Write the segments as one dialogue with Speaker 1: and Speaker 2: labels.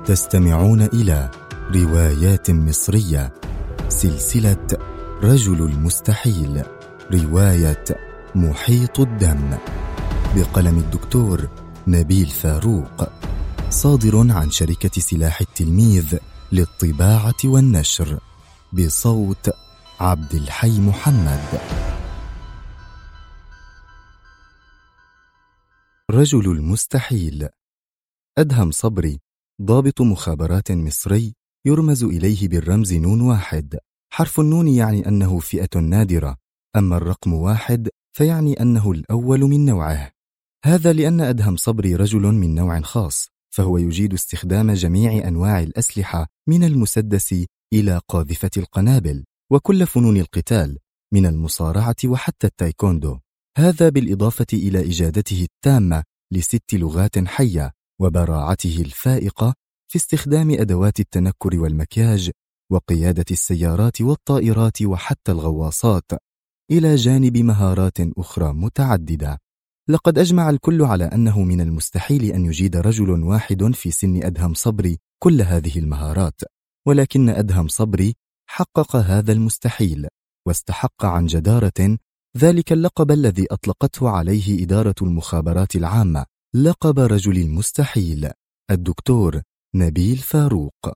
Speaker 1: تستمعون إلى روايات مصرية، سلسلة رجل المستحيل، رواية محيط الدم، بقلم الدكتور نبيل فاروق، صادر عن شركة سلاح التلميذ للطباعة والنشر، بصوت عبد الحي محمد. رجل المستحيل. أدهم صبري ضابط مخابرات مصري يرمز إليه بالرمز نون واحد. حرف النون يعني أنه فئة نادرة، أما الرقم 1 فيعني أنه الأول من نوعه. هذا لأن أدهم صبري رجل من نوع خاص، فهو يجيد استخدام جميع أنواع الأسلحة من المسدس إلى قاذفة القنابل، وكل فنون القتال من المصارعة وحتى التايكوندو. هذا بالإضافة إلى إجادته التامة ل6 لغات حية، وبراعته الفائقة في استخدام أدوات التنكر والمكياج وقيادة السيارات والطائرات وحتى الغواصات، إلى جانب مهارات أخرى متعددة. لقد أجمع الكل على أنه من المستحيل أن يجيد رجل واحد في سن أدهم صبري كل هذه المهارات، ولكن أدهم صبري حقق هذا المستحيل، واستحق عن جدارة ذلك اللقب الذي أطلقته عليه إدارة المخابرات العامة، لقب رجل المستحيل، الدكتور نبيل فاروق.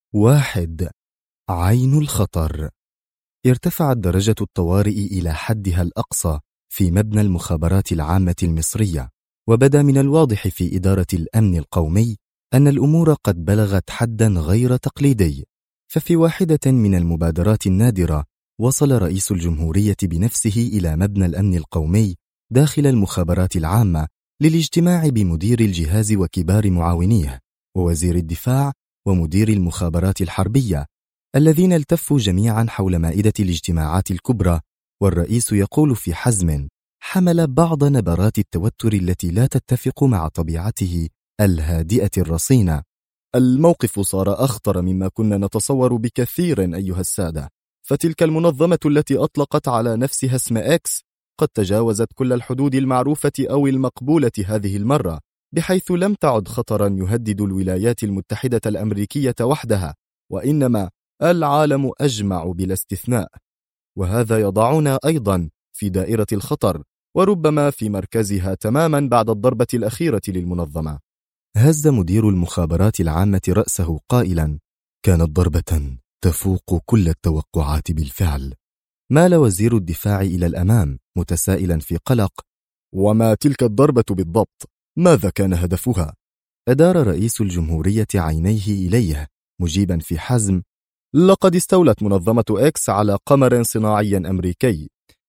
Speaker 1: 1. عين الخطر. ارتفعت درجة الطوارئ إلى حدها الأقصى في مبنى المخابرات العامة المصرية، وبدا من الواضح في إدارة الأمن القومي أن الأمور قد بلغت حدا غير تقليدي. ففي واحدة من المبادرات النادرة وصل رئيس الجمهورية بنفسه إلى مبنى الأمن القومي داخل المخابرات العامة للاجتماع بمدير الجهاز وكبار معاونيه ووزير الدفاع ومدير المخابرات الحربية، الذين التفوا جميعا حول مائدة الاجتماعات الكبرى، والرئيس يقول في حزم حمل بعض نبرات التوتر التي لا تتفق مع طبيعته الهادئة الرصينة: الموقف صار أخطر مما كنا نتصور بكثير أيها السادة، فتلك المنظمة التي أطلقت على نفسها اسم إكس قد تجاوزت كل الحدود المعروفة أو المقبولة هذه المرة، بحيث لم تعد خطرا يهدد الولايات المتحدة الأمريكية وحدها، وإنما العالم أجمع بلا استثناء، وهذا يضعنا أيضا في دائرة الخطر، وربما في مركزها تماما بعد الضربة الأخيرة للمنظمة. هز مدير المخابرات العامة رأسه قائلا: كانت ضربة تفوق كل التوقعات بالفعل. مال وزير الدفاع إلى الأمام متسائلا في قلق: وما تلك الضربة بالضبط؟ ماذا كان هدفها؟ أدار رئيس الجمهورية عينيه إليه مجيبا في حزم: لقد استولت منظمة إكس على قمر صناعي أمريكي.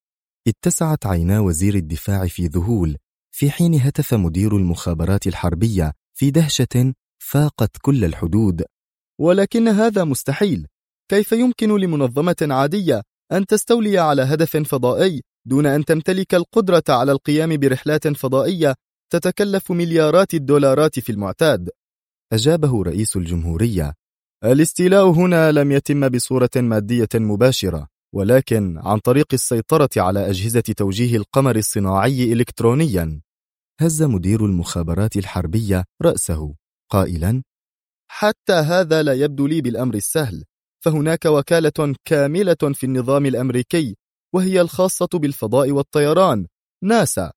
Speaker 1: اتسعت عينا وزير الدفاع في ذهول، في حين هتف مدير المخابرات الحربية في دهشة فاقت كل الحدود: ولكن هذا مستحيل! كيف يمكن لمنظمة عادية أن تستولي على هدف فضائي دون أن تمتلك القدرة على القيام برحلات فضائية تتكلف مليارات الدولارات في المعتاد؟ أجابه رئيس الجمهورية: الاستيلاء هنا لم يتم بصورة مادية مباشرة، ولكن عن طريق السيطرة على أجهزة توجيه القمر الصناعي إلكترونيا. هز مدير المخابرات الحربية رأسه قائلا: حتى هذا لا يبدو لي بالأمر السهل، فهناك وكالة كاملة في النظام الأمريكي، وهي الخاصة بالفضاء والطيران، ناسا.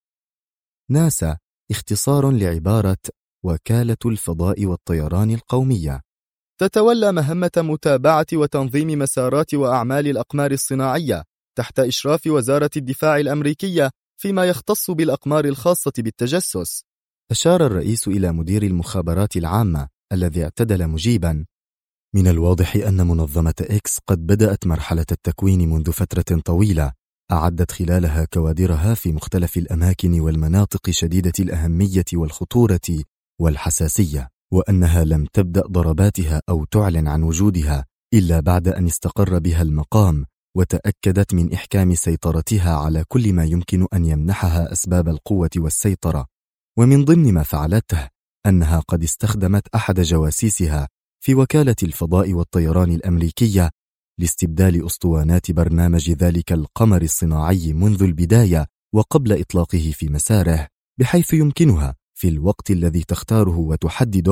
Speaker 1: ناسا اختصار لعبارة وكالة الفضاء والطيران القومية، تتولى مهمة متابعة وتنظيم مسارات وأعمال الأقمار الصناعية تحت إشراف وزارة الدفاع الأمريكية فيما يختص بالأقمار الخاصة بالتجسس. أشار الرئيس إلى مدير المخابرات العامة الذي اعتدل مجيبا: من الواضح أن منظمة إكس قد بدأت مرحلة التكوين منذ فترة طويلة، أعدت خلالها كوادرها في مختلف الأماكن والمناطق شديدة الأهمية والخطورة والحساسية، وأنها لم تبدأ ضرباتها أو تعلن عن وجودها إلا بعد أن استقر بها المقام، وتأكدت من إحكام سيطرتها على كل ما يمكن أن يمنحها أسباب القوة والسيطرة. ومن ضمن ما فعلته أنها قد استخدمت أحد جواسيسها في وكالة الفضاء والطيران الأمريكية لاستبدال أسطوانات برنامج ذلك القمر الصناعي منذ البداية وقبل إطلاقه في مساره، بحيث يمكنها في الوقت الذي تختاره وتحدده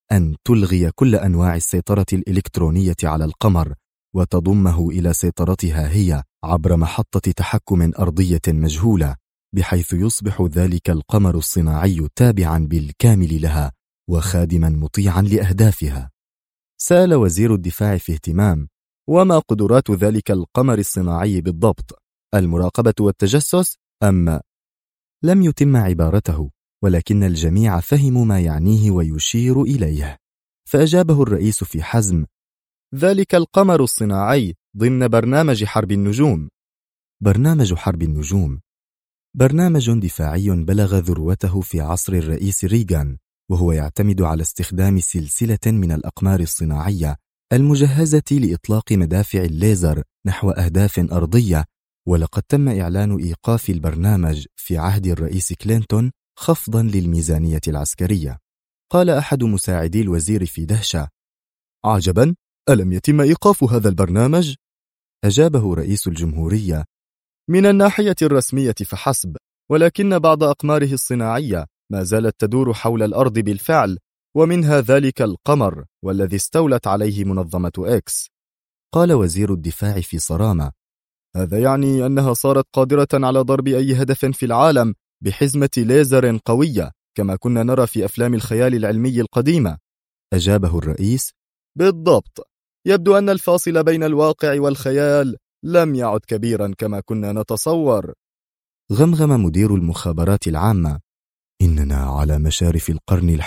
Speaker 1: أن تلغي كل أنواع السيطرة الإلكترونية على القمر وتضمه إلى سيطرتها هي عبر محطة تحكم أرضية مجهولة، بحيث يصبح ذلك القمر الصناعي تابعا بالكامل لها وخادما مطيعا لأهدافها. سأل وزير الدفاع في اهتمام: وما قدرات ذلك القمر الصناعي بالضبط؟ المراقبة والتجسس أم؟ لم يتم عبارته، ولكن الجميع فهموا ما يعنيه ويشير إليه، فأجابه الرئيس في حزم: ذلك القمر الصناعي ضمن برنامج حرب النجوم. برنامج حرب النجوم برنامج دفاعي بلغ ذروته في عصر الرئيس ريغان، وهو يعتمد على استخدام سلسلة من الأقمار الصناعية المجهزة لإطلاق مدافع الليزر نحو أهداف أرضية، ولقد تم إعلان إيقاف البرنامج في عهد الرئيس كلينتون خفضا للميزانية العسكرية. قال أحد مساعدي الوزير في دهشة: عجبا، ألم يتم إيقاف هذا البرنامج؟ أجابه رئيس الجمهورية: من الناحية الرسمية فحسب، ولكن بعض أقماره الصناعية ما زالت تدور حول الأرض بالفعل، ومنها ذلك القمر والذي استولت عليه منظمة إكس. قال وزير الدفاع في صرامة: هذا يعني أنها صارت قادرة على ضرب أي هدف في العالم بحزمة ليزر قوية كما كنا نرى في أفلام الخيال العلمي القديمة. أجابه الرئيس: بالضبط، يبدو أن الفاصل بين الواقع والخيال لم يعد كبيرا كما كنا نتصور. غمغم مدير المخابرات العامة: إننا على مشارف القرن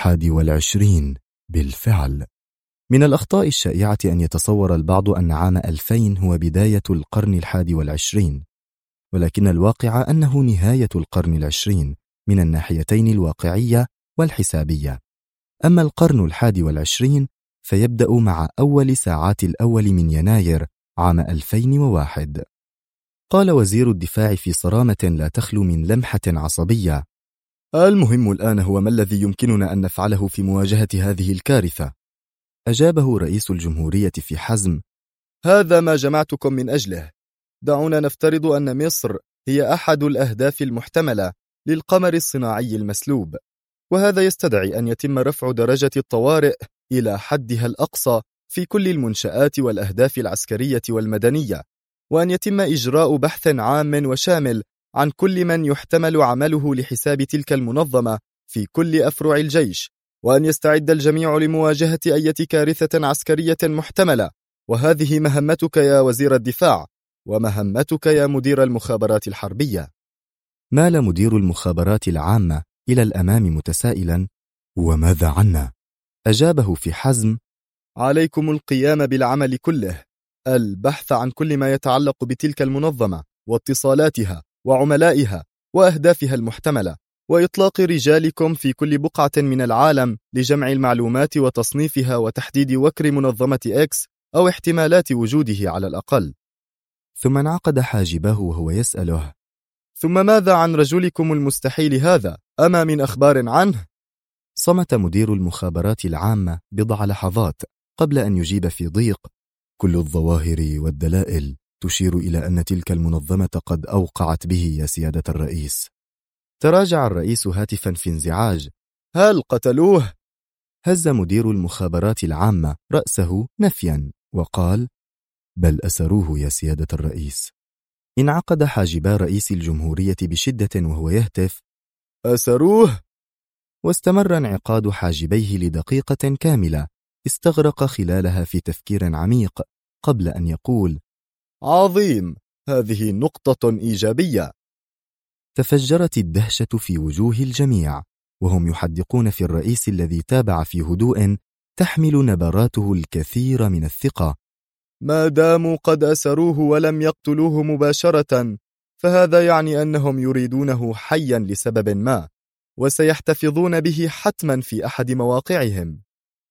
Speaker 1: 21 بالفعل. من الأخطاء الشائعة أن يتصور البعض أن عام 2000 هو بداية القرن 21، ولكن الواقع أنه نهاية القرن 20 من الناحيتين الواقعية والحسابية. أما القرن 21 فيبدأ مع أول ساعات الأول من يناير عام 2001. قال وزير الدفاع في صرامة لا تخلو من لمحة عصبية: المهم الآن هو ما الذي يمكننا أن نفعله في مواجهة هذه الكارثة؟ أجابه رئيس الجمهورية في حزم: هذا ما جمعتكم من أجله. دعونا نفترض أن مصر هي أحد الأهداف المحتملة للقمر الصناعي المسلوب، وهذا يستدعي أن يتم رفع درجة الطوارئ إلى حدها الأقصى في كل المنشآت والأهداف العسكرية والمدنية، وأن يتم إجراء بحث عام وشامل عن كل من يحتمل عمله لحساب تلك المنظمة في كل أفرع الجيش، وأن يستعد الجميع لمواجهة أي كارثة عسكرية محتملة. وهذه مهمتك يا وزير الدفاع، ومهمتك يا مدير المخابرات الحربية. مال مدير المخابرات العامة إلى الأمام متسائلا: وماذا عنا؟ أجابه في حزم: عليكم القيام بالعمل كله، البحث عن كل ما يتعلق بتلك المنظمة واتصالاتها وعملائها وأهدافها المحتملة، وإطلاق رجالكم في كل بقعة من العالم لجمع المعلومات وتصنيفها وتحديد وكر منظمة إكس أو احتمالات وجوده على الأقل. ثم انعقد حاجبه وهو يسأله: ثم ماذا عن رجلكم المستحيل هذا؟ أما من أخبار عنه؟ صمت مدير المخابرات العامة بضع لحظات قبل أن يجيب في ضيق: كل الظواهر والدلائل تشير إلى أن تلك المنظمة قد أوقعت به يا سيادة الرئيس. تراجع الرئيس هاتفا في انزعاج: هل قتلوه؟ هز مدير المخابرات العامة رأسه نفيا وقال: بل أسروه يا سيادة الرئيس. انعقد حاجبا رئيس الجمهورية بشدة وهو يهتف: أسروه؟ واستمر انعقاد حاجبيه لدقيقة كاملة استغرق خلالها في تفكير عميق قبل أن يقول: عظيم، هذه نقطة إيجابية. تفجرت الدهشة في وجوه الجميع وهم يحدقون في الرئيس الذي تابع في هدوء تحمل نبراته الكثير من الثقة: ما داموا قد أسروه ولم يقتلوه مباشرة، فهذا يعني أنهم يريدونه حيا لسبب ما، وسيحتفظون به حتما في أحد مواقعهم.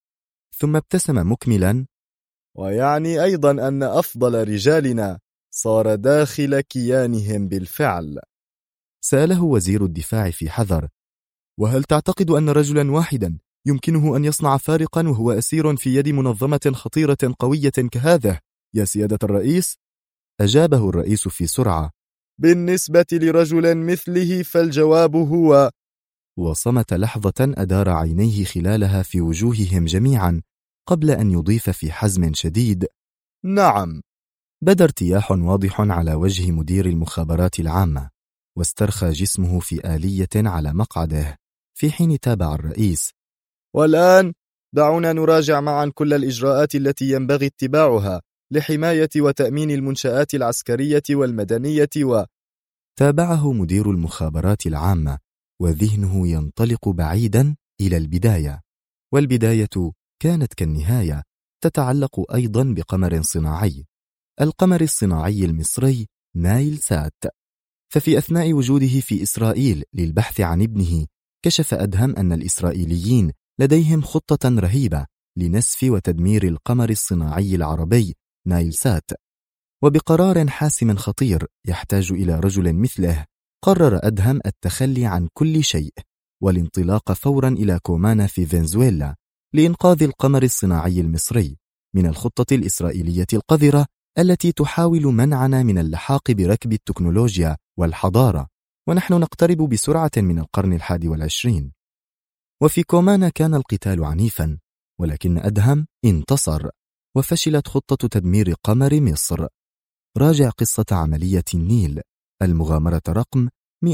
Speaker 1: ثم ابتسم مكملا: ويعني أيضا أن أفضل رجالنا صار داخل كيانهم بالفعل. سأله وزير الدفاع في حذر: وهل تعتقد أن رجلا واحدا يمكنه أن يصنع فارقا وهو أسير في يد منظمة خطيرة قوية كهذه يا سيادة الرئيس؟ أجابه الرئيس في سرعة: بالنسبة لرجل مثله فالجواب هو. وصمت لحظة أدار عينيه خلالها في وجوههم جميعا قبل أن يضيف في حزم شديد: نعم. بدا ارتياح واضح على وجه مدير المخابرات العامة، واسترخى جسمه في آلية على مقعده، في حين تابع الرئيس: والآن دعونا نراجع معا كل الإجراءات التي ينبغي اتباعها لحماية وتأمين المنشآت العسكرية والمدنية تابعه مدير المخابرات العامة، وذهنه ينطلق بعيدا إلى البداية، والبداية كانت كالنهاية، تتعلق أيضا بقمر صناعي، القمر الصناعي المصري نايل سات. ففي أثناء وجوده في إسرائيل للبحث عن ابنه، كشف أدهم أن الإسرائيليين لديهم خطة رهيبة لنسف وتدمير القمر الصناعي العربي نايل سات. وبقرار حاسم خطير يحتاج إلى رجل مثله، قرر أدهم التخلي عن كل شيء والانطلاق فورا إلى كومانا في فنزويلا لإنقاذ القمر الصناعي المصري من الخطة الإسرائيلية القذرة التي تحاول منعنا من اللحاق بركب التكنولوجيا والحضارة، ونحن نقترب بسرعة من القرن 21. وفي كومانا كان القتال عنيفا، ولكن أدهم انتصر، وفشلت خطة تدمير قمر مصر. راجع قصة عملية النيل، المغامرة رقم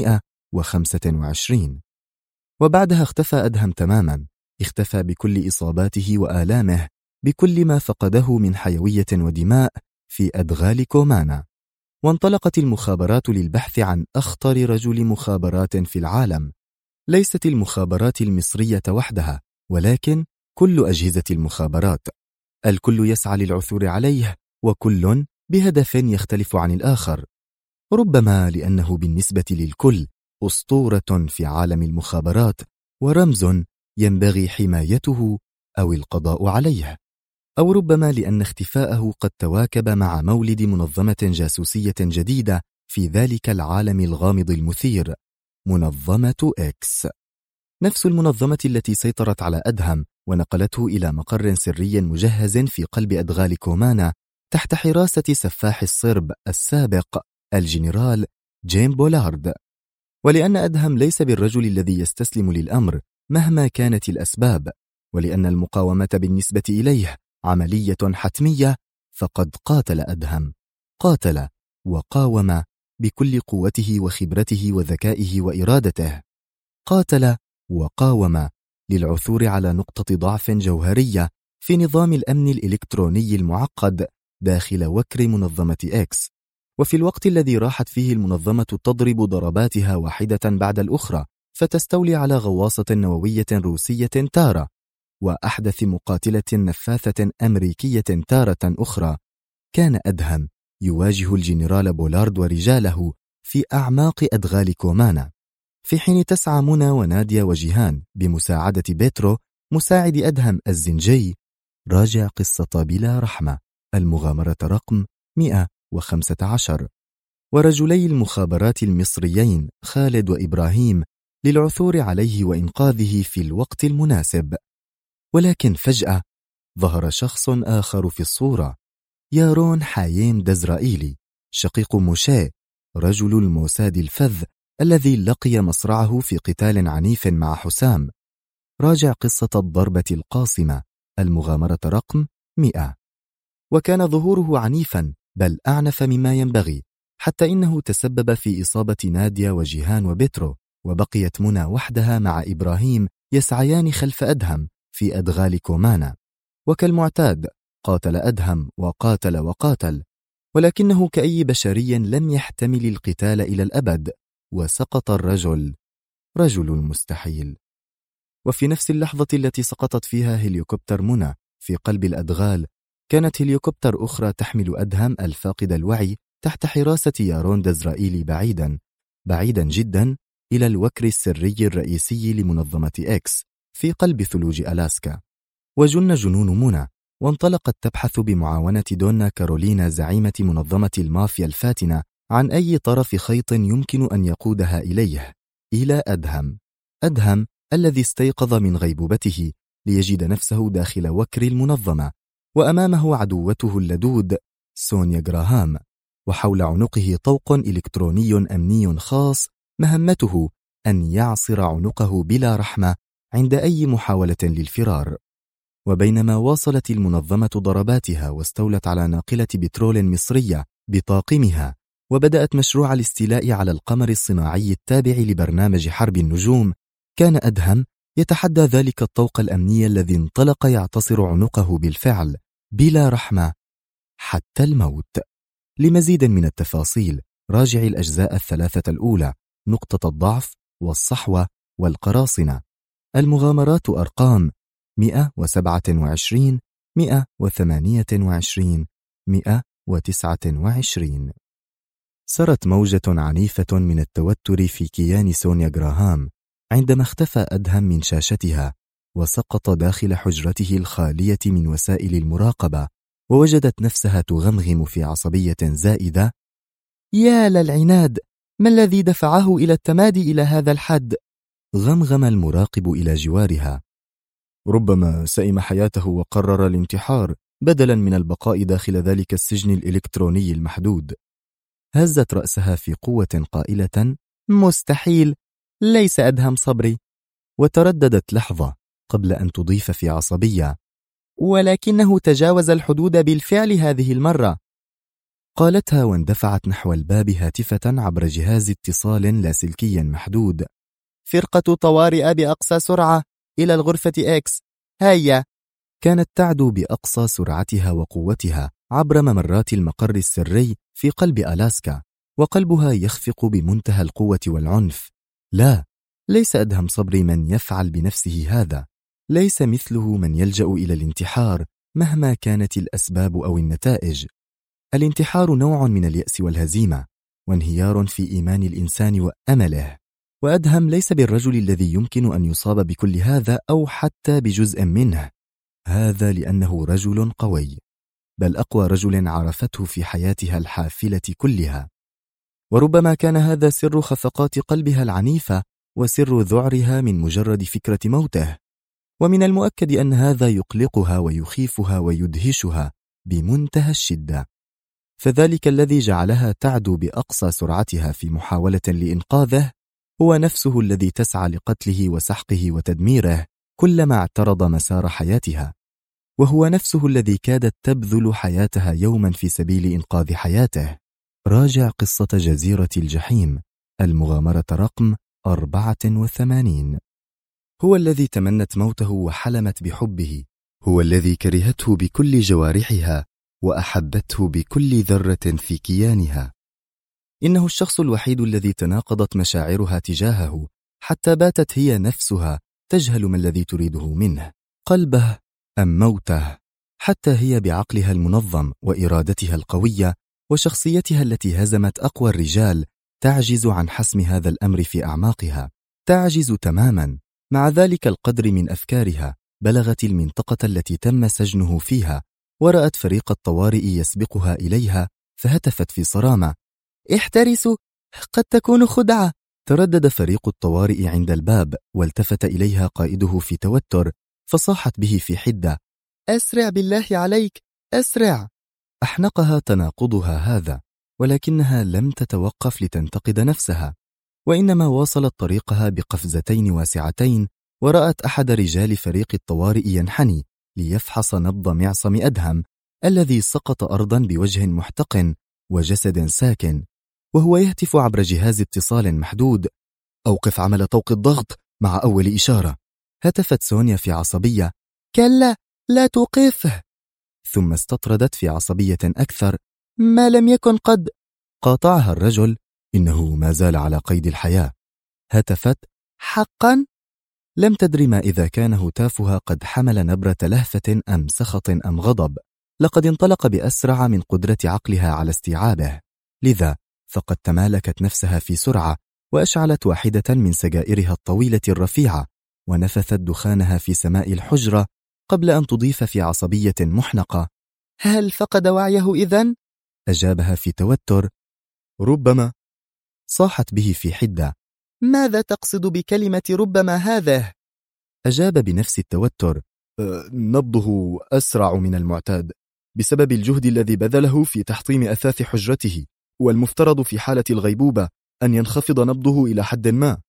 Speaker 1: 125. وبعدها اختفى أدهم تماما، اختفى بكل إصاباته وآلامه، بكل ما فقده من حيوية ودماء في أدغال كومانا. وانطلقت المخابرات للبحث عن أخطر رجل مخابرات في العالم. ليست المخابرات المصرية وحدها، ولكن كل أجهزة المخابرات، الكل يسعى للعثور عليه، وكل بهدف يختلف عن الآخر، ربما لأنه بالنسبة للكل أسطورة في عالم المخابرات ورمز ينبغي حمايته أو القضاء عليه، أو ربما لأن اختفاءه قد تواكب مع مولد منظمة جاسوسية جديدة في ذلك العالم الغامض المثير، منظمة إكس، نفس المنظمة التي سيطرت على أدهم ونقلته إلى مقر سري مجهز في قلب أدغال كومانا تحت حراسة سفاح الصرب السابق الجنرال جيم بولارد. ولأن أدهم ليس بالرجل الذي يستسلم للأمر مهما كانت الأسباب، ولأن المقاومة بالنسبة إليه عملية حتمية، فقد قاتل أدهم، قاتل وقاوم بكل قوته وخبرته وذكائه وإرادته، قاتل وقاوم للعثور على نقطة ضعف جوهرية في نظام الأمن الإلكتروني المعقد داخل وكر منظمة إكس. وفي الوقت الذي راحت فيه المنظمة تضرب ضرباتها واحدة بعد الأخرى فتستولي على غواصة نووية روسية تارة، وأحدث مقاتلة نفاثة أمريكية تارة أخرى، كان أدهم يواجه الجنرال بولارد ورجاله في أعماق أدغال كومانا، في حين تسعى منى ونادية وجيهان بمساعدة بيترو مساعد أدهم الزنجي. راجع قصة بلا رحمة، المغامرة رقم 115، ورجلي المخابرات المصريين خالد وإبراهيم للعثور عليه وإنقاذه في الوقت المناسب. ولكن فجأة ظهر شخص آخر في الصورة، يارون حايم دزرائيلي، شقيق موشي، رجل الموساد الفذ الذي لقي مصرعه في قتال عنيف مع حسام. راجع قصة الضربة القاصمة، المغامرة رقم 100. وكان ظهوره عنيفا، بل أعنف مما ينبغي، حتى إنه تسبب في إصابة نادية وجيهان وبيترو، وبقيت منى وحدها مع إبراهيم يسعيان خلف أدهم في أدغال كومانا. وكالمعتاد قاتل أدهم وقاتل، ولكنه كأي بشري لم يحتمل القتال إلى الأبد، وسقط الرجل، رجل المستحيل. وفي نفس اللحظة التي سقطت فيها هليكوبتر منى في قلب الأدغال، كانت هليكوبتر أخرى تحمل أدهم الفاقد الوعي تحت حراسة يارون دزرائيلي بعيدا جدا إلى الوكر السري الرئيسي لمنظمة إكس في قلب ثلوج ألاسكا. وجن جنون منى، وانطلقت تبحث بمعاونة دونا كارولينا زعيمة منظمة المافيا الفاتنة عن أي طرف خيط يمكن أن يقودها إليه، إلى أدهم الذي استيقظ من غيبوبته ليجد نفسه داخل وكر المنظمة، وأمامه عدوته اللدود سونيا جراهام، وحول عنقه طوق إلكتروني أمني خاص مهمته أن يعصر عنقه بلا رحمة عند أي محاولة للفرار. وبينما واصلت المنظمة ضرباتها واستولت على ناقلة بترول مصرية بطاقمها، وبدأت مشروع الاستيلاء على القمر الصناعي التابع لبرنامج حرب النجوم، كان أدهم يتحدى ذلك الطوق الأمني الذي انطلق يعتصر عنقه بالفعل بلا رحمة حتى الموت. لمزيد من التفاصيل راجع الأجزاء الثلاثة الأولى: نقطة الضعف والصحوة والقراصنة. المغامرات أرقام 127 128 129. سرت موجة عنيفة من التوتر في كيان سونيا غراهام عندما اختفى أدهم من شاشتها وسقط داخل حجرته الخالية من وسائل المراقبة، ووجدت نفسها تغمغم في عصبية زائدة: يا للعناد، ما الذي دفعه إلى التمادي إلى هذا الحد؟ غمغم المراقب إلى جوارها: ربما سئم حياته وقرر الانتحار بدلا من البقاء داخل ذلك السجن الإلكتروني المحدود. هزت رأسها في قوة قائلة: مستحيل، ليس أدهم صبري. وترددت لحظة قبل أن تضيف في عصبية: ولكنه تجاوز الحدود بالفعل هذه المرة. قالتها واندفعت نحو الباب هاتفة عبر جهاز اتصال لاسلكي محدود: فرقة طوارئ بأقصى سرعة إلى الغرفة إكس، هيا. كانت تعدو بأقصى سرعتها وقوتها عبر ممرات المقر السري في قلب ألاسكا، وقلبها يخفق بمنتهى القوة والعنف. لا، ليس أدهم صبري من يفعل بنفسه هذا، ليس مثله من يلجأ إلى الانتحار مهما كانت الأسباب أو النتائج. الانتحار نوع من اليأس والهزيمة، وانهيار في إيمان الإنسان وأمله، وأدهم ليس بالرجل الذي يمكن أن يصاب بكل هذا أو حتى بجزء منه. هذا لأنه رجل قوي، بل أقوى رجل عرفته في حياتها الحافلة كلها. وربما كان هذا سر خفقات قلبها العنيفة وسر ذعرها من مجرد فكرة موته، ومن المؤكد أن هذا يقلقها ويخيفها ويدهشها بمنتهى الشدة. فذلك الذي جعلها تعدو بأقصى سرعتها في محاولة لإنقاذه هو نفسه الذي تسعى لقتله وسحقه وتدميره كلما اعترض مسار حياتها، وهو نفسه الذي كادت تبذل حياتها يوما في سبيل إنقاذ حياته. راجع قصة جزيرة الجحيم، المغامرة رقم 84. هو الذي تمنت موته وحلمت بحبه، هو الذي كرهته بكل جوارحها وأحبته بكل ذرة في كيانها. إنه الشخص الوحيد الذي تناقضت مشاعرها تجاهه حتى باتت هي نفسها تجهل ما الذي تريده منه، قلبه أم موته. حتى هي بعقلها المنظم وإرادتها القوية وشخصيتها التي هزمت أقوى الرجال تعجز عن حسم هذا الأمر في أعماقها، تعجز تماما. مع ذلك القدر من أفكارها بلغت المنطقة التي تم سجنه فيها، ورأت فريق الطوارئ يسبقها إليها، فهتفت في صرامة: احترسوا، قد تكون خدعة. تردد فريق الطوارئ عند الباب، والتفت إليها قائده في توتر، فصاحت به في حدة: أسرع بالله عليك، أسرع. أحنقها تناقضها هذا، ولكنها لم تتوقف لتنتقد نفسها، وإنما واصلت طريقها بقفزتين واسعتين، ورأت أحد رجال فريق الطوارئ ينحني ليفحص نبض معصم أدهم الذي سقط أرضا بوجه محتقن وجسد ساكن، وهو يهتف عبر جهاز اتصال محدود: أوقف عمل طوق الضغط مع أول إشارة. هتفت سونيا في عصبية: كلا، لا توقفه. ثم استطردت في عصبية أكثر: ما لم يكن قد. قاطعها الرجل: إنه ما زال على قيد الحياة. هتفت: حقا؟ لم تدري ما إذا كان هتافها قد حمل نبرة لهفة أم سخط أم غضب، لقد انطلق بأسرع من قدرة عقلها على استيعابه، لذا فقد تمالكت نفسها في سرعة، وأشعلت واحدة من سجائرها الطويلة الرفيعة، ونفثت دخانها في سماء الحجرة قبل أن تضيف في عصبية محنقة: هل فقد وعيه إذن؟ أجابها في توتر: ربما. صاحت به في حدة: ماذا تقصد بكلمة ربما هذه؟ أجاب بنفس التوتر: نبضه أسرع من المعتاد بسبب الجهد الذي بذله في تحطيم أثاث حجرته، والمفترض في حالة الغيبوبة أن ينخفض نبضه إلى حد ما.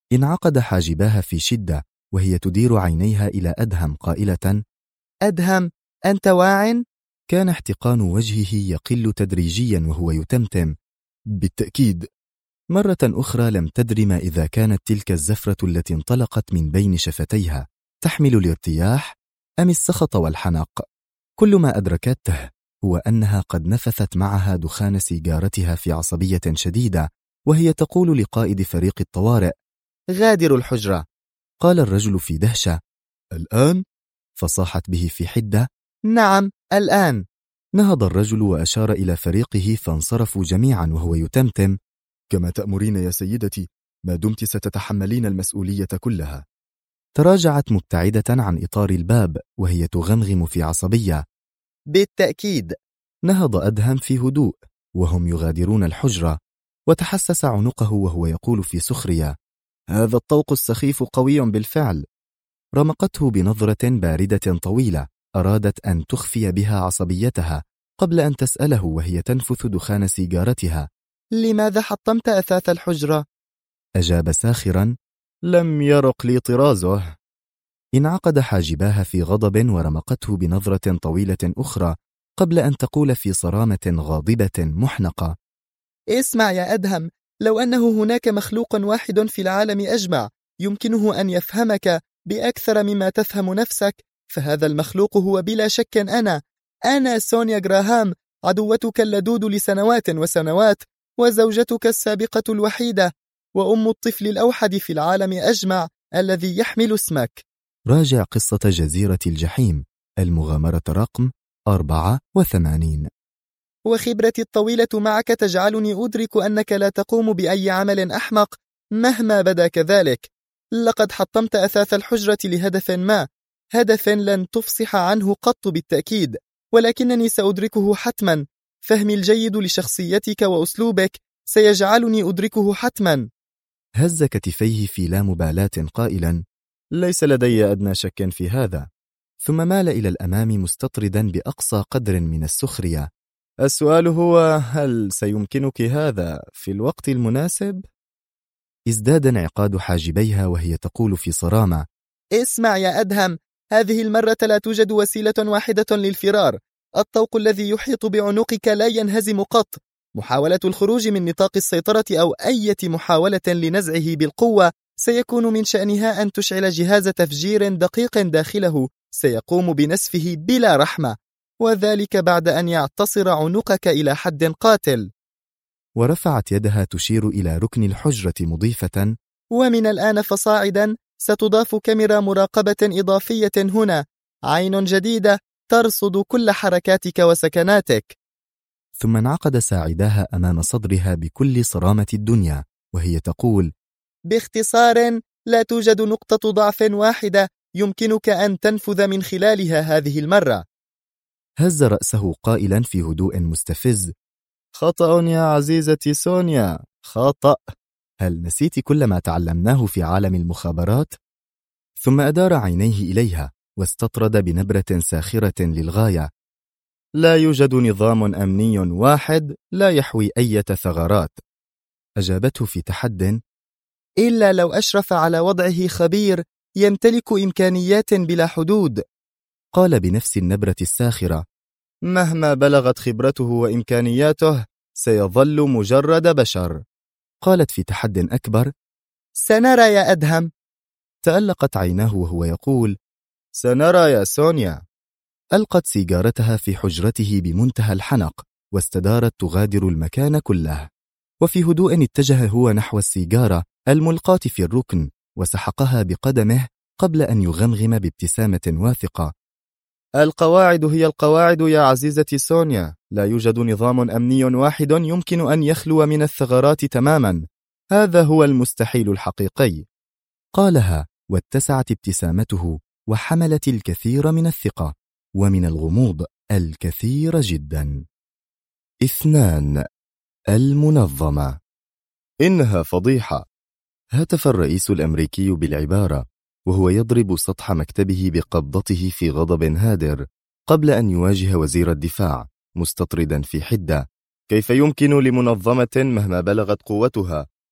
Speaker 1: انعقد حاجباها في شدة وهي تدير عينيها إلى أدهم قائلة: أدهم، أنت واع؟ كان احتقان وجهه يقل تدريجيا وهو يتمتم: بالتأكيد. مرة أخرى لم تدر ما إذا كانت تلك الزفرة التي انطلقت من بين شفتيها تحمل الارتياح أم السخط والحنق. كل ما أدركته هو أنها قد نفثت معها دخان سيجارتها في عصبية شديدة وهي تقول لقائد فريق الطوارئ: غادر الحجرة. قال الرجل في دهشة: الآن؟ فصاحت به في حدة: نعم الآن. نهض الرجل وأشار إلى فريقه فانصرفوا جميعا وهو يتمتم: كما تأمرين يا سيدتي، ما دمت ستتحملين المسؤولية كلها. تراجعت مبتعدة عن إطار الباب وهي تغمغم في عصبية: بالتأكيد. نهض أدهم في هدوء وهم يغادرون الحجرة، وتحسس عنقه وهو يقول في سخرية: هذا الطوق السخيف قوي بالفعل. رمقته بنظرة باردة طويلة أرادت أن تخفي بها عصبيتها قبل أن تسأله وهي تنفث دخان سيجارتها: لماذا حطمت أثاث الحجرة؟ أجاب ساخرا: لم يرق لي طرازه. انعقد حاجباها في غضب ورمقته بنظرة طويلة أخرى قبل أن تقول في صرامة غاضبة محنقة: اسمع يا أدهم، لو أنه هناك مخلوق واحد في العالم أجمع يمكنه أن يفهمك بأكثر مما تفهم نفسك، فهذا المخلوق هو بلا شك أنا سونيا جراهام، عدوتك اللدود لسنوات وسنوات، وزوجتك السابقة الوحيدة، وأم الطفل الأوحد في العالم أجمع الذي يحمل اسمك. راجع قصة جزيرة الجحيم، المغامرة رقم 84. وخبرتي الطويلة معك تجعلني أدرك أنك لا تقوم بأي عمل أحمق مهما بدا كذلك. لقد حطمت أثاث الحجرة لهدف ما، هدف لن تفصح عنه قط بالتأكيد، ولكنني سأدركه حتما. فهمي الجيد لشخصيتك وأسلوبك سيجعلني أدركه حتما. هز كتفيه في لا مبالاة قائلا: ليس لدي أدنى شك في هذا. ثم مال إلى الأمام مستطردا بأقصى قدر من السخرية: السؤال هو هل سيمكنك هذا في الوقت المناسب؟ ازداد انعقاد حاجبيها وهي تقول في صرامة: اسمع يا أدهم، هذه المرة لا توجد وسيلة واحدة للفرار. الطوق الذي يحيط بعنقك لا ينهزم قط. محاولة الخروج من نطاق السيطرة أو أي محاولة لنزعه بالقوة سيكون من شأنها أن تشعل جهاز تفجير دقيق داخله سيقوم بنسفه بلا رحمة، وذلك بعد أن يعتصر عنقك إلى حد قاتل. ورفعت يدها تشير إلى ركن الحجرة مضيفة: ومن الآن فصاعدا ستضاف كاميرا مراقبة إضافية هنا، عين جديدة ترصد كل حركاتك وسكناتك. ثم انعقد ساعداها أمام صدرها بكل صرامة الدنيا وهي تقول: باختصار، لا توجد نقطة ضعف واحدة يمكنك أن تنفذ من خلالها هذه المرة. هز رأسه قائلا في هدوء مستفز: خطأ يا عزيزتي سونيا، خطأ. هل نسيت كل ما تعلمناه في عالم المخابرات؟ ثم أدار عينيه إليها واستطرد بنبرة ساخرة للغاية: لا يوجد نظام أمني واحد لا يحوي أي ثغرات. أجابته في تحد: إلا لو أشرف على وضعه خبير يمتلك إمكانيات بلا حدود. قال بنفس النبرة الساخرة: مهما بلغت خبرته وإمكانياته سيظل مجرد بشر. قالت في تحد أكبر: سنرى يا أدهم. تألقت عيناه وهو يقول: سنرى يا سونيا. ألقت سيجارتها في حجرته بمنتهى الحنق واستدارت تغادر المكان كله، وفي هدوء اتجه هو نحو السيجارة الملقاة في الركن وسحقها بقدمه قبل أن يغمغم بابتسامة واثقة: القواعد هي القواعد يا عزيزتي سونيا، لا يوجد نظام أمني واحد يمكن أن يخلو من الثغرات تماما، هذا هو المستحيل الحقيقي. قالها واتسعت ابتسامته وحملت الكثير من الثقة ومن الغموض الكثير جدا. 2. المنظمة. إنها فضيحة. هتف الرئيس الأمريكي بالعبارة وهو يضرب سطح مكتبه بقبضته في غضب هادر قبل أن يواجه وزير الدفاع مستطردا في حدة: كيف يمكن لمنظمة مهما بلغت قوتها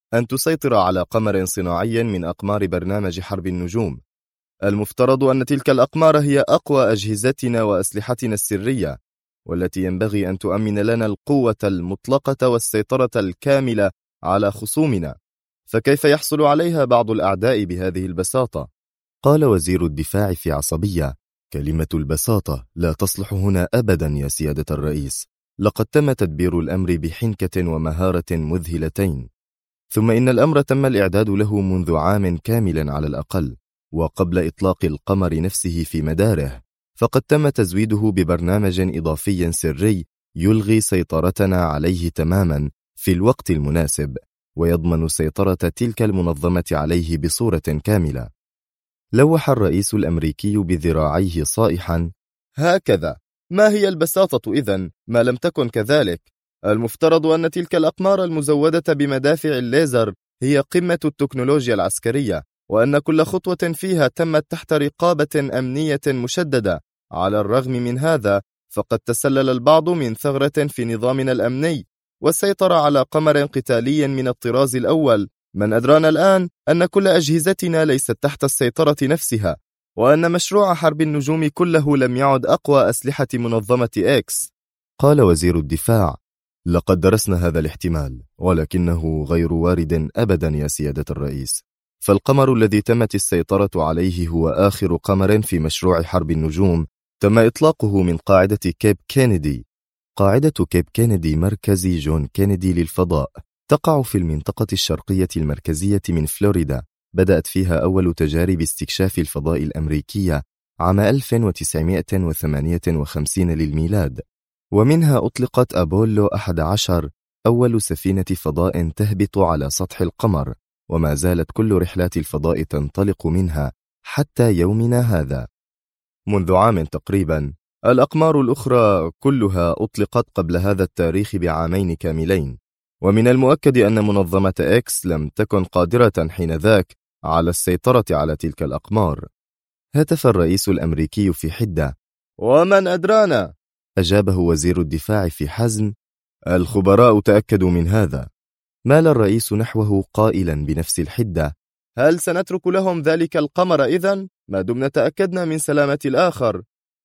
Speaker 1: أن تسيطر على قمر صناعي من أقمار برنامج حرب النجوم. المفترض أن تلك الأقمار هي أقوى أجهزتنا وأسلحتنا السرية، والتي ينبغي أن تؤمن لنا القوة المطلقة والسيطرة الكاملة على خصومنا، فكيف يحصل عليها بعض الأعداء بهذه البساطة؟ قال وزير الدفاع في عصبية: كلمة البساطة لا تصلح هنا أبدا يا سيادة الرئيس. لقد تم تدبير الأمر بحنكة ومهارة مذهلتين، ثم إن الأمر تم الإعداد له منذ عام كامل على الأقل، وقبل إطلاق القمر نفسه في مداره، فقد تم تزويده ببرنامج إضافي سري يلغي سيطرتنا عليه تماما في الوقت المناسب، ويضمن سيطرة تلك المنظمة عليه بصورة كاملة. لوح الرئيس الأمريكي بذراعيه صائحا: هكذا؟ ما هي البساطة إذن ما لم تكن كذلك؟ المفترض أن تلك الأقمار المزودة بمدافع الليزر هي قمة التكنولوجيا العسكرية، وأن كل خطوة فيها تمت تحت رقابة أمنية مشددة. على الرغم من هذا، فقد تسلل البعض من ثغرة في نظامنا الأمني والسيطرة على قمر قتالي من الطراز الأول. من أدرانا الآن أن كل أجهزتنا ليست تحت السيطرة نفسها، وأن مشروع حرب النجوم كله لم يعد أقوى أسلحة منظمة إكس. قال وزير الدفاع: لقد درسنا هذا الاحتمال، ولكنه غير وارد أبدا يا سيادة الرئيس. فالقمر الذي تمت السيطرة عليه هو آخر قمر في مشروع حرب النجوم تم إطلاقه من قاعدة كيب كينيدي. قاعدة كيب كينيدي مركز جون كينيدي للفضاء تقع في المنطقة الشرقية المركزية من فلوريدا. بدأت فيها أول تجارب استكشاف الفضاء الأمريكية عام 1958 للميلاد، ومنها أطلقت أبولو 11 أول سفينة فضاء تهبط على سطح القمر، وما زالت كل رحلات الفضاء تنطلق منها حتى يومنا هذا. منذ عام تقريبا، الأقمار الأخرى كلها أطلقت قبل هذا التاريخ بعامين كاملين، ومن المؤكد أن منظمة إكس لم تكن قادرة حينذاك على السيطرة على تلك الأقمار. هتف الرئيس الأمريكي في حدة: ومن أدرانا؟ أجابه وزير الدفاع في حزم: الخبراء تأكدوا من هذا. مال الرئيس نحوه قائلا بنفس الحدة: هل سنترك لهم ذلك القمر إذن ما دمنا تأكدنا من سلامة الآخر؟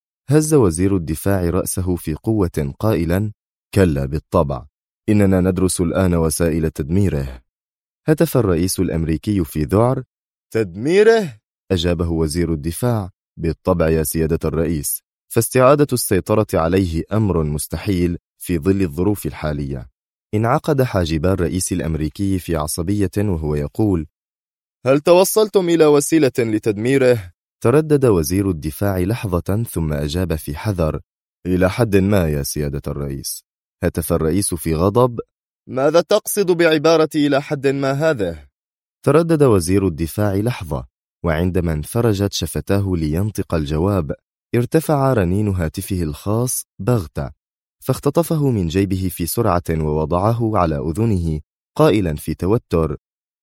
Speaker 1: هز وزير الدفاع رأسه في قوة قائلا: كلا بالطبع، إننا ندرس الآن وسائل تدميره. هتف الرئيس الأمريكي في ذعر: تدميره؟ أجابه وزير الدفاع: بالطبع يا سيادة الرئيس، فاستعادة السيطرة عليه أمر مستحيل في ظل الظروف الحالية. انعقد حاجبا الرئيس الأمريكي في عصبية وهو يقول: هل توصلتم إلى وسيلة لتدميره؟ تردد وزير الدفاع لحظة ثم أجاب في حذر: إلى حد ما يا سيادة الرئيس. هتف الرئيس في غضب: ماذا تقصد بعبارة إلى حد ما هذه؟ تردد وزير الدفاع لحظة، وعندما انفرجت شفتاه لينطق الجواب، ارتفع رنين هاتفه الخاص بغتة، فاختطفه من جيبه في سرعة ووضعه على أذنه قائلا في توتر: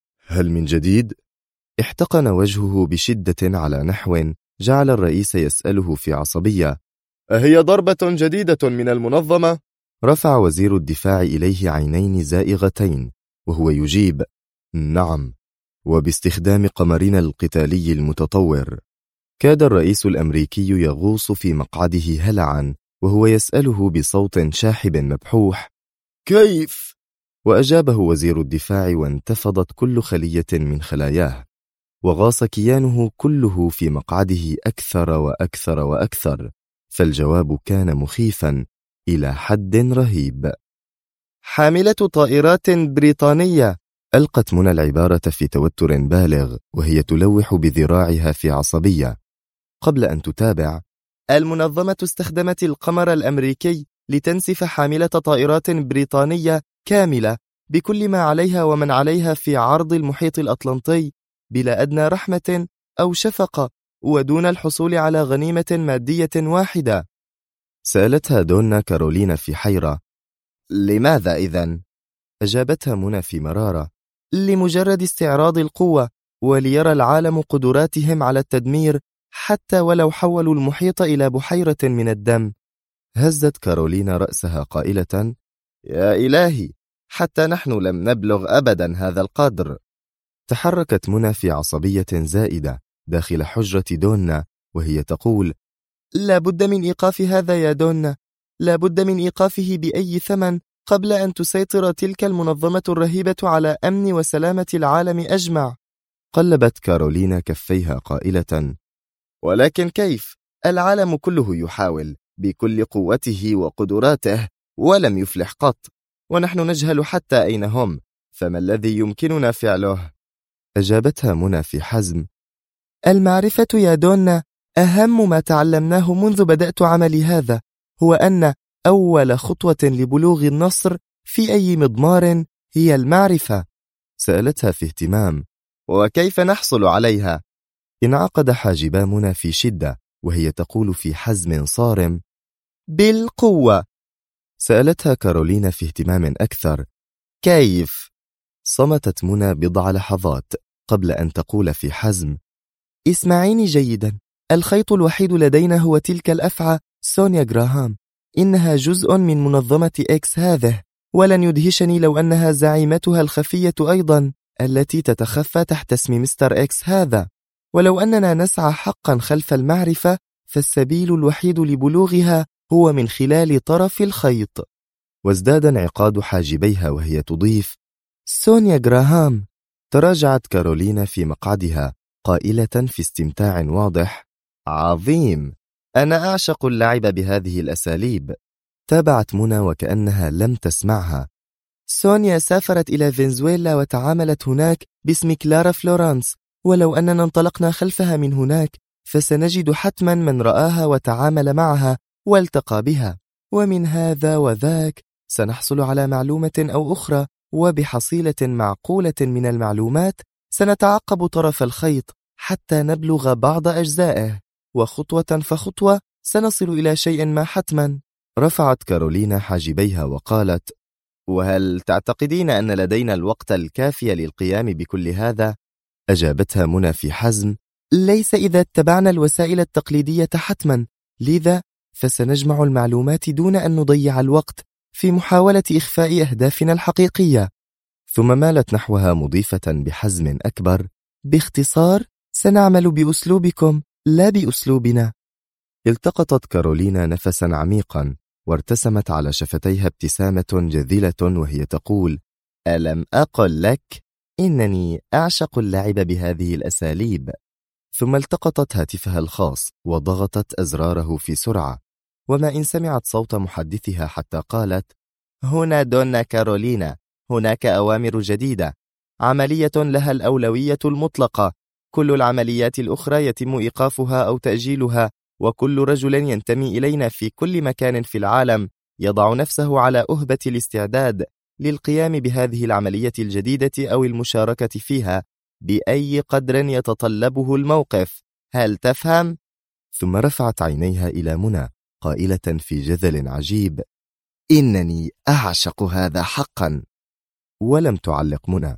Speaker 1: هل من جديد؟ احتقن وجهه بشدة على نحو جعل الرئيس يسأله في عصبية: أهي ضربة جديدة من المنظمة؟ رفع وزير الدفاع إليه عينين زائغتين وهو يجيب: نعم، وباستخدام قمرنا القتالي المتطور. كاد الرئيس الأمريكي يغوص في مقعده هلعا وهو يسأله بصوت شاحب مبحوح: كيف؟ وأجابه وزير الدفاع وانتفضت كل خلية من خلاياه، وغاص كيانه كله في مقعده أكثر وأكثر وأكثر، فالجواب كان مخيفا إلى حد رهيب: حاملة طائرات بريطانية. ألقت منى العبارة في توتر بالغ وهي تلوح بذراعها في عصبية، قبل أن تتابع: المنظمة استخدمت القمر الأمريكي لتنسف حاملة طائرات بريطانية كاملة بكل ما عليها ومن عليها في عرض المحيط الأطلنطي بلا أدنى رحمة أو شفقة، ودون الحصول على غنيمة مادية واحدة. سألتها دونا كارولينا في حيرة: لماذا إذن؟ أجابتها منى في مرارة: لمجرد استعراض القوة، وليرى العالم قدراتهم على التدمير حتى ولو حولوا المحيط إلى بحيرة من الدم. هزت كارولينا رأسها قائلة: يا إلهي،
Speaker 2: حتى نحن لم نبلغ أبدا هذا القدر.
Speaker 1: تحركت منى في عصبية زائدة داخل حجرة دونا وهي تقول:
Speaker 3: لا بد من إيقاف هذا يا دونا، لا بد من إيقافه بأي ثمن قبل أن تسيطر تلك المنظمة الرهيبة على أمن وسلامة العالم أجمع.
Speaker 1: قلبت كارولينا كفيها قائلة:
Speaker 2: ولكن كيف؟ العالم كله يحاول بكل قوته وقدراته ولم يفلح قط، ونحن نجهل حتى أين هم، فما الذي يمكننا فعله؟
Speaker 1: أجابتها منى في حزم:
Speaker 3: المعرفة يا دونا أهم ما تعلمناه منذ بدأت عملي هذا، هو أن أول خطوة لبلوغ النصر في أي مضمار هي المعرفة.
Speaker 1: سألتها في اهتمام:
Speaker 2: وكيف نحصل عليها؟
Speaker 1: انعقد حاجبا منى في شدة وهي تقول في حزم صارم:
Speaker 3: بالقوة.
Speaker 1: سألتها كارولينا في اهتمام أكثر:
Speaker 2: كيف؟
Speaker 1: صمتت منى بضع لحظات قبل أن تقول في حزم:
Speaker 3: اسمعيني جيدا، الخيط الوحيد لدينا هو تلك الأفعى سونيا غراهام، إنها جزء من منظمة إكس هذه، ولن يدهشني لو أنها زعيمتها الخفية أيضا التي تتخفى تحت اسم مستر إكس هذا. ولو أننا نسعى حقا خلف المعرفة فالسبيل الوحيد لبلوغها هو من خلال طرف الخيط.
Speaker 1: وازداد انعقاد حاجبيها وهي تضيف:
Speaker 3: سونيا غراهام.
Speaker 1: تراجعت كارولينا في مقعدها قائلة في استمتاع واضح:
Speaker 2: عظيم، أنا أعشق اللعب بهذه الأساليب.
Speaker 1: تابعت منى وكأنها لم تسمعها:
Speaker 3: سونيا سافرت إلى فنزويلا وتعاملت هناك باسم كلارا فلورانس، ولو أننا انطلقنا خلفها من هناك فسنجد حتما من رآها وتعامل معها والتقى بها، ومن هذا وذاك سنحصل على معلومة أو أخرى، وبحصيلة معقولة من المعلومات سنتعقب طرف الخيط حتى نبلغ بعض أجزائه، وخطوة فخطوة سنصل إلى شيء ما حتما.
Speaker 1: رفعت كارولينا حاجبيها وقالت:
Speaker 2: وهل تعتقدين أن لدينا الوقت الكافي للقيام بكل هذا؟
Speaker 1: أجابتها منى في حزم:
Speaker 3: ليس إذا اتبعنا الوسائل التقليدية حتما، لذا فسنجمع المعلومات دون أن نضيع الوقت في محاولة إخفاء أهدافنا الحقيقية.
Speaker 1: ثم مالت نحوها مضيفة بحزم أكبر:
Speaker 3: باختصار سنعمل بأسلوبكم لا بأسلوبنا.
Speaker 1: التقطت كارولينا نفسا عميقا وارتسمت على شفتيها ابتسامة جذلة وهي تقول:
Speaker 2: ألم أقل لك إنني أعشق اللعب بهذه الأساليب؟
Speaker 1: ثم التقطت هاتفها الخاص وضغطت أزراره في سرعة،
Speaker 2: وما إن سمعت صوت محدثها حتى قالت: هنا دونا كارولينا، هناك أوامر جديدة، عملية لها الأولوية المطلقة، كل العمليات الأخرى يتم إيقافها أو تأجيلها، وكل رجل ينتمي إلينا في كل مكان في العالم يضع نفسه على أهبة الاستعداد للقيام بهذه العملية الجديدة أو المشاركة فيها بأي قدر يتطلبه الموقف. هل تفهم؟
Speaker 1: ثم رفعت عينيها إلى منى قائلة في جذل عجيب:
Speaker 2: إنني أعشق هذا حقا.
Speaker 1: ولم تعلق منى،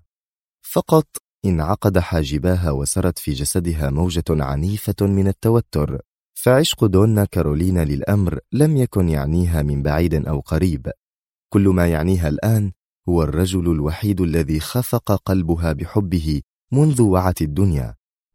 Speaker 1: فقط انعقد حاجباها وسرت في جسدها موجة عنيفة من التوتر، فعشق دونا كارولينا للأمر لم يكن يعنيها من بعيد أو قريب. كل ما يعنيها الآن هو الرجل الوحيد الذي خفق قلبها بحبه منذ وعت الدنيا،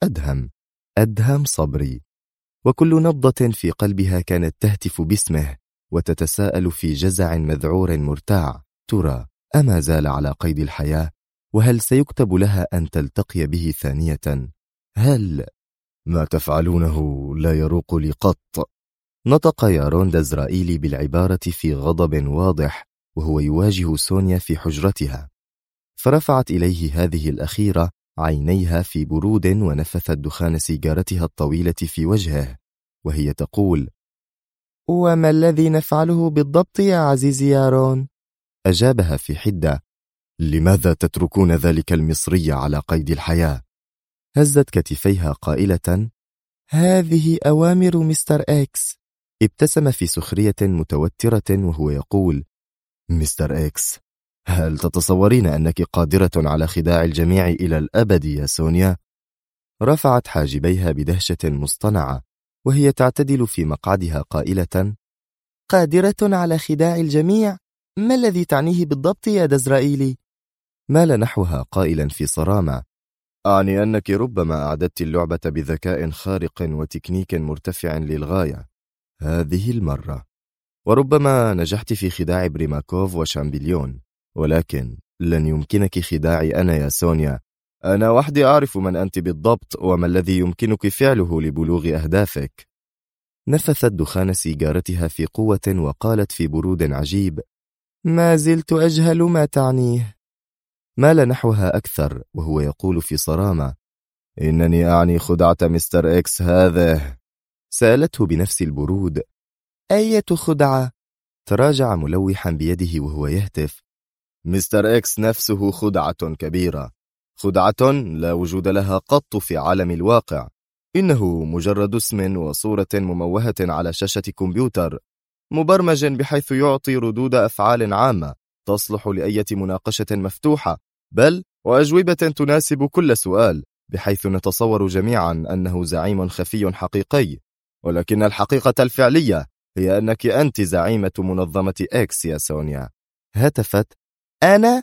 Speaker 1: أدهم صبري. وكل نبضة في قلبها كانت تهتف باسمه وتتساءل في جزع مذعور مرتاع: ترى أما زال على قيد الحياة؟ وهل سيكتب لها أن تلتقي به ثانية؟ هل
Speaker 2: ما تفعلونه لا يروق لي قط؟
Speaker 1: نطق يارون دزرائيلي بالعبارة في غضب واضح وهو يواجه سونيا في حجرتها، فرفعت إليه هذه الأخيرة عينيها في برود ونفثت دخان سيجارتها الطويلة في وجهه وهي تقول:
Speaker 3: وما الذي نفعله بالضبط يا عزيزي يارون؟
Speaker 1: أجابها في حدة:
Speaker 2: لماذا تتركون ذلك المصري على قيد الحياة؟
Speaker 1: هزت كتفيها قائلة:
Speaker 3: هذه أوامر مستر إكس.
Speaker 1: ابتسم في سخرية متوترة وهو يقول:
Speaker 2: مستر إكس، هل تتصورين أنك قادرة على خداع الجميع إلى الأبد يا سونيا؟
Speaker 1: رفعت حاجبيها بدهشة مصطنعة وهي تعتدل في مقعدها قائلة:
Speaker 3: قادرة على خداع الجميع؟ ما الذي تعنيه بالضبط يا دزرائيلي؟
Speaker 2: مال نحوها قائلا في صرامة: أعني أنك ربما أعددت اللعبة بذكاء خارق وتكنيك مرتفع للغاية هذه المرة، وربما نجحت في خداع بريماكوف وشامبليون، ولكن لن يمكنك خداعي أنا يا سونيا. أنا وحدي أعرف من أنت بالضبط وما الذي يمكنك فعله لبلوغ أهدافك. نفثت دخان سيجارتها في قوة وقالت في برود عجيب:
Speaker 3: ما زلت أجهل ما تعنيه.
Speaker 2: مال نحوها أكثر وهو يقول في صرامة: إنني أعني خدعة مستر إكس هذه. سألته بنفس البرود:
Speaker 3: أية خدعة؟
Speaker 2: تراجع ملوحا بيده وهو يهتف: مستر إكس نفسه خدعة كبيرة، خدعة لا وجود لها قط في عالم الواقع. إنه مجرد اسم وصورة مموهة على شاشة كمبيوتر، مبرمج بحيث يعطي ردود أفعال عامة تصلح لأية مناقشة مفتوحة، بل وأجوبة تناسب كل سؤال، بحيث نتصور جميعا أنه زعيم خفي حقيقي. ولكن الحقيقة الفعلية هي أنك أنت زعيمة منظمة إكس يا سونيا.
Speaker 3: هتفت: أنا؟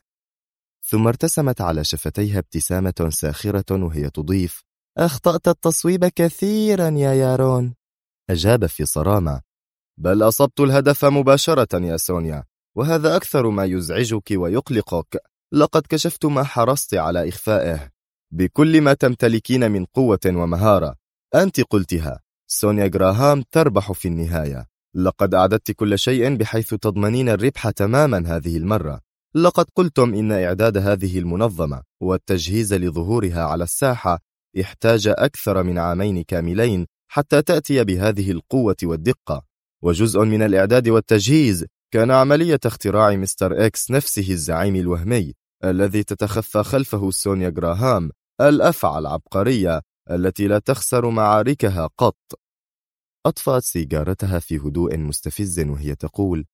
Speaker 2: ثم ارتسمت على شفتيها ابتسامة ساخرة وهي تضيف:
Speaker 3: أخطأت التصويب كثيرا يا يارون.
Speaker 2: أجاب في صرامة: بل أصبت الهدف مباشرة يا سونيا، وهذا أكثر ما يزعجك ويقلقك. لقد كشفت ما حرصت على إخفائه بكل ما تمتلكين من قوة ومهارة. أنت قلتها، سونيا غراهام تربح في النهاية. لقد أعددت كل شيء بحيث تضمنين الربح تماما هذه المرة. لقد قلتم إن إعداد هذه المنظمة والتجهيز لظهورها على الساحة احتاج أكثر من عامين كاملين حتى تأتي بهذه القوة والدقة، وجزء من الإعداد والتجهيز كان عملية اختراع مستر إكس نفسه الزعيم الوهمي الذي تتخفى خلفه سونيا غراهام، الأفعى العبقرية التي لا تخسر معاركها قط. أطفأت سيجارتها في هدوء مستفز وهي تقول: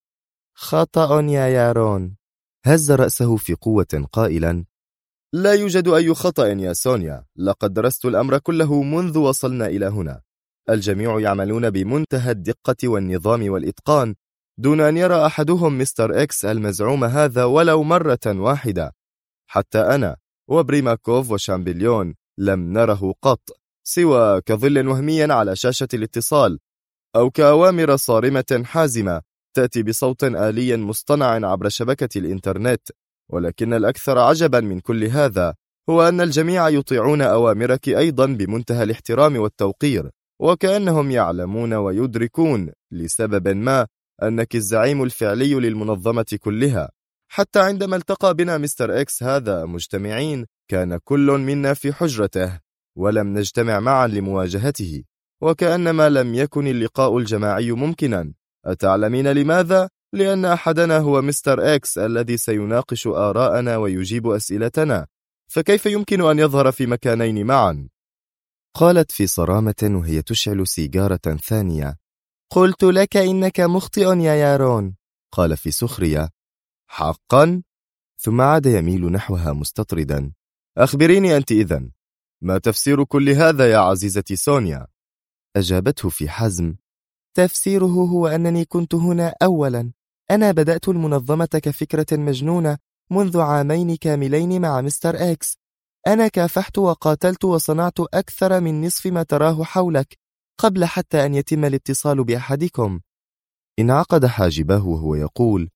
Speaker 3: خطأ يا يارون.
Speaker 2: هز رأسه في قوة قائلا: لا يوجد أي خطأ يا سونيا، لقد درست الأمر كله منذ وصلنا إلى هنا. الجميع يعملون بمنتهى الدقة والنظام والإتقان دون أن يرى أحدهم مستر إكس المزعوم هذا ولو مرة واحدة. حتى أنا وبريماكوف وشامبليون لم نره قط، سوى كظل وهمي على شاشة الاتصال، أو كأوامر صارمة حازمة تأتي بصوت آلي مصطنع عبر شبكة الإنترنت. ولكن الأكثر عجبا من كل هذا هو أن الجميع يطيعون أوامرك أيضا بمنتهى الاحترام والتوقير، وكأنهم يعلمون ويدركون لسبب ما أنك الزعيم الفعلي للمنظمة كلها. حتى عندما التقى بنا مستر إكس هذا مجتمعين، كان كل منا في حجرته ولم نجتمع معا لمواجهته، وكأنما لم يكن اللقاء الجماعي ممكنا. أتعلمين لماذا؟ لأن أحدنا هو مستر إكس الذي سيناقش آراءنا ويجيب أسئلتنا، فكيف يمكن أن يظهر في مكانين معا؟
Speaker 3: قالت في صرامة وهي تشعل سيجارة ثانية: قلت لك إنك مخطئ يا يارون.
Speaker 2: قال في سخرية: حقا؟ ثم عاد يميل نحوها مستطردا: أخبريني أنت إذن، ما تفسير كل هذا يا عزيزتي سونيا؟
Speaker 3: أجابته في حزم: تفسيره هو أنني كنت هنا أولا. أنا بدأت المنظمة كفكرة مجنونة منذ عامين كاملين مع مستر إكس. أنا كافحت وقاتلت وصنعت أكثر من نصف ما تراه حولك قبل حتى أن يتم الاتصال بأحدكم.
Speaker 2: انعقد حاجبه وهو يقول: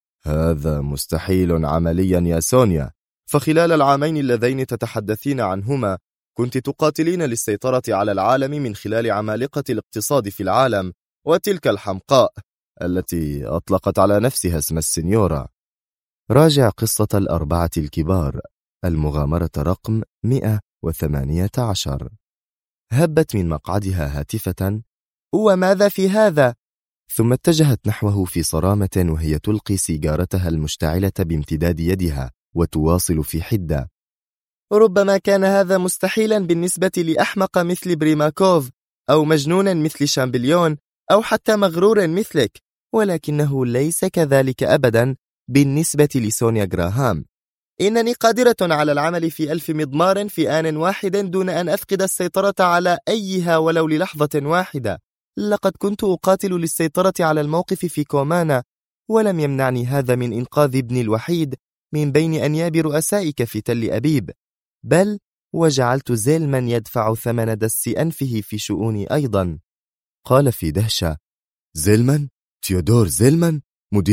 Speaker 2: هذا مستحيل عمليا يا سونيا، فخلال العامين اللذين تتحدثين عنهما كنت تقاتلين للسيطرة على العالم من خلال عمالقة الاقتصاد في العالم، وتلك الحمقاء التي أطلقت على نفسها اسم السنيورة. راجع قصة الأربعة الكبار، المغامرة رقم 118. هبت من مقعدها هاتفة:
Speaker 3: وماذا في هذا؟
Speaker 2: ثم اتجهت نحوه في صرامة وهي تلقي سيجارتها المشتعلة بامتداد يدها وتواصل في حدة:
Speaker 3: ربما كان هذا مستحيلا بالنسبة لأحمق مثل بريماكوف، أو مجنونا مثل شامبليون، أو حتى مغرورا مثلك، ولكنه ليس كذلك أبدا بالنسبة لسونيا غراهام. إنني قادرة على العمل في 1000 مضمار في آن واحد دون أن أفقد السيطرة على أيها ولو للحظة واحدة. لقد كنت أقاتل للسيطرة على الموقف في كومانا، ولم يمنعني هذا من إنقاذ ابني الوحيد من بين أنياب رؤسائك في تل أبيب، بل وجعلت زيلمان يدفع ثمن دس أنفه في شؤوني أيضا.
Speaker 1: قال في دهشة: زيلمان؟ تيودور زيلمان؟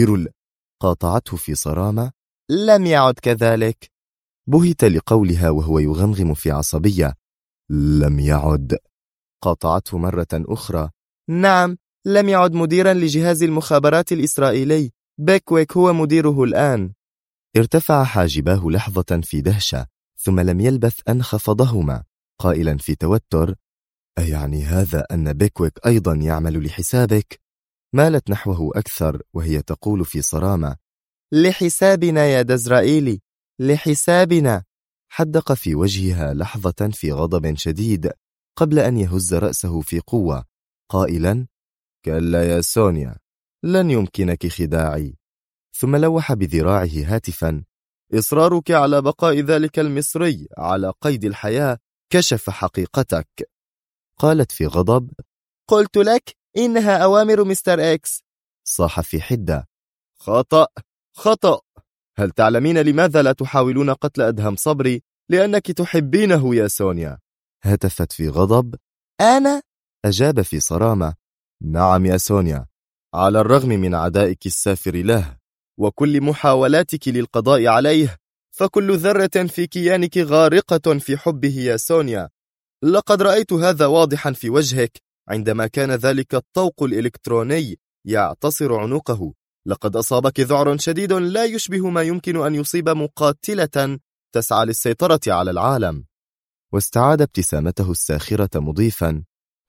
Speaker 1: قاطعته في صرامة:
Speaker 3: لم يعد كذلك.
Speaker 1: بهت لقولها وهو يغمغم في عصبية: لم يعد.
Speaker 3: قاطعته مرة أخرى: نعم، لم يعد مديرا لجهاز المخابرات الإسرائيلي، بيكويك هو مديره الآن.
Speaker 1: ارتفع حاجباه لحظة في دهشة، ثم لم يلبث أن خفضهما، قائلا في توتر: أيعني هذا أن بيكويك أيضا يعمل لحسابك؟ مالت نحوه أكثر وهي تقول في صرامة:
Speaker 3: لحسابنا يا دزرائيلي، لحسابنا.
Speaker 1: حدق في وجهها لحظة في غضب شديد قبل أن يهز رأسه في قوة، قائلا: كلا يا سونيا، لن يمكنك خداعي. ثم لوح بذراعه هاتفا: إصرارك على بقاء ذلك المصري على قيد الحياة كشف حقيقتك. قالت في غضب:
Speaker 3: قلت لك إنها أوامر مستر إكس.
Speaker 1: صاح في حدة: خطأ، خطأ. هل تعلمين لماذا لا تحاولون قتل أدهم صبري؟ لأنك تحبينه يا سونيا. هتفت في غضب:
Speaker 3: أنا؟
Speaker 1: أجاب في صرامة: نعم يا سونيا، على الرغم من عدائك السافر له وكل محاولاتك للقضاء عليه، فكل ذرة في كيانك غارقة في حبه يا سونيا. لقد رأيت هذا واضحا في وجهك عندما كان ذلك الطوق الإلكتروني يعتصر عنقه. لقد أصابك ذعر شديد لا يشبه ما يمكن أن يصيب مقاتلة تسعى للسيطرة على العالم. واستعاد ابتسامته الساخرة مضيفا: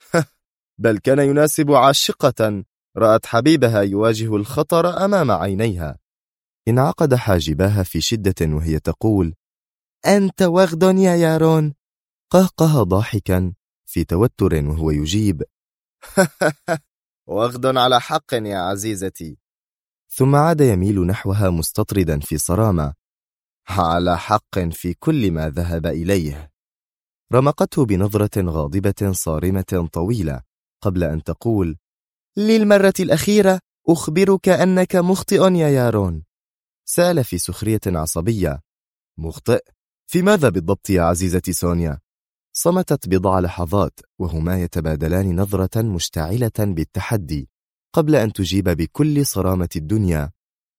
Speaker 1: بل كان يناسب عاشقة رأت حبيبها يواجه الخطر أمام عينيها. انعقد حاجباها في شدة وهي تقول:
Speaker 3: أنت وغد يا يارون.
Speaker 1: قهقه ضاحكا في توتر وهو يجيب:
Speaker 3: وغد على حق يا عزيزتي.
Speaker 1: ثم عاد يميل نحوها مستطردا في صرامة:
Speaker 3: على حق في كل ما ذهب إليه.
Speaker 1: رمقته بنظرة غاضبة صارمة طويلة قبل أن تقول:
Speaker 3: للمرة الأخيرة أخبرك أنك مخطئ يا يارون.
Speaker 1: سأل في سخرية عصبية: مخطئ؟ في ماذا بالضبط يا عزيزتي سونيا؟ صمتت بضع لحظات وهما يتبادلان نظرة مشتعلة بالتحدي قبل أن تجيب بكل صرامة الدنيا: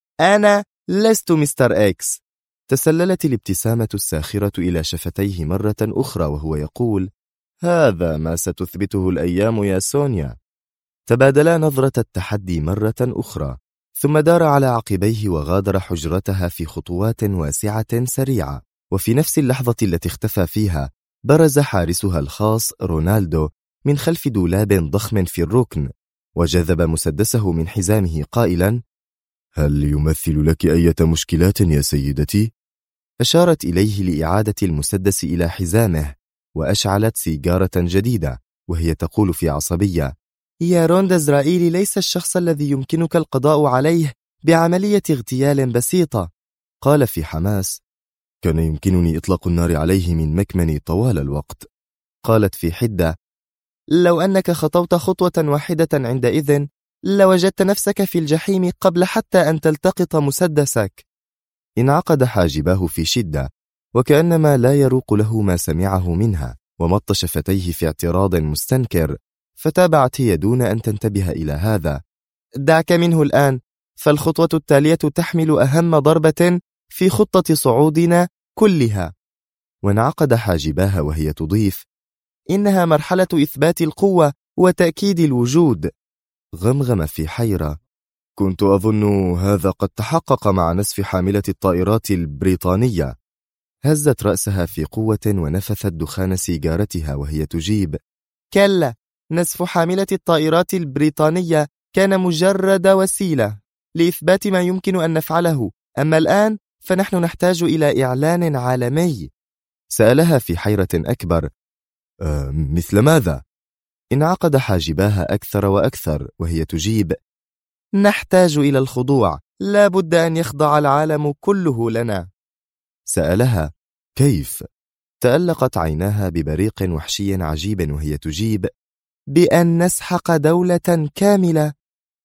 Speaker 3: أنا لست مستر إكس.
Speaker 1: تسللت الابتسامة الساخرة إلى شفتيه مرة أخرى وهو يقول: هذا ما ستثبته الأيام يا سونيا. تبادلا نظرة التحدي مرة أخرى، ثم دار على عقبيه وغادر حجرتها في خطوات واسعة سريعة. وفي نفس اللحظة التي اختفى فيها برز حارسها الخاص رونالدو من خلف دولاب ضخم في الركن، وجذب مسدسه من حزامه قائلا: هل يمثل لك أي مشكلات يا سيدتي؟ أشارت إليه لإعادة المسدس إلى حزامه، وأشعلت سيجارة جديدة وهي تقول في عصبية:
Speaker 3: يارون دزرائيلي ليس الشخص الذي يمكنك القضاء عليه بعملية اغتيال بسيطة.
Speaker 1: قال في حماس: كان يمكنني إطلاق النار عليه من مكمني طوال الوقت.
Speaker 3: قالت في حدة: لو أنك خطوت خطوة واحدة عندئذ لوجدت نفسك في الجحيم قبل حتى أن تلتقط مسدسك.
Speaker 1: انعقد حاجباه في شدة وكأنما لا يروق له ما سمعه منها، ومط شفتيه في اعتراض مستنكر، فتابعت هي دون أن تنتبه إلى هذا:
Speaker 3: دعك منه الآن، فالخطوة التالية تحمل أهم ضربة في خطة صعودنا كلها.
Speaker 1: وانعقد حاجباها وهي تضيف:
Speaker 3: إنها مرحلة إثبات القوة وتأكيد الوجود.
Speaker 1: غمغم في حيرة: كنت أظن هذا قد تحقق مع نسف حاملة الطائرات البريطانية. هزت رأسها في قوة ونفثت دخان سيجارتها وهي تجيب:
Speaker 3: كلا، نسف حاملة الطائرات البريطانية كان مجرد وسيلة لإثبات ما يمكن أن نفعله، أما الآن فنحن نحتاج إلى إعلان عالمي.
Speaker 1: سألها في حيرة أكبر: مثل ماذا؟ انعقد حاجباها أكثر وأكثر وهي تجيب:
Speaker 3: نحتاج إلى الخضوع، لا بد أن يخضع العالم كله لنا.
Speaker 1: سألها: كيف؟ تألقت عيناها ببريق وحشي عجيب وهي تجيب:
Speaker 3: بأن نسحق دولة كاملة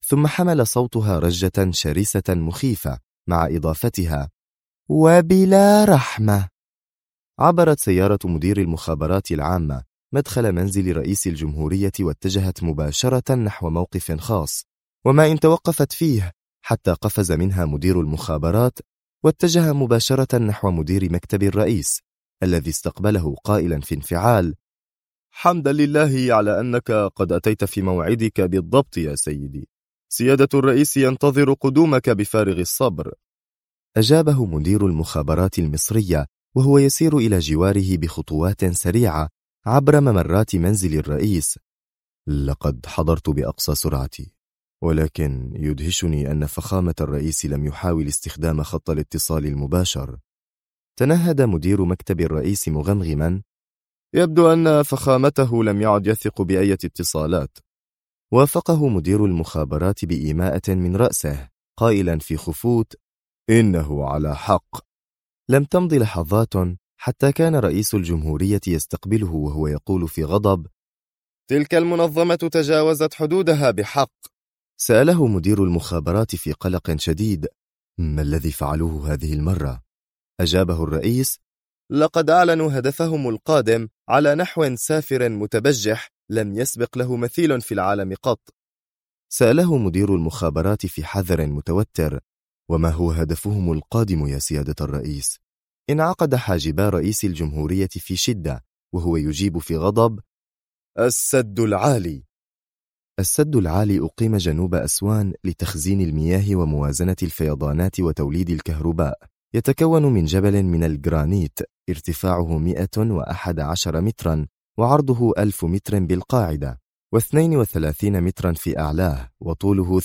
Speaker 2: ثم حمل صوتها رجة شرسة مخيفة مع إضافتها:
Speaker 3: وبلا رحمة.
Speaker 2: عبرت سيارة مدير المخابرات العامة مدخل منزل رئيس الجمهورية واتجهت مباشرة نحو موقف خاص، وما إن توقفت فيه حتى قفز منها مدير المخابرات واتجه مباشرة نحو مدير مكتب الرئيس الذي استقبله قائلا في انفعال: حمدا لله على أنك قد أتيت في موعدك بالضبط يا سيدي، سيادة الرئيس ينتظر قدومك بفارغ الصبر. أجابه مدير المخابرات المصرية وهو يسير إلى جواره بخطوات سريعة عبر ممرات منزل الرئيس: لقد حضرت بأقصى سرعتي، ولكن يدهشني أن فخامة الرئيس لم يحاول استخدام خط الاتصال المباشر. تنهد مدير مكتب الرئيس مغمغما: يبدو أن فخامته لم يعد يثق بأي اتصالات. وافقه مدير المخابرات بإيماءة من رأسه قائلا في خفوت: إنه على حق. لم تمض لحظات حتى كان رئيس الجمهورية يستقبله وهو يقول في غضب: تلك المنظمة تجاوزت حدودها بحق. سأله مدير المخابرات في قلق شديد: ما الذي فعلوه هذه المرة؟ أجابه الرئيس: لقد أعلنوا هدفهم القادم على نحو سافر متبجح لم يسبق له مثيل في العالم قط. سأله مدير المخابرات في حذر متوتر: وما هو هدفهم القادم يا سيادة الرئيس؟ انعقد حاجبا رئيس الجمهورية في شدة وهو يجيب في غضب: السد العالي. السد العالي أقيم جنوب أسوان لتخزين المياه وموازنة الفيضانات وتوليد الكهرباء. يتكون من جبل من الجرانيت ارتفاعه 111 مترا وعرضه 1000 متر بالقاعدة، و32 مترا في أعلاه، وطوله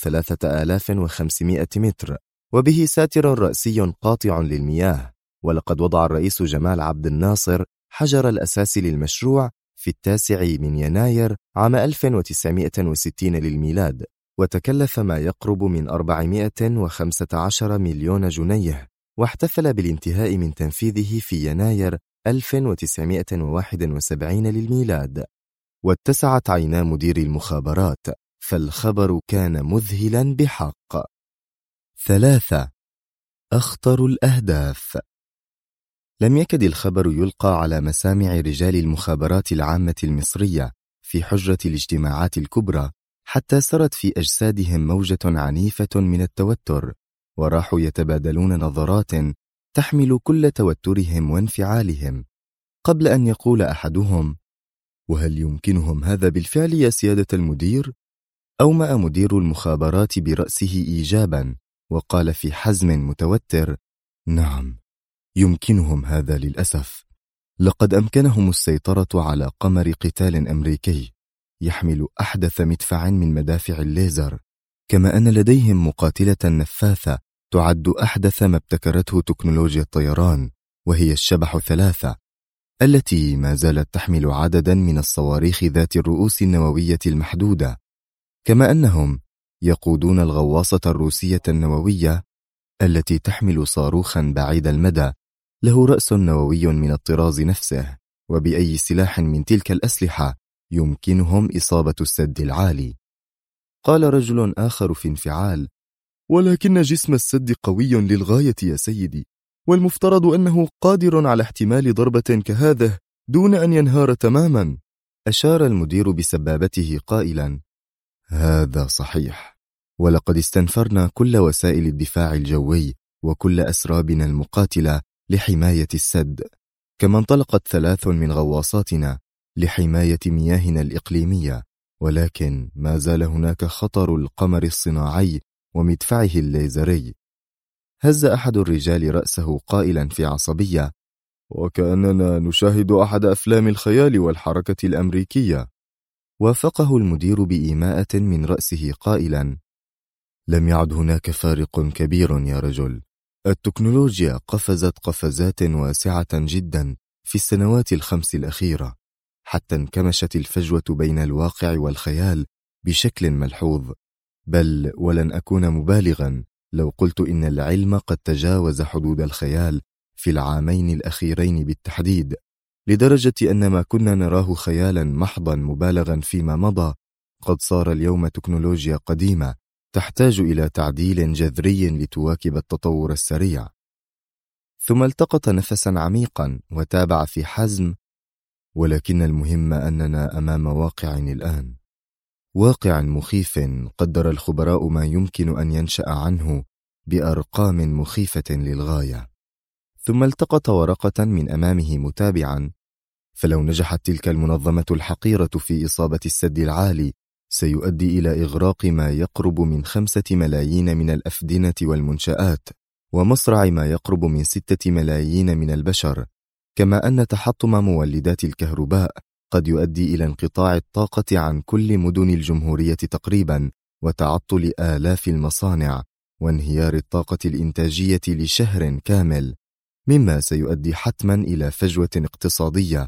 Speaker 2: 3500 متر، وبه ساتر رأسي قاطع للمياه. ولقد وضع الرئيس جمال عبد الناصر حجر الأساس للمشروع في 9 يناير عام 1960 للميلاد، وتكلف ما يقرب من 415 مليون جنيه، واحتفل بالانتهاء من تنفيذه في يناير 1971 للميلاد. واتسعت عينا مدير المخابرات، فالخبر كان مذهلا بحق. 3. أخطر الأهداف. لم يكد الخبر يلقى على مسامع رجال المخابرات العامة المصرية في حجرة الاجتماعات الكبرى حتى سرت في أجسادهم موجة عنيفة من التوتر، وراحوا يتبادلون نظرات تحمل كل توترهم وانفعالهم، قبل أن يقول أحدهم: وهل يمكنهم هذا بالفعل يا سيادة المدير؟ أومأ مدير المخابرات برأسه إيجابا وقال في حزم متوتر: نعم، يمكنهم هذا للأسف. لقد أمكنهم السيطرة على قمر قتال أمريكي يحمل أحدث مدفع من مدافع الليزر، كما أن لديهم مقاتلة نفاثة تعد أحدث ما ابتكرته تكنولوجيا الطيران، وهي الشبح 3، التي ما زالت تحمل عددا من الصواريخ ذات الرؤوس النووية المحدودة، كما أنهم يقودون الغواصة الروسية النووية التي تحمل صاروخا بعيد المدى له رأس نووي من الطراز نفسه، وبأي سلاح من تلك الأسلحة يمكنهم إصابة السد العالي. قال رجل آخر في انفعال: ولكن جسم السد قوي للغاية يا سيدي، والمفترض أنه قادر على احتمال ضربة كهذه دون أن ينهار تماما. أشار المدير بسبابته قائلا: هذا صحيح، ولقد استنفرنا كل وسائل الدفاع الجوي وكل أسرابنا المقاتلة لحماية السد، كما انطلقت 3 من غواصاتنا لحماية مياهنا الإقليمية، ولكن ما زال هناك خطر القمر الصناعي ومدفعه الليزري. هز أحد الرجال رأسه قائلا في عصبية: وكأننا نشاهد أحد أفلام الخيال والحركة الأمريكية. وافقه المدير بإيماءة من رأسه قائلا: لم يعد هناك فارق كبير يا رجل، التكنولوجيا قفزت قفزات واسعة جدا في السنوات ال5 الأخيرة، حتى انكمشت الفجوة بين الواقع والخيال بشكل ملحوظ، بل ولن أكون مبالغا لو قلت إن العلم قد تجاوز حدود الخيال في العامين الأخيرين بالتحديد، لدرجة أن ما كنا نراه خيالا محضا مبالغا فيما مضى قد صار اليوم تكنولوجيا قديمة
Speaker 1: تحتاج إلى تعديل جذري لتواكب التطور السريع. ثم التقط نفسا عميقا وتابع في حزم: ولكن المهم أننا أمام واقع الآن، واقع مخيف قدر الخبراء ما يمكن أن ينشأ عنه بأرقام مخيفة للغاية. ثم التقط ورقة من أمامه متابعا: فلو نجحت تلك المنظمة الحقيرة في إصابة السد العالي، سيؤدي إلى إغراق ما يقرب من 5 ملايين من الأفدنة والمنشآت، ومصرع ما يقرب من 6 ملايين من البشر، كما أن تحطم مولدات الكهرباء قد يؤدي إلى انقطاع الطاقة عن كل مدن الجمهورية تقريبا، وتعطل آلاف المصانع، وانهيار الطاقة الإنتاجية لشهر كامل، مما سيؤدي حتما إلى فجوة اقتصادية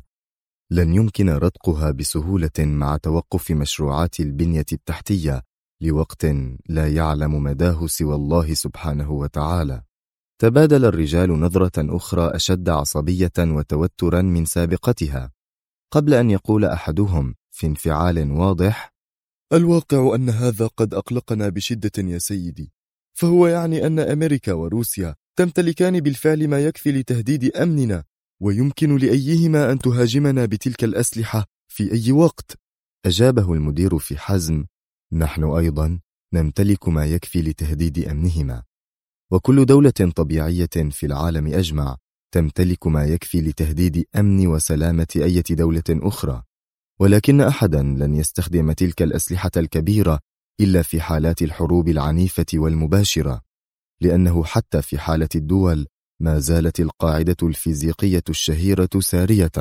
Speaker 1: لن يمكن ردقها بسهولة مع توقف مشروعات البنية التحتية لوقت لا يعلم مداه سوى الله سبحانه وتعالى. تبادل الرجال نظرة أخرى أشد عصبية وتوترا من سابقتها، قبل أن يقول أحدهم في انفعال واضح:
Speaker 4: الواقع أن هذا قد أقلقنا بشدة يا سيدي، فهو يعني أن أمريكا وروسيا تمتلكان بالفعل ما يكفي لتهديد أمننا، ويمكن لأيهما أن تهاجمنا بتلك الأسلحة في أي وقت.
Speaker 1: أجابه المدير في حزم: نحن أيضا نمتلك ما يكفي لتهديد أمنهما، وكل دولة طبيعية في العالم أجمع تمتلك ما يكفي لتهديد أمن وسلامة أي دولة أخرى، ولكن أحدا لن يستخدم تلك الأسلحة الكبيرة إلا في حالات الحروب العنيفة والمباشرة، لأنه حتى في حالة الدول ما زالت القاعدة الفيزيقية الشهيرة سارية: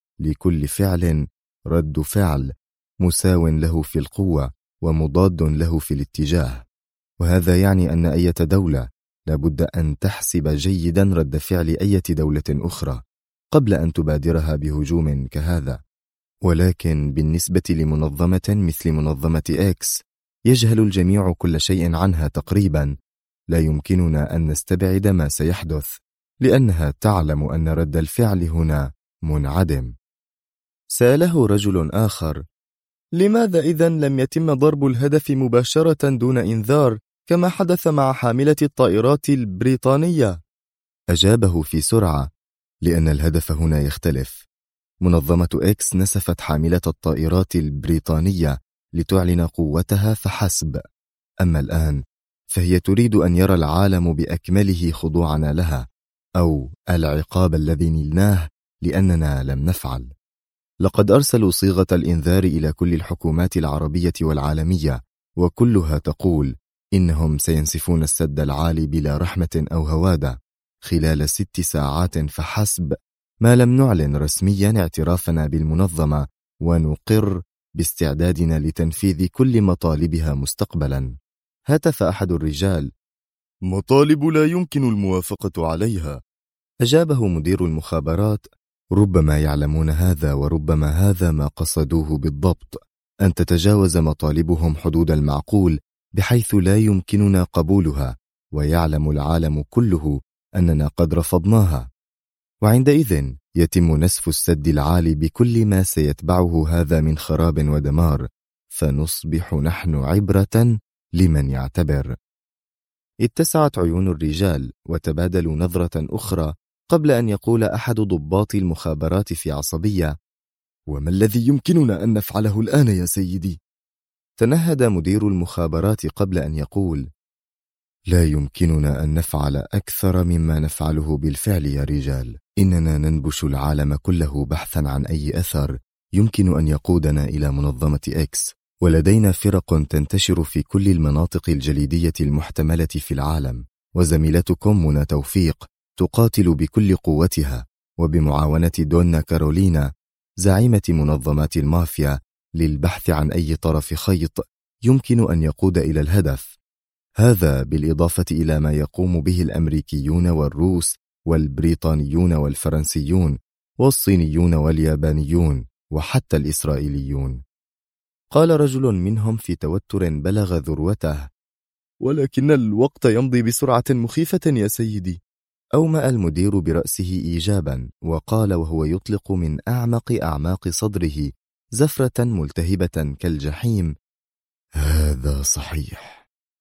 Speaker 1: لكل فعل رد فعل مساو له في القوة ومضاد له في الاتجاه. وهذا يعني أن أي دولة لابد أن تحسب جيدا رد فعل أي دولة أخرى قبل أن تبادرها بهجوم كهذا. ولكن بالنسبة لمنظمة مثل منظمة إكس، يجهل الجميع كل شيء عنها تقريبا، لا يمكننا أن نستبعد ما سيحدث، لأنها تعلم أن رد الفعل هنا منعدم.
Speaker 4: سأله رجل آخر: لماذا إذن لم يتم ضرب الهدف مباشرة دون إنذار كما حدث مع حاملة الطائرات البريطانية؟
Speaker 1: أجابه في سرعة: لأن الهدف هنا يختلف. منظمة إكس نسفت حاملة الطائرات البريطانية لتعلن قوتها فحسب، أما الآن فهي تريد أن يرى العالم بأكمله خضوعنا لها، أو العقاب الذي نلناه لأننا لم نفعل. لقد أرسلوا صيغة الإنذار إلى كل الحكومات العربية والعالمية، وكلها تقول إنهم سينسفون السد العالي بلا رحمة أو هوادة خلال 6 ساعات فحسب، ما لم نعلن رسميا اعترافنا بالمنظمة ونقر باستعدادنا لتنفيذ كل مطالبها مستقبلا. هتف أحد الرجال:
Speaker 4: مطالب لا يمكن الموافقة عليها.
Speaker 1: أجابه مدير المخابرات: ربما يعلمون هذا، وربما هذا ما قصدوه بالضبط، أن تتجاوز مطالبهم حدود المعقول بحيث لا يمكننا قبولها، ويعلم العالم كله أننا قد رفضناها، وعندئذ يتم نسف السد العالي بكل ما سيتبعه هذا من خراب ودمار، فنصبح نحن عبرة لمن يعتبر. اتسعت عيون الرجال وتبادلوا نظرة أخرى قبل أن يقول أحد ضباط المخابرات في عصبية:
Speaker 4: وما الذي يمكننا أن نفعله الآن يا سيدي؟
Speaker 1: تنهد مدير المخابرات قبل أن يقول: لا يمكننا أن نفعل أكثر مما نفعله بالفعل يا رجال. إننا ننبش العالم كله بحثا عن أي أثر يمكن أن يقودنا إلى منظمة إكس، ولدينا فرق تنتشر في كل المناطق الجليدية المحتملة في العالم، وزميلتكم منى توفيق تقاتل بكل قوتها وبمعاونة دونا كارولينا زعيمة منظمات المافيا للبحث عن أي طرف خيط يمكن أن يقود إلى الهدف. هذا بالإضافة إلى ما يقوم به الأمريكيون والروس والبريطانيون والفرنسيون والصينيون واليابانيون وحتى الإسرائيليون. قال رجل منهم في توتر بلغ ذروته:
Speaker 4: ولكن الوقت يمضي بسرعة مخيفة يا سيدي.
Speaker 1: أومأ المدير برأسه إيجابا وقال وهو يطلق من أعماق صدره زفرة ملتهبة كالجحيم: هذا صحيح.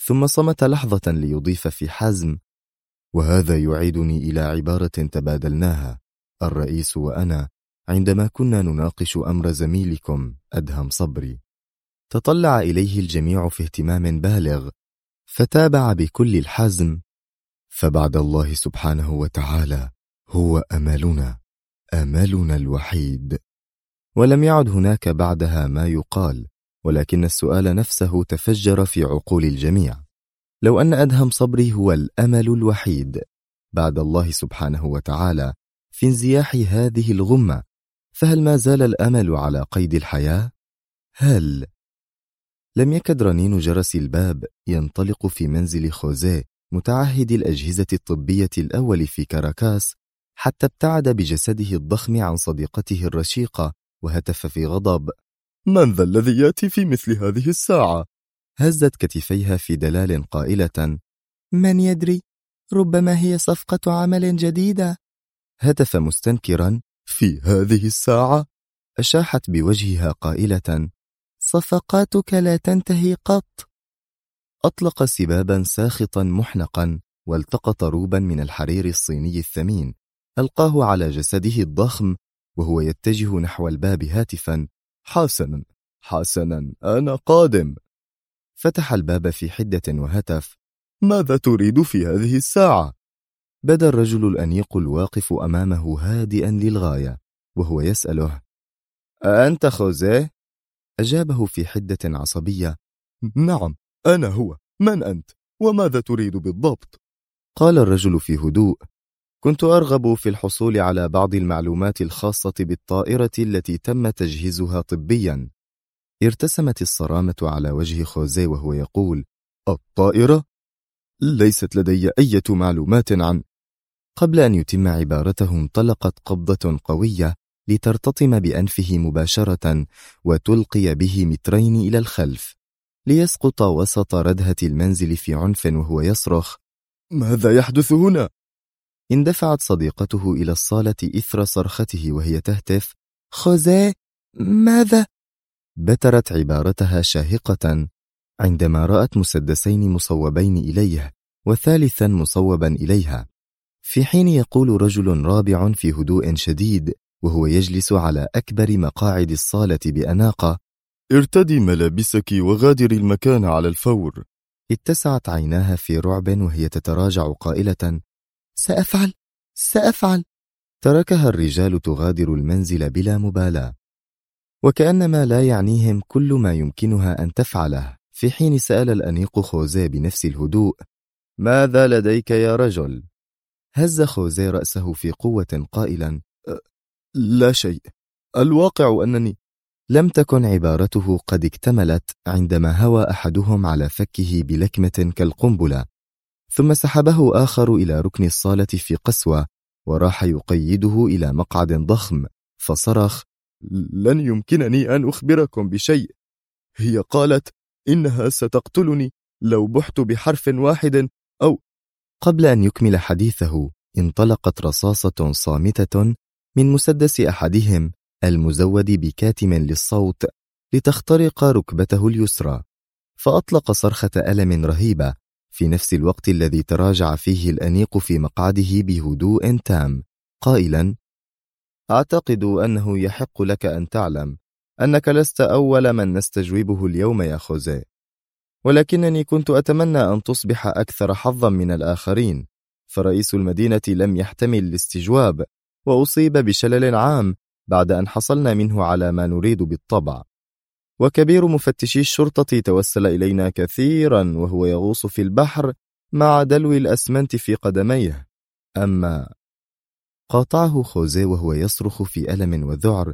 Speaker 3: ثم صمت لحظة ليضيف في حزم:
Speaker 1: وهذا يعيدني إلى عبارة تبادلناها الرئيس وأنا عندما كنا نناقش أمر زميلكم أدهم صبري.
Speaker 3: تطلع إليه الجميع في اهتمام بالغ، فتابع بكل الحزم:
Speaker 1: فبعد الله سبحانه وتعالى هو أملنا الوحيد.
Speaker 3: ولم يعد هناك بعدها ما يقال، ولكن السؤال نفسه تفجر في عقول الجميع. لو أن أدهم صبري هو الأمل الوحيد بعد الله سبحانه وتعالى في انزياح هذه الغمة، فهل ما زال الأمل على قيد الحياة؟ هل لم يكد رنين جرس الباب ينطلق في منزل خوزيه متعهد الأجهزة الطبية الأول في كاراكاس، حتى ابتعد بجسده الضخم عن صديقته الرشيقة وهتف في غضب:
Speaker 4: من ذا الذي يأتي في مثل هذه الساعة؟
Speaker 3: هزت كتفيها في دلال قائلة: من يدري، ربما هي صفقة عمل جديدة. هتف مستنكرا:
Speaker 4: في هذه الساعة؟
Speaker 3: أشاحت بوجهها قائلة: صفقاتك لا تنتهي قط. أطلق سبابا ساخطا محنقا والتقط روبا من الحرير الصيني الثمين، ألقاه على جسده الضخم وهو يتجه نحو الباب هاتفا:
Speaker 4: حسنا أنا قادم.
Speaker 3: فتح الباب في حدة وهتف:
Speaker 4: ماذا تريد في هذه الساعة؟
Speaker 3: بدا الرجل الأنيق الواقف أمامه هادئا للغاية وهو يسأله: أنت خوزيه؟ أجابه في حدة عصبية:
Speaker 4: نعم أنا هو. من أنت؟ وماذا تريد بالضبط؟
Speaker 3: قال الرجل في هدوء: كنت أرغب في الحصول على بعض المعلومات الخاصة بالطائرة التي تم تجهيزها طبيا. ارتسمت الصرامة على وجه خوزيه وهو يقول:
Speaker 4: الطائرة؟ ليست لدي أي معلومات عن.
Speaker 3: قبل أن يتم عبارته انطلقت قبضة قوية لترتطم بأنفه مباشرة وتلقي به مترين إلى الخلف ليسقط وسط ردهة المنزل في عنف وهو يصرخ:
Speaker 4: ماذا يحدث هنا؟
Speaker 3: اندفعت صديقته إلى الصالة إثر صرخته وهي تهتف: خوزيه، ماذا؟ بترت عبارتها شاهقة عندما رأت مسدسين مصوبين إليه وثالثا مصوبا إليها، في حين يقول رجل رابع في هدوء شديد وهو يجلس على أكبر مقاعد الصالة بأناقة:
Speaker 4: ارتدي ملابسك وغادري المكان على الفور.
Speaker 3: اتسعت عيناها في رعب وهي تتراجع قائلة: سأفعل. تركها الرجال تغادر المنزل بلا مبالاة، وكأنما لا يعنيهم كل ما يمكنها أن تفعله، في حين سأل الأنيق خوزيه بنفس الهدوء: ماذا لديك يا رجل؟ هز خوزيه رأسه في قوة قائلا:
Speaker 4: لا شيء، الواقع أنني.
Speaker 3: لم تكن عبارته قد اكتملت عندما هوى أحدهم على فكه بلكمة كالقنبلة، ثم سحبه آخر إلى ركن الصالة في قسوة وراح يقيده إلى مقعد ضخم، فصرخ:
Speaker 4: لن يمكنني أن أخبركم بشيء. هي قالت إنها ستقتلني لو بحت بحرف واحد أو.
Speaker 3: قبل أن يكمل حديثه انطلقت رصاصة صامتة من مسدس أحدهم المزود بكاتم للصوت لتخترق ركبته اليسرى، فأطلق صرخة ألم رهيبة في نفس الوقت الذي تراجع فيه الأنيق في مقعده بهدوء تام قائلا: أعتقد أنه يحق لك أن تعلم أنك لست أول من نستجوبه اليوم يا خوزيه، ولكنني كنت أتمنى أن تصبح أكثر حظا من الآخرين، فرئيس المدينة لم يحتمل الاستجواب وأصيب بشلل عام بعد أن حصلنا منه على ما نريد بالطبع، وكبير مفتشي الشرطة توسل إلينا كثيرا وهو يغوص في البحر مع دلو الأسمنت في قدميه. أما قاطعه خوزيه وهو يصرخ في ألم وذعر: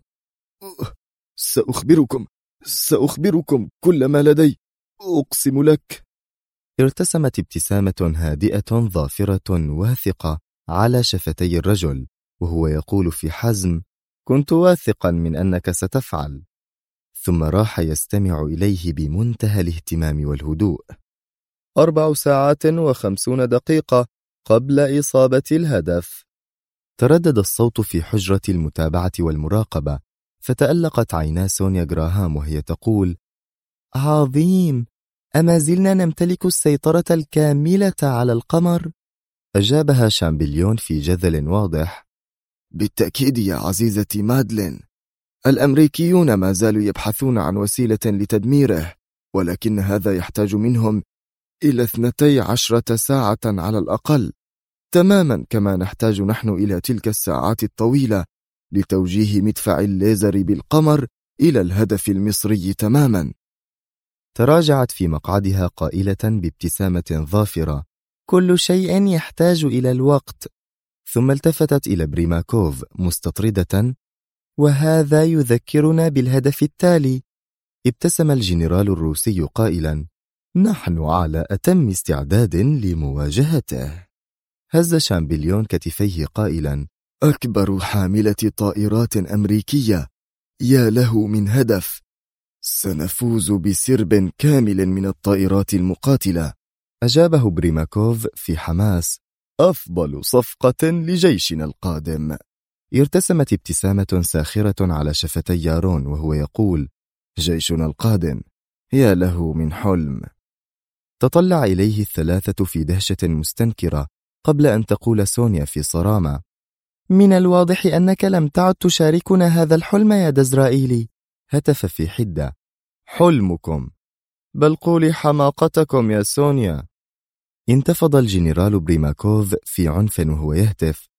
Speaker 4: سأخبركم كل ما لدي، أقسم لك.
Speaker 3: ارتسمت ابتسامة هادئة ظافرة واثقة على شفتي الرجل وهو يقول في حزم: كنت واثقا من أنك ستفعل. ثم راح يستمع إليه بمنتهى الاهتمام والهدوء.
Speaker 2: 4 ساعات و50 دقيقة قبل إصابة الهدف.
Speaker 3: تردد الصوت في حجرة المتابعة والمراقبة، فتألقت عينا سونيا جراهام وهي تقول: عظيم، أما زلنا نمتلك السيطرة الكاملة على القمر؟
Speaker 2: أجابها شامبليون في جذل واضح:
Speaker 4: بالتأكيد يا عزيزتي مادلين، الأمريكيون ما زالوا يبحثون عن وسيلة لتدميره، ولكن هذا يحتاج منهم إلى 12 ساعة على الأقل، تماما كما نحتاج نحن إلى تلك الساعات الطويلة لتوجيه مدفع الليزر بالقمر إلى الهدف المصري تماما.
Speaker 2: تراجعت في مقعدها قائلة بابتسامة ظافرة:
Speaker 3: كل شيء يحتاج إلى الوقت.
Speaker 2: ثم التفتت إلى بريماكوف مستطردة:
Speaker 3: وهذا يذكرنا بالهدف التالي.
Speaker 2: ابتسم الجنرال الروسي قائلا: نحن على أتم استعداد لمواجهته. هز شامبليون كتفيه قائلا:
Speaker 4: أكبر حاملة طائرات أمريكية، يا له من هدف، سنفوز بسرب كامل من الطائرات المقاتلة.
Speaker 2: أجابه بريماكوف في حماس:
Speaker 4: أفضل صفقة لجيشنا القادم.
Speaker 2: ارتسمت ابتسامة ساخرة على شفتي يارون وهو يقول:
Speaker 4: جيشنا القادم، يا له من حلم.
Speaker 2: تطلع إليه الثلاثة في دهشة مستنكرة قبل أن تقول سونيا في صرامة:
Speaker 3: من الواضح أنك لم تعد تشاركنا هذا الحلم يا دزرائيلي.
Speaker 2: هتف في حدة:
Speaker 4: حلمكم، بل قولي حماقتكم يا سونيا.
Speaker 2: انتفض الجنرال بريماكوف في عنف وهو يهتف: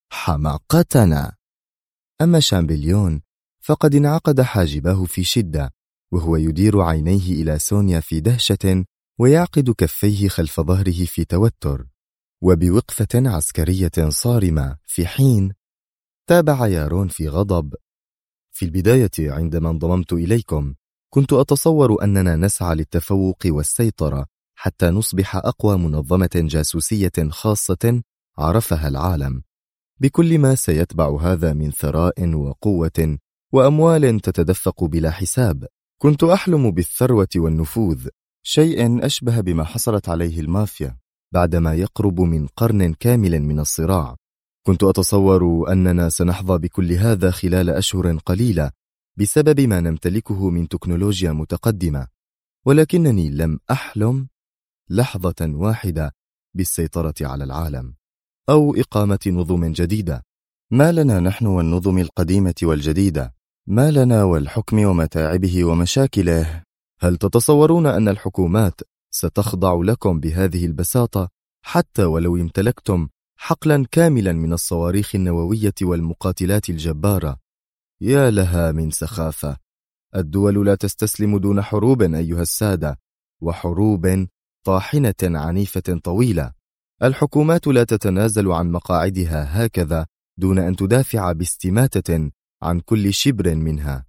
Speaker 4: حماقتنا.
Speaker 2: أما شامبليون فقد انعقد حاجباه في شدة وهو يدير عينيه إلى سونيا في دهشة ويعقد كفيه خلف ظهره في توتر وبوقفة عسكرية صارمة، في حين تابع يارون في غضب: في البداية عندما انضممت إليكم كنت أتصور أننا نسعى للتفوق والسيطرة حتى نصبح أقوى منظمة جاسوسية خاصة عرفها العالم، بكل ما سيتبع هذا من ثراء وقوة وأموال تتدفق بلا حساب. كنت أحلم بالثروة والنفوذ، شيء أشبه بما حصلت عليه المافيا بعدما يقرب من قرن كامل من الصراع. كنت أتصور أننا سنحظى بكل هذا خلال أشهر قليلة بسبب ما نمتلكه من تكنولوجيا متقدمة، ولكنني لم أحلم لحظة واحدة بالسيطرة على العالم أو إقامة نظم جديدة. ما لنا نحن والنظم القديمة والجديدة؟ ما لنا والحكم ومتاعبه ومشاكله؟ هل تتصورون أن الحكومات ستخضع لكم بهذه البساطة حتى ولو امتلكتم حقلا كاملا من الصواريخ النووية والمقاتلات الجبارة؟ يا لها من سخافة. الدول لا تستسلم دون حروب أيها السادة، وحروب طاحنة عنيفة طويلة. الحكومات لا تتنازل عن مقاعدها هكذا دون أن تدافع باستماتة عن كل شبر منها.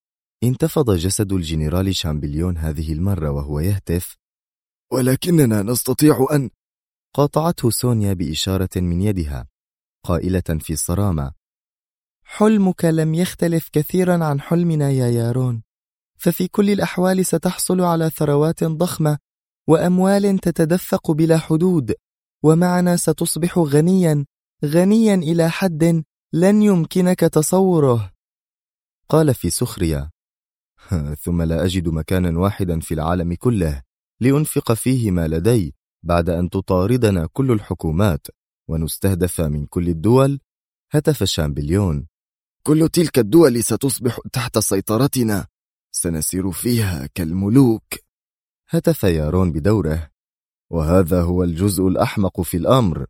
Speaker 2: انتفض جسد الجنرال شامبليون هذه المرة وهو يهتف:
Speaker 4: ولكننا نستطيع أن...
Speaker 2: قاطعته سونيا بإشارة من يدها قائلة في صرامة:
Speaker 3: حلمك لم يختلف كثيرا عن حلمنا يا يارون، ففي كل الأحوال ستحصل على ثروات ضخمة وأموال تتدفق بلا حدود، ومعنا ستصبح غنيا إلى حد لن يمكنك تصوره.
Speaker 2: قال في سخرية: ثم لا أجد مكانا واحدا في العالم كله لأنفق فيه ما لدي بعد أن تطاردنا كل الحكومات ونستهدف من كل الدول. هتف شامبليون:
Speaker 4: كل تلك الدول ستصبح تحت سيطرتنا، سنسير فيها كالملوك.
Speaker 2: هتف يارون بدوره:
Speaker 4: وهذا هو الجزء الأحمق في الأمر.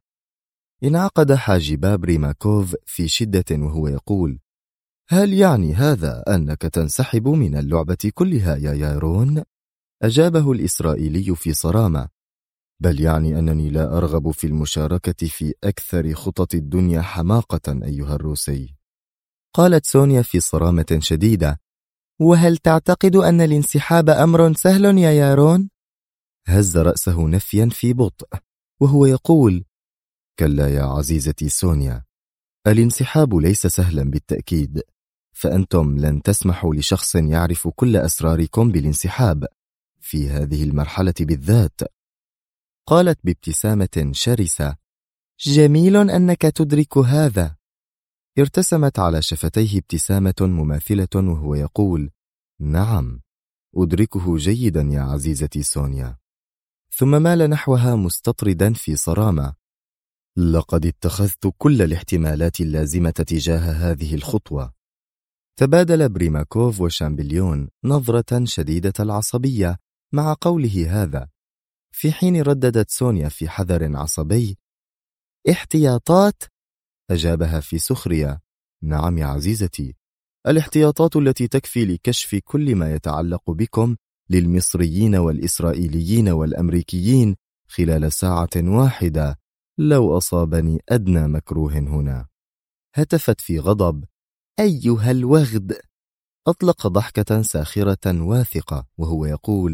Speaker 2: انعقد حاجبا بريماكوف في شدة وهو يقول: هل يعني هذا أنك تنسحب من اللعبة كلها يا يارون؟ أجابه الإسرائيلي في صرامة: بل يعني أنني لا أرغب في المشاركة في أكثر خطط الدنيا حماقة أيها الروسي.
Speaker 3: قالت سونيا في صرامة شديدة: وهل تعتقد أن الانسحاب أمر سهل يا يارون؟
Speaker 2: هز رأسه نفيا في بطء وهو يقول: كلا يا عزيزتي سونيا، الانسحاب ليس سهلا بالتأكيد، فأنتم لن تسمحوا لشخص يعرف كل أسراركم بالانسحاب في هذه المرحلة بالذات. قالت بابتسامة شرسة:
Speaker 3: جميل أنك تدرك هذا.
Speaker 2: ارتسمت على شفتيه ابتسامة مماثلة وهو يقول: نعم،
Speaker 1: أدركه جيدا يا عزيزتي سونيا. ثم مال نحوها مستطردا في صرامة: لقد اتخذت كل الاحتمالات اللازمة تجاه هذه الخطوة. تبادل بريماكوف وشامبليون نظرة شديدة العصبية مع قوله هذا، في حين رددت سونيا في حذر عصبي: احتياطات؟ أجابها في سخرية: نعم يا عزيزتي، الاحتياطات التي تكفي لكشف كل ما يتعلق بكم للمصريين والإسرائيليين والأمريكيين خلال ساعة واحدة لو أصابني أدنى مكروه هنا. هتفت في غضب: أيها الوغد. أطلق ضحكة ساخرة واثقة وهو يقول: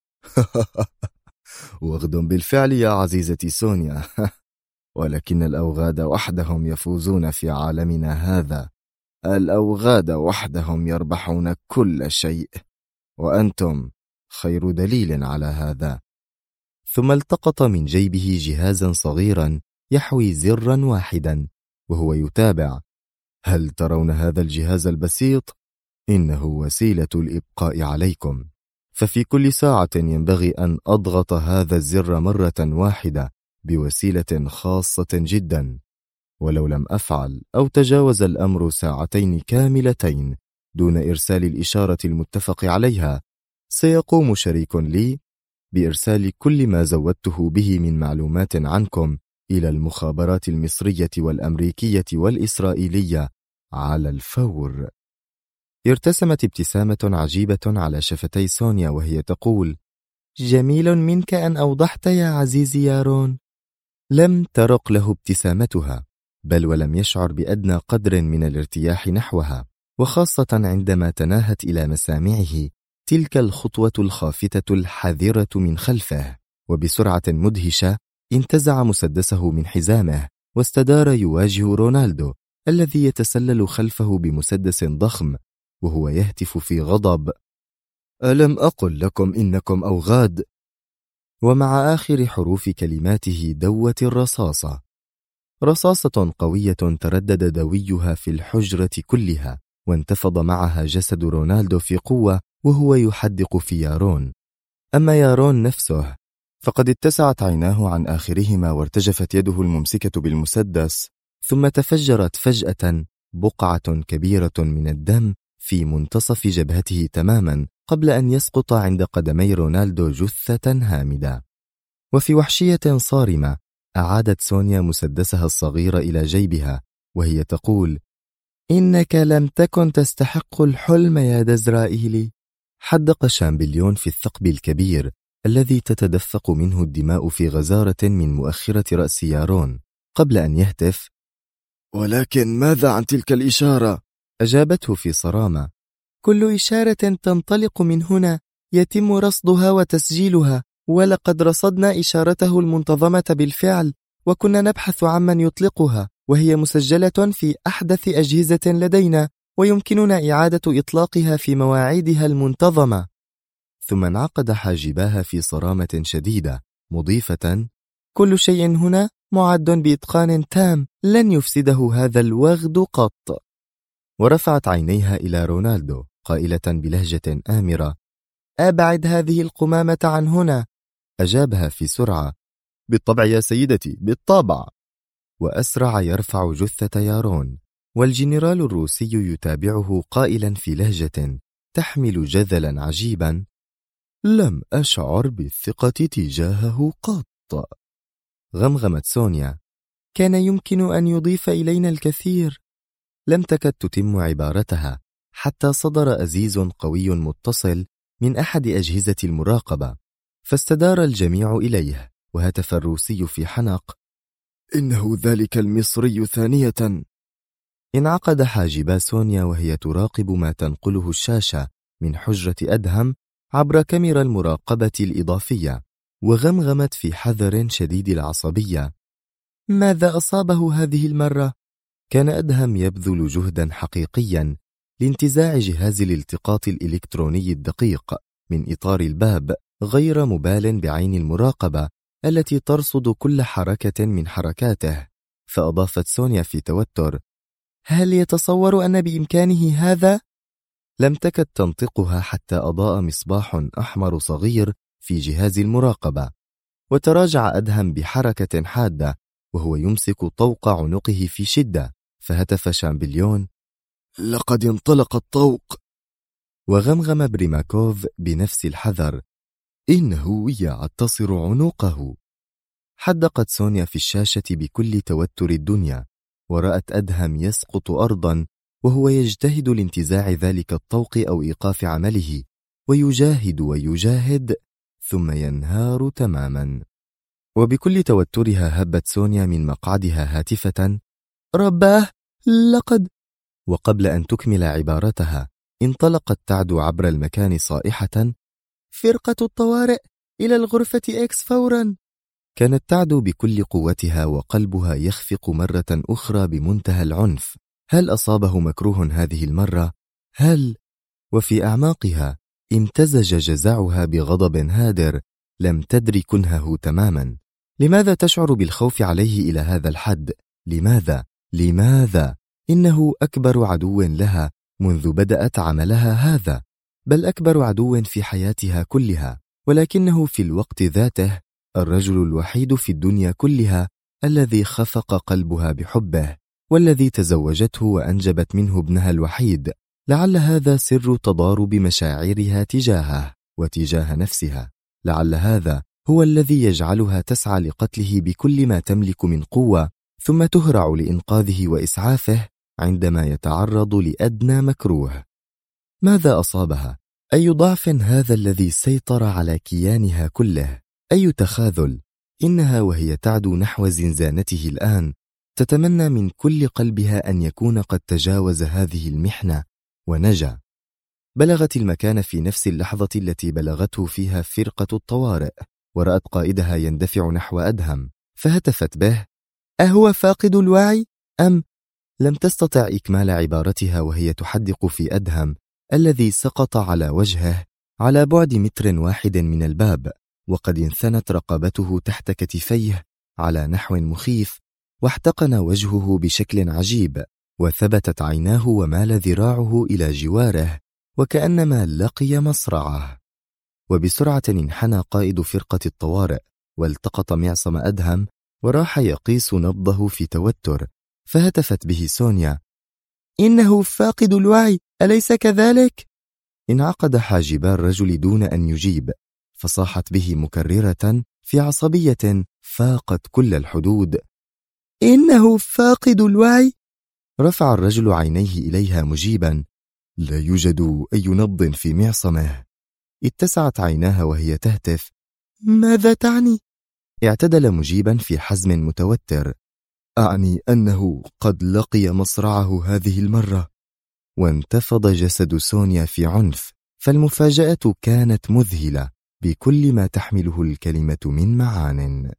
Speaker 1: وغد بالفعل يا عزيزتي سونيا، ولكن الأوغاد وحدهم يفوزون في عالمنا هذا، الأوغاد وحدهم يربحون كل شيء، وأنتم خير دليل على هذا. ثم التقط من جيبه جهازا صغيرا يحوي زرا واحدا وهو يتابع: هل ترون هذا الجهاز البسيط؟ إنه وسيلة الإبقاء عليكم، ففي كل ساعة ينبغي أن أضغط هذا الزر مرة واحدة بوسيلة خاصة جدا، ولو لم أفعل أو تجاوز الأمر ساعتين كاملتين دون إرسال الإشارة المتفق عليها، سيقوم شريك لي بإرسال كل ما زودته به من معلومات عنكم إلى المخابرات المصرية والأمريكية والإسرائيلية على الفور. ارتسمت ابتسامة عجيبة على شفتي سونيا وهي تقول: جميل منك أن أوضحت يا عزيزي يارون. لم ترق له ابتسامتها، بل ولم يشعر بأدنى قدر من الارتياح نحوها، وخاصة عندما تناهت إلى مسامعه تلك الخطوة الخافتة الحذرة من خلفه. وبسرعة مدهشة انتزع مسدسه من حزامه واستدار يواجه رونالدو الذي يتسلل خلفه بمسدس ضخم وهو يهتف في غضب: ألم أقل لكم إنكم أوغاد؟ ومع آخر حروف كلماته دوت الرصاصة، رصاصة قوية تردد دويها في الحجرة كلها، وانتفض معها جسد رونالدو في قوة وهو يحدق في يارون. أما يارون نفسه فقد اتسعت عيناه عن آخرهما وارتجفت يده الممسكة بالمسدس، ثم تفجرت فجأة بقعة كبيرة من الدم في منتصف جبهته تماما قبل أن يسقط عند قدمي رونالدو جثة هامدة. وفي وحشية صارمة أعادت سونيا مسدسها الصغير إلى جيبها وهي تقول: إنك لم تكن تستحق الحلم يا دزرائيلي. حدق شامبليون في الثقب الكبير الذي تتدفق منه الدماء في غزارة من مؤخرة رأس يارون قبل أن يهتف: ولكن ماذا عن تلك الإشارة؟ أجابته في صرامة: كل إشارة تنطلق من هنا يتم رصدها وتسجيلها، ولقد رصدنا إشارته المنتظمة بالفعل، وكنا نبحث عمن يطلقها، وهي مسجلة في أحدث أجهزة لدينا، ويمكننا إعادة إطلاقها في مواعيدها المنتظمة. ثم انعقد حاجباها في صرامة شديدة مضيفة: كل شيء هنا معد بإتقان تام، لن يفسده هذا الوغد قط. ورفعت عينيها إلى رونالدو قائلة بلهجة آمرة: أبعد هذه القمامة عن هنا. أجابها في سرعة: بالطبع يا سيدتي، بالطبع. وأسرع يرفع جثة يارون، والجنرال الروسي يتابعه قائلا في لهجة تحمل جذلا عجيبا: لم أشعر بالثقة تجاهه قط. غمغمت سونيا: كان يمكن أن يضيف إلينا الكثير. لم تكد تتم عبارتها حتى صدر أزيز قوي متصل من أحد أجهزة المراقبة، فاستدار الجميع إليه، وهتف الروسي في حنق: إنه ذلك المصري ثانية. انعقد حاجبا سونيا وهي تراقب ما تنقله الشاشة من حجرة أدهم عبر كاميرا المراقبة الإضافية، وغمغمت في حذر شديد العصبية: ماذا أصابه هذه المرة؟ كان أدهم يبذل جهدا حقيقيا لانتزاع جهاز الالتقاط الإلكتروني الدقيق من إطار الباب، غير مبال بعين المراقبة التي ترصد كل حركة من حركاته. فأضافت سونيا في توتر: هل يتصور أن بإمكانه هذا؟ لم تكد تنطقها حتى أضاء مصباح أحمر صغير في جهاز المراقبة، وتراجع أدهم بحركة حادة وهو يمسك طوق عنقه في شدة، فهتف شامبليون:
Speaker 4: لقد انطلق الطوق.
Speaker 1: وغمغم بريماكوف بنفس الحذر: إنه يعتصر عنقه. حدقت سونيا في الشاشة بكل توتر الدنيا، ورأت أدهم يسقط أرضا وهو يجتهد لانتزاع ذلك الطوق أو إيقاف عمله، ويجاهد ويجاهد ثم ينهار تماما. وبكل توترها هبت سونيا من مقعدها هاتفة: رباه لقد. وقبل أن تكمل عبارتها انطلقت تعدو عبر المكان صائحة: فرقة الطوارئ إلى الغرفة إكس فورا. كانت تعدو بكل قوتها وقلبها يخفق مرة أخرى بمنتهى العنف. هل أصابه مكروه هذه المرة؟ هل؟ وفي أعماقها امتزج جزعها بغضب هادر لم تدري كنهه تماما. لماذا تشعر بالخوف عليه إلى هذا الحد؟ لماذا؟ لماذا؟ إنه أكبر عدو لها منذ بدأت عملها هذا، بل أكبر عدو في حياتها كلها، ولكنه في الوقت ذاته الرجل الوحيد في الدنيا كلها الذي خفق قلبها بحبه، والذي تزوجته وأنجبت منه ابنها الوحيد. لعل هذا سر تضارب مشاعرها تجاهه وتجاه نفسها. لعل هذا هو الذي يجعلها تسعى لقتله بكل ما تملك من قوة، ثم تهرع لإنقاذه وإسعافه عندما يتعرض لأدنى مكروه. ماذا أصابها؟ أي ضعف هذا الذي سيطر على كيانها كله؟ أي تخاذل؟ إنها وهي تعدو نحو زنزانته الآن تتمنى من كل قلبها أن يكون قد تجاوز هذه المحنة ونجا. بلغت المكان في نفس اللحظة التي بلغته فيها فرقة الطوارئ، ورأت قائدها يندفع نحو أدهم، فهتفت به: أهو فاقد الوعي أم؟ لم تستطع إكمال عبارتها وهي تحدق في أدهم الذي سقط على وجهه على بعد 1 متر من الباب، وقد انثنت رقبته تحت كتفيه على نحو مخيف، واحتقن وجهه بشكل عجيب، وثبتت عيناه ومال ذراعه إلى جواره وكأنما لقي مصرعه. وبسرعة انحنى قائد فرقة الطوارئ والتقط معصم أدهم وراح يقيس نبضه في توتر، فهتفت به سونيا: إنه فاقد الوعي أليس كذلك؟ انعقد حاجبا الرجل دون أن يجيب، فصاحت به مكررة في عصبية فاقت كل الحدود: إنه فاقد الوعي. رفع الرجل عينيه إليها مجيبا: لا يوجد أي نبض في معصمه. اتسعت عيناها وهي تهتف: ماذا تعني؟ اعتدل مجيبا في حزم متوتر: أعني أنه قد لقي مصرعه هذه المرة. وانتفض جسد سونيا في عنف، فالمفاجأة كانت مذهلة بكل ما تحمله الكلمة من معان.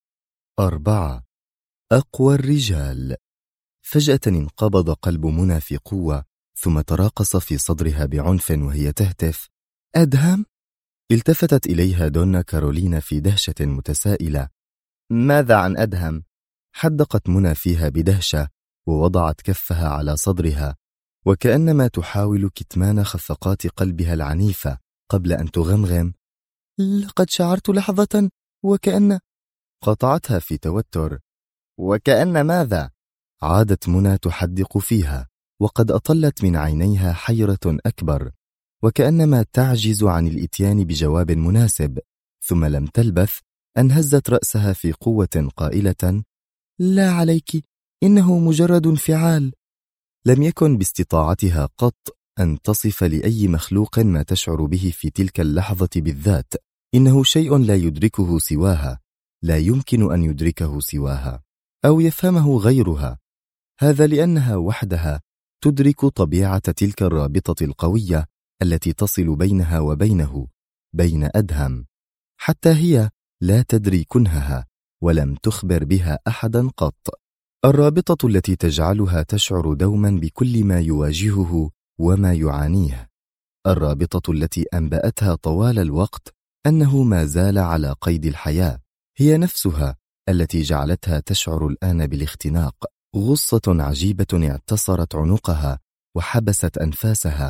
Speaker 1: 4. أقوى الرجال. فجأة انقبض قلب منى في قوة، ثم تراقص في صدرها بعنف وهي تهتف: أدهم؟ التفتت إليها دونا كارولينا في دهشة متسائلة: ماذا عن أدهم؟ حدقت منى فيها بدهشة ووضعت كفها على صدرها، وكأنما تحاول كتمان خفقات قلبها العنيفة قبل أن تغمغم: لقد شعرت لحظة وكأن. قطعتها في توتر: وكأن ماذا؟ عادت منى تحدق فيها، وقد أطلت من عينيها حيرة أكبر، وكأنما تعجز عن الإتيان بجواب مناسب. ثم لم تلبث أن هزت رأسها في قوة قائلة: لا عليك، إنه مجرد انفعال. لم يكن باستطاعتها قط أن تصف لأي مخلوق ما تشعر به في تلك اللحظة بالذات. إنه شيء لا يدركه سواها، لا يمكن أن يدركه سواها أو يفهمه غيرها. هذا لأنها وحدها تدرك طبيعة تلك الرابطة القوية التي تصل بينها وبينه، بين أدهم. حتى هي لا تدري كنهها ولم تخبر بها أحدا قط. الرابطة التي تجعلها تشعر دوما بكل ما يواجهه وما يعانيه. الرابطة التي أنبأتها طوال الوقت أنه ما زال على قيد الحياة. هي نفسها التي جعلتها تشعر الآن بالاختناق. غصة عجيبة اعتصرت عنقها وحبست أنفاسها،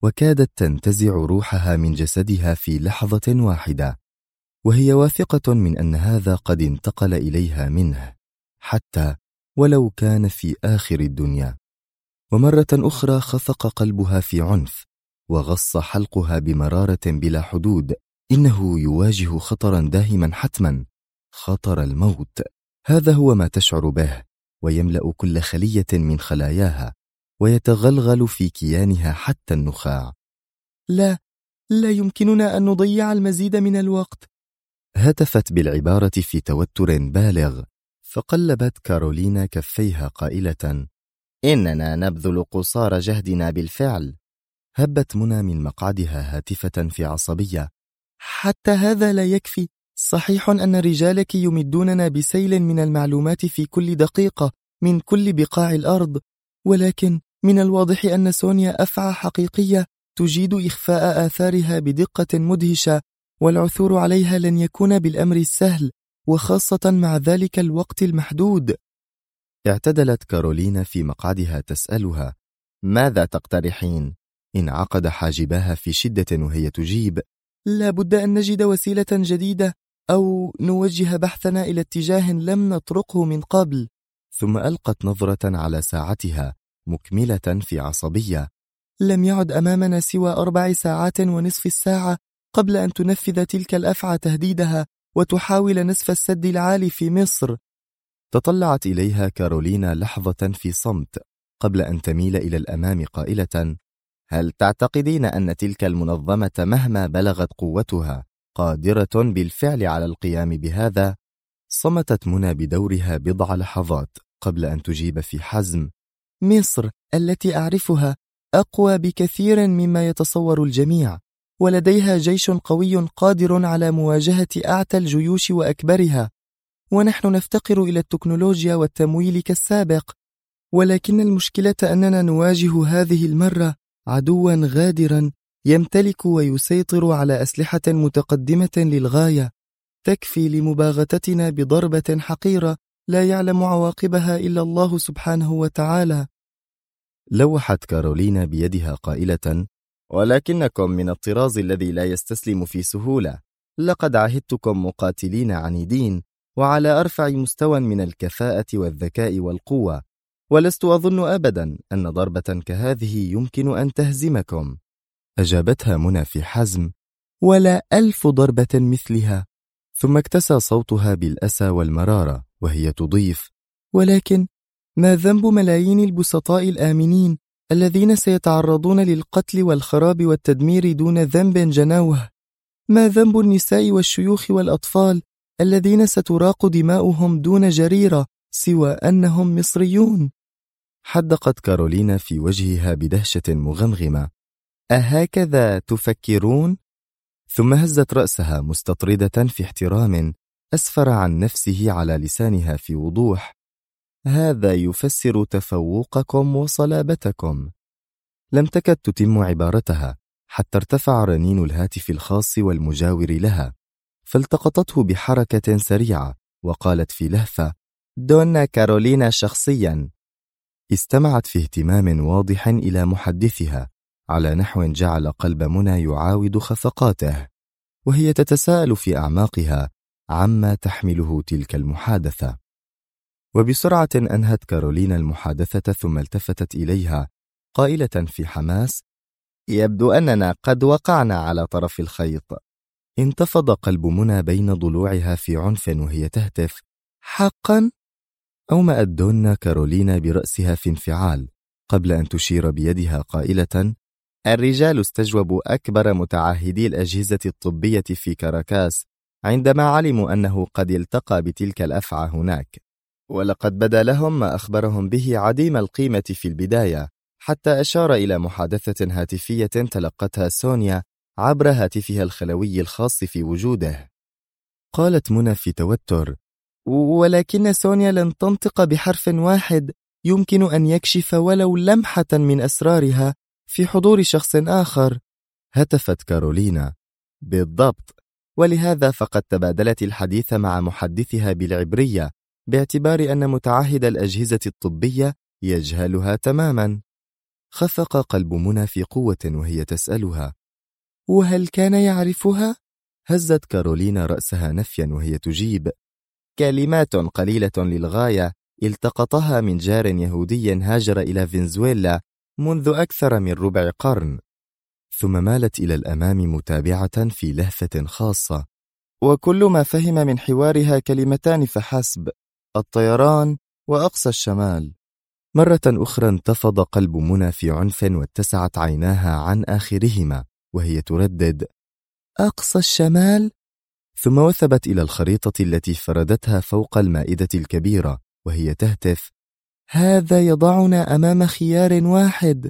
Speaker 1: وكادت تنتزع روحها من جسدها في لحظة واحدة، وهي واثقة من أن هذا قد انتقل إليها منه، حتى ولو كان في آخر الدنيا. ومرة أخرى خفق قلبها في عنف، وغص حلقها بمرارة بلا حدود. إنه يواجه خطرا داهما حتما، خطر الموت. هذا هو ما تشعر به، ويملأ كل خلية من خلاياها، ويتغلغل في كيانها حتى النخاع.
Speaker 3: لا يمكننا أن نضيع المزيد من الوقت،
Speaker 1: هتفت بالعبارة في توتر بالغ، فقلبت كارولينا كفيها قائلة:
Speaker 2: إننا نبذل قصارى جهدنا بالفعل.
Speaker 1: هبت منى من مقعدها هاتفة في عصبية:
Speaker 3: حتى هذا لا يكفي. صحيح أن رجالك يمدوننا بسيل من المعلومات في كل دقيقة من كل بقاع الأرض، ولكن من الواضح أن سونيا أفعى حقيقية تجيد إخفاء آثارها بدقة مدهشة، والعثور عليها لن يكون بالأمر السهل، وخاصة مع ذلك الوقت المحدود.
Speaker 1: اعتدلت كارولينا في مقعدها تسألها:
Speaker 2: ماذا تقترحين؟
Speaker 1: انعقد حاجباها في شدة وهي تجيب:
Speaker 3: لا بد أن نجد وسيلة جديدة، أو نوجه بحثنا إلى اتجاه لم نطرقه من قبل.
Speaker 1: ثم ألقت نظرة على ساعتها مكملة في عصبية:
Speaker 3: لم يعد أمامنا سوى 4 ساعات ونصف الساعة قبل أن تنفذ تلك الأفعى تهديدها وتحاول نسف السد العالي في مصر.
Speaker 1: تطلعت إليها كارولينا لحظة في صمت قبل أن تميل إلى الأمام قائلة:
Speaker 2: هل تعتقدين أن تلك المنظمة مهما بلغت قوتها قادرة بالفعل على القيام بهذا؟
Speaker 1: صمتت منى بدورها بضع لحظات قبل أن تجيب في حزم:
Speaker 3: مصر التي أعرفها أقوى بكثير مما يتصور الجميع، ولديها جيش قوي قادر على مواجهة أعتى الجيوش وأكبرها، ونحن نفتقر إلى التكنولوجيا والتمويل كالسابق. ولكن المشكلة أننا نواجه هذه المرة عدوا غادرا يمتلك ويسيطر على أسلحة متقدمة للغاية، تكفي لمباغتتنا بضربة حقيرة لا يعلم عواقبها إلا الله سبحانه وتعالى.
Speaker 1: لوحت كارولينا بيدها قائلة:
Speaker 2: ولكنكم من الطراز الذي لا يستسلم في سهولة. لقد عهدتكم مقاتلين عنيدين وعلى أرفع مستوى من الكفاءة والذكاء والقوة، ولست أظن أبدا أن ضربة كهذه يمكن أن تهزمكم.
Speaker 1: أجابتها منى في حزم:
Speaker 3: ولا 1000 ضربة مثلها.
Speaker 1: ثم اكتسى صوتها بالأسى والمرارة وهي تضيف:
Speaker 3: ولكن ما ذنب ملايين البسطاء الآمنين الذين سيتعرضون للقتل والخراب والتدمير دون ذنب جنوه؟ ما ذنب النساء والشيوخ والأطفال الذين ستراق دماؤهم دون جريرة سوى أنهم مصريون؟
Speaker 1: حدقت كارولينا في وجهها بدهشة مغمغمة:
Speaker 3: أهكذا تفكرون؟
Speaker 1: ثم هزت رأسها مستطردة في احترام أسفر عن نفسه على لسانها في وضوح:
Speaker 3: هذا يفسر تفوقكم وصلابتكم.
Speaker 1: لم تكد تتم عبارتها حتى ارتفع رنين الهاتف الخاص والمجاور لها، فالتقطته بحركة سريعة وقالت في لهفة:
Speaker 3: دونا كارولينا شخصيا.
Speaker 1: استمعت في اهتمام واضح إلى محدثها على نحو جعل قلب منى يعاود خفقاته، وهي تتساءل في أعماقها عما تحمله تلك المحادثة. وبسرعة أنهت كارولينا المحادثة ثم التفتت إليها قائلة في حماس:
Speaker 2: يبدو أننا قد وقعنا على طرف الخيط.
Speaker 1: انتفض قلب منى بين ضلوعها في عنف وهي تهتف:
Speaker 3: حقا؟
Speaker 1: أومأت دونا كارولينا برأسها في انفعال قبل أن تشير بيدها قائلة:
Speaker 2: الرجال استجوبوا أكبر متعهدي الأجهزة الطبية في كاراكاس عندما علموا أنه قد التقى بتلك الأفعى هناك، ولقد بدا لهم ما أخبرهم به عديم القيمة في البداية، حتى أشار إلى محادثة هاتفية تلقتها سونيا عبر هاتفها الخلوي الخاص في وجوده.
Speaker 1: قالت منى في توتر:
Speaker 3: ولكن سونيا لن تنطق بحرف واحد يمكن أن يكشف ولو لمحة من أسرارها في حضور شخص آخر.
Speaker 1: هتفت كارولينا:
Speaker 2: بالضبط، ولهذا فقد تبادلت الحديث مع محدثها بالعبرية باعتبار أن متعهد الأجهزة الطبية يجهلها تماما.
Speaker 1: خفق قلب منى في قوة وهي تسألها:
Speaker 3: وهل كان يعرفها؟
Speaker 1: هزت كارولينا رأسها نفيا وهي تجيب:
Speaker 2: كلمات قليلة للغاية التقطها من جار يهودي هاجر إلى فنزويلا منذ أكثر من ربع قرن.
Speaker 1: ثم مالت إلى الأمام متابعة في لهفة خاصة:
Speaker 3: وكل ما فهم من حوارها كلمتان فحسب: الطيران وأقصى الشمال.
Speaker 1: مرة أخرى انتفض قلب منى في عنف واتسعت عيناها عن آخرهما وهي تردد:
Speaker 3: أقصى الشمال؟
Speaker 1: ثم وثبت إلى الخريطة التي فردتها فوق المائدة الكبيرة وهي تهتف:
Speaker 3: هذا يضعنا أمام خيار واحد.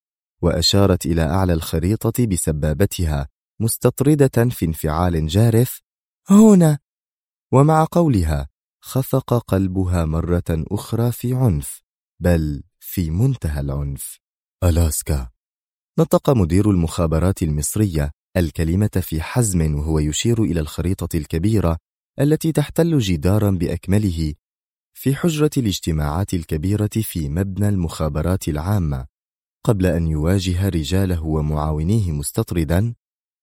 Speaker 1: وأشارت إلى أعلى الخريطة بسبابتها مستطردة في انفعال جارف:
Speaker 3: هنا.
Speaker 1: ومع قولها خفق قلبها مرة أخرى في عنف، بل في منتهى العنف. ألاسكا. نطق مدير المخابرات المصرية الكلمة في حزم وهو يشير إلى الخريطة الكبيرة التي تحتل جدارا بأكمله في حجرة الاجتماعات الكبيرة في مبنى المخابرات العامة، قبل أن يواجه رجاله ومعاونيه مستطردا: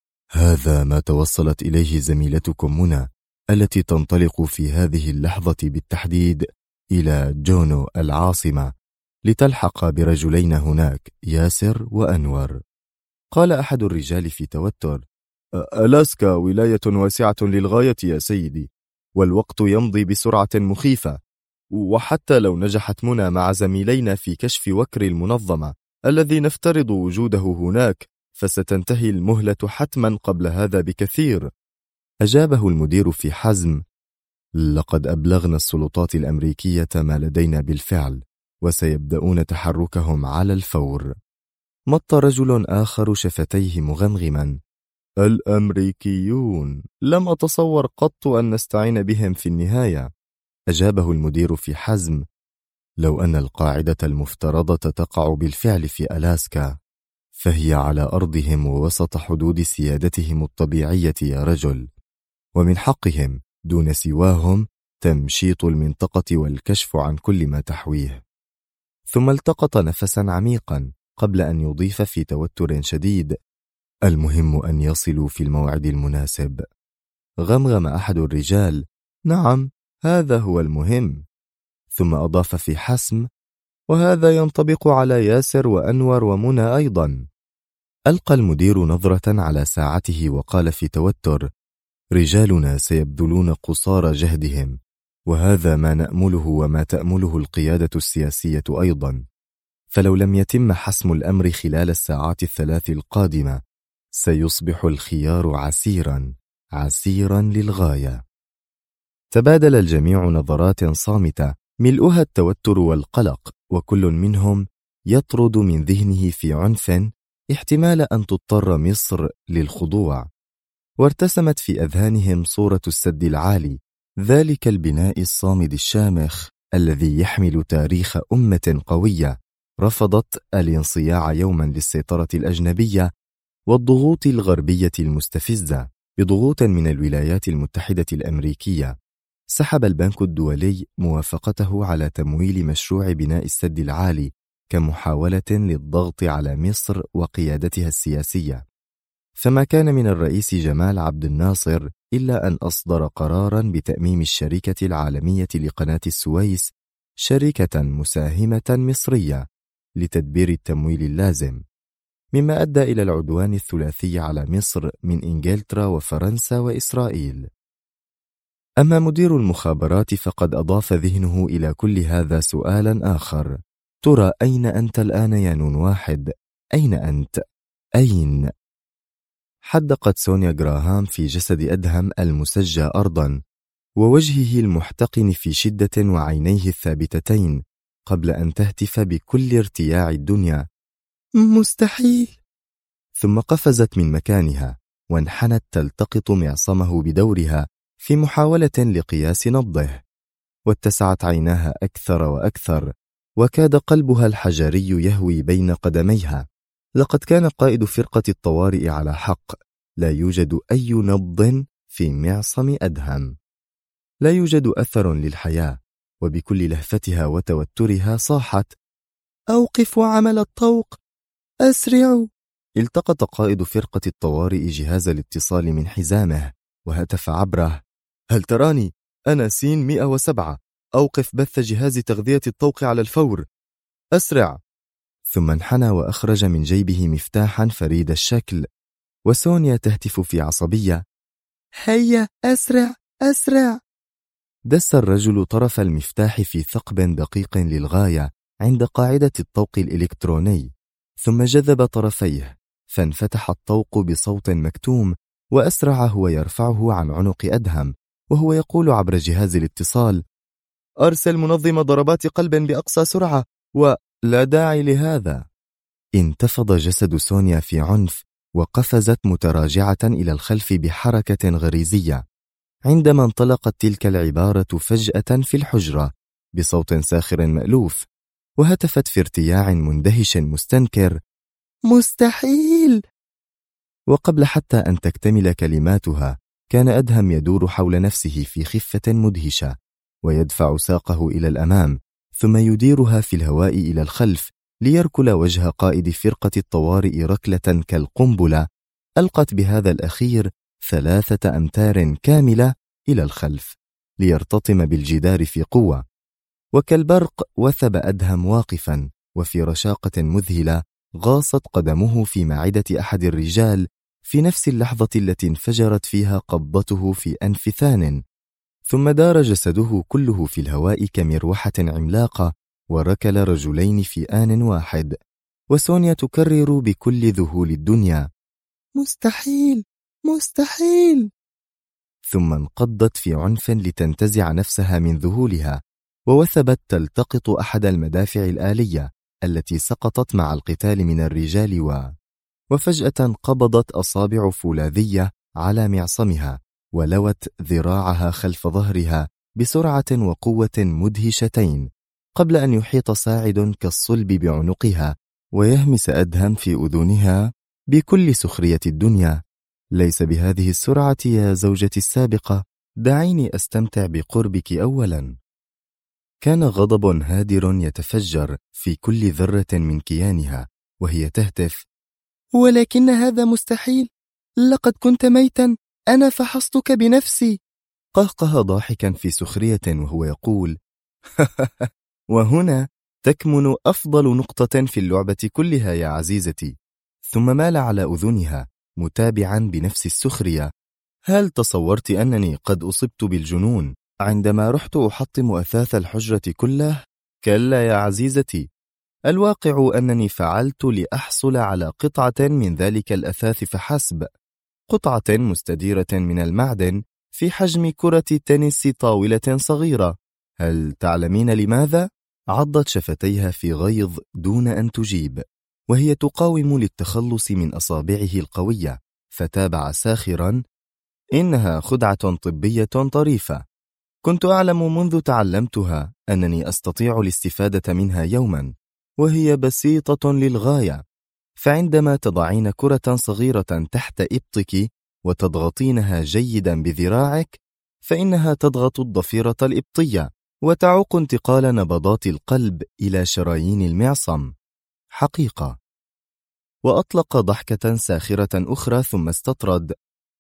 Speaker 1: هذا ما توصلت إليه زميلتكم منى التي تنطلق في هذه اللحظة بالتحديد إلى جونو العاصمة لتلحق برجلين هناك، ياسر وأنور. قال أحد الرجال في توتر: ألاسكا ولاية واسعة للغاية يا سيدي، والوقت يمضي بسرعة مخيفة، وحتى لو نجحت منى مع زميلينا في كشف وكر المنظمة الذي نفترض وجوده هناك فستنتهي المهلة حتما قبل هذا بكثير. أجابه المدير في حزم: لقد أبلغنا السلطات الأمريكية ما لدينا بالفعل، وسيبدأون تحركهم على الفور. مط رجل آخر شفتيه مغمغما: الأمريكيون، لم أتصور قط أن نستعين بهم في النهاية. أجابه المدير في حزم: لو أن القاعدة المفترضة تقع بالفعل في ألاسكا فهي على أرضهم ووسط حدود سيادتهم الطبيعية يا رجل، ومن حقهم دون سواهم تمشيط المنطقة والكشف عن كل ما تحويه. ثم التقط نفسا عميقا قبل أن يضيف في توتر شديد: المهم أن يصلوا في الموعد المناسب. غمغم أحد الرجال: نعم، هذا هو المهم. ثم أضاف في حسم: وهذا ينطبق على ياسر وأنور ومنى أيضا. ألقى المدير نظرة على ساعته وقال في توتر: رجالنا سيبذلون قصارى جهدهم، وهذا ما نأمله وما تأمله القيادة السياسية أيضا، فلو لم يتم حسم الأمر خلال الساعات الثلاث القادمة سيصبح الخيار عسيرا للغاية. تبادل الجميع نظرات صامتة ملؤها التوتر والقلق، وكل منهم يطرد من ذهنه في عنف احتمال أن تضطر مصر للخضوع. وارتسمت في أذهانهم صورة السد العالي، ذلك البناء الصامد الشامخ الذي يحمل تاريخ أمة قوية رفضت الانصياع يوما للسيطرة الأجنبية والضغوط الغربية المستفزة بضغوط من الولايات المتحدة الأمريكية. سحب البنك الدولي موافقته على تمويل مشروع بناء السد العالي كمحاولة للضغط على مصر وقيادتها السياسية، فما كان من الرئيس جمال عبد الناصر إلا أن أصدر قرارا بتأميم الشركة العالمية لقناة السويس شركة مساهمة مصرية لتدبير التمويل اللازم، مما أدى إلى العدوان الثلاثي على مصر من إنجلترا وفرنسا وإسرائيل. أما مدير المخابرات فقد أضاف ذهنه إلى كل هذا سؤالا آخر: ترى أين أنت الآن يا نون واحد؟ أين أنت؟ أين؟ حدقت سونيا جراهام في جسد أدهم المسجى أرضا، ووجهه المحتقن في شدة وعينيه الثابتتين، قبل أن تهتف بكل ارتياع الدنيا:
Speaker 3: مستحيل!
Speaker 1: ثم قفزت من مكانها وانحنت تلتقط معصمه بدورها في محاولة لقياس نبضه، واتسعت عيناها أكثر وأكثر، وكاد قلبها الحجري يهوي بين قدميها. لقد كان قائد فرقة الطوارئ على حق، لا يوجد أي نبض في معصم أدهم، لا يوجد أثر للحياة. وبكل لهفتها وتوترها صاحت:
Speaker 3: أوقف عمل الطوق أسرعوا.
Speaker 1: التقط قائد فرقة الطوارئ جهاز الاتصال من حزامه وهتف عبره:
Speaker 4: هل تراني؟ أنا سين 107. أوقف بث جهاز تغذية الطوق على الفور. أسرع.
Speaker 1: ثم انحنى وأخرج من جيبه مفتاحا فريد الشكل، وسونيا تهتف في عصبية:
Speaker 3: هيا أسرع أسرع.
Speaker 1: دس الرجل طرف المفتاح في ثقب دقيق للغاية عند قاعدة الطوق الإلكتروني، ثم جذب طرفيه، فانفتح الطوق بصوت مكتوم، وأسرع هو يرفعه عن عنق أدهم وهو يقول عبر جهاز الاتصال:
Speaker 4: أرسل منظم ضربات قلب بأقصى سرعة، ولا داعي لهذا.
Speaker 1: انتفض جسد سونيا في عنف وقفزت متراجعة إلى الخلف بحركة غريزية، عندما انطلقت تلك العبارة فجأة في الحجرة بصوت ساخر مألوف، وهتفت في ارتياع مندهش مستنكر:
Speaker 3: مستحيل!
Speaker 1: وقبل حتى أن تكتمل كلماتها كان أدهم يدور حول نفسه في خفة مدهشة، ويدفع ساقه إلى الأمام ثم يديرها في الهواء إلى الخلف ليركل وجه قائد فرقة الطوارئ ركلة كالقنبلة ألقت بهذا الأخير 3 أمتار كاملة إلى الخلف ليرتطم بالجدار في قوة. وكالبرق وثب أدهم واقفا، وفي رشاقة مذهلة غاصت قدمه في معدة أحد الرجال في نفس اللحظة التي انفجرت فيها قبضته في أنف ثان، ثم دار جسده كله في الهواء كمروحة عملاقة، وركل رجلين في آن واحد، وسونيا تكرر بكل ذهول الدنيا:
Speaker 3: مستحيل مستحيل.
Speaker 1: ثم انقضت في عنف لتنتزع نفسها من ذهولها، ووثبت تلتقط أحد المدافع الآلية التي سقطت مع القتال من الرجال وفجأة قبضت أصابع فولاذية على معصمها ولوت ذراعها خلف ظهرها بسرعة وقوة مدهشتين، قبل أن يحيط ساعد كالصلب بعنقها ويهمس أدهم في أذنها بكل سخرية الدنيا: ليس بهذه السرعة يا زوجتي السابقة، دعيني أستمتع بقربك أولا. كان غضب هادر يتفجر في كل ذرة من كيانها وهي تهتف:
Speaker 3: ولكن هذا مستحيل، لقد كنت ميتا، أنا فحصتك بنفسي.
Speaker 1: قهقه ضاحكا في سخرية وهو يقول: وهنا تكمن أفضل نقطة في اللعبة كلها يا عزيزتي. ثم مال على أذنها متابعا بنفس السخرية: هل تصورت أنني قد أصبت بالجنون عندما رحت أحطم أثاث الحجرة كله؟ كلا يا عزيزتي، الواقع أنني فعلت لأحصل على قطعة من ذلك الأثاث فحسب، قطعة مستديرة من المعدن في حجم كرة تنس طاولة صغيرة. هل تعلمين لماذا؟ عضت شفتيها في غيظ دون أن تجيب، وهي تقاوم للتخلص من أصابعه القوية، فتابع ساخرا: إنها خدعة طبية طريفة، كنت أعلم منذ تعلمتها أنني أستطيع الاستفادة منها يوما، وهي بسيطة للغاية. فعندما تضعين كرة صغيرة تحت إبطك وتضغطينها جيدا بذراعك، فإنها تضغط الضفيرة الإبطية وتعوق انتقال نبضات القلب إلى شرايين المعصم. حقيقة. وأطلق ضحكة ساخرة أخرى ثم استطرد: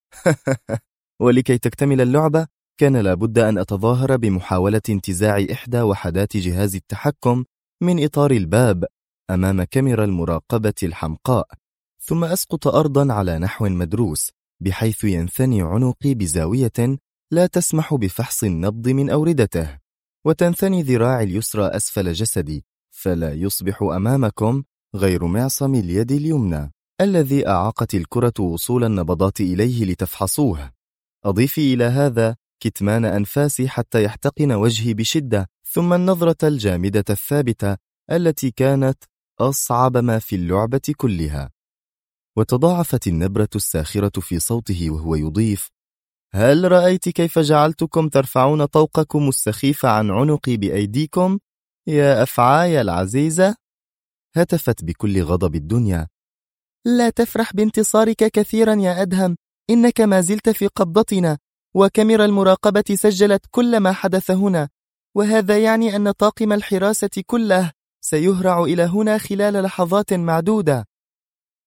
Speaker 1: ولكي تكتمل اللعبة كان لابد أن أتظاهر بمحاولة انتزاع إحدى وحدات جهاز التحكم من إطار الباب أمام كاميرا المراقبة الحمقاء، ثم أسقط أرضا على نحو مدروس بحيث ينثني عنقي بزاوية لا تسمح بفحص النبض من أوردته، وتنثني ذراعي اليسرى أسفل جسدي، فلا يصبح أمامكم غير معصم اليد اليمنى الذي أعاقت الكرة وصول النبضات إليه لتفحصوه. أضيفي إلى هذا كتمان أنفاسي حتى يحتقن وجهي بشدة، ثم النظرة الجامدة الثابتة التي كانت أصعب ما في اللعبة كلها. وتضاعفت النبرة الساخرة في صوته وهو يضيف: هل رأيت كيف جعلتكم ترفعون طوقكم السخيف عن عنقي بأيديكم يا أفعاي العزيزة؟ هتفت بكل غضب الدنيا:
Speaker 3: لا تفرح بانتصارك كثيرا يا أدهم، إنك ما زلت في قبضتنا، وكاميرا المراقبة سجلت كل ما حدث هنا، وهذا يعني أن طاقم الحراسة كله سيهرع إلى هنا خلال لحظات معدودة.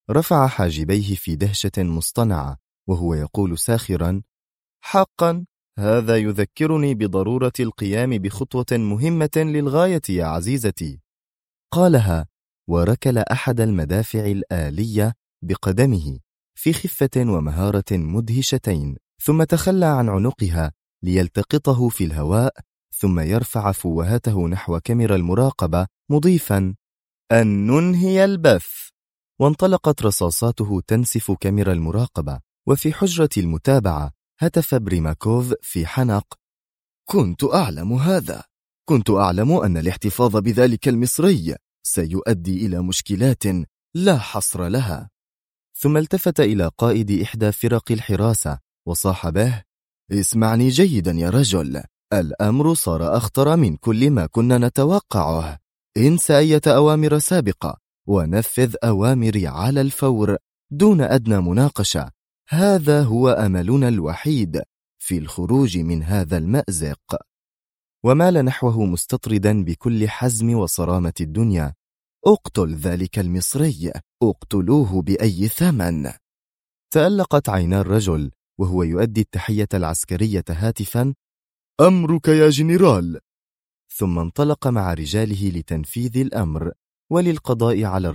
Speaker 1: رفع حاجبيه في دهشة مصطنعة وهو يقول ساخرا: حقا هذا يذكرني بضرورة القيام بخطوة مهمة للغاية يا عزيزتي. قالها وركل أحد المدافع الآلية بقدمه في خفة ومهارة مدهشتين، ثم تخلى عن عنقها ليلتقطه في الهواء، ثم يرفع فوهته نحو كاميرا المراقبة مضيفا: أن ننهي البث. وانطلقت رصاصاته تنسف كاميرا المراقبة. وفي حجرة المتابعة هتف بريماكوف في حنق: كنت أعلم هذا، كنت أعلم أن الاحتفاظ بذلك المصري سيؤدي إلى مشكلات لا حصر لها. ثم التفت إلى قائد إحدى فرق الحراسة وصاح به: اسمعني جيدا يا رجل، الأمر صار أخطر من كل ما كنا نتوقعه. انسى أي أوامر سابقة ونفذ أوامري على الفور دون أدنى مناقشة. هذا هو أملنا الوحيد في الخروج من هذا المأزق. ومال نحوه مستطردا بكل حزم وصرامة الدنيا: اقتل ذلك المصري، اقتلوه بأي ثمن. تألقت عينا الرجل وهو يؤدي التحية العسكرية هاتفا: أمرك يا جنرال. ثم انطلق مع رجاله لتنفيذ الأمر وللقضاء على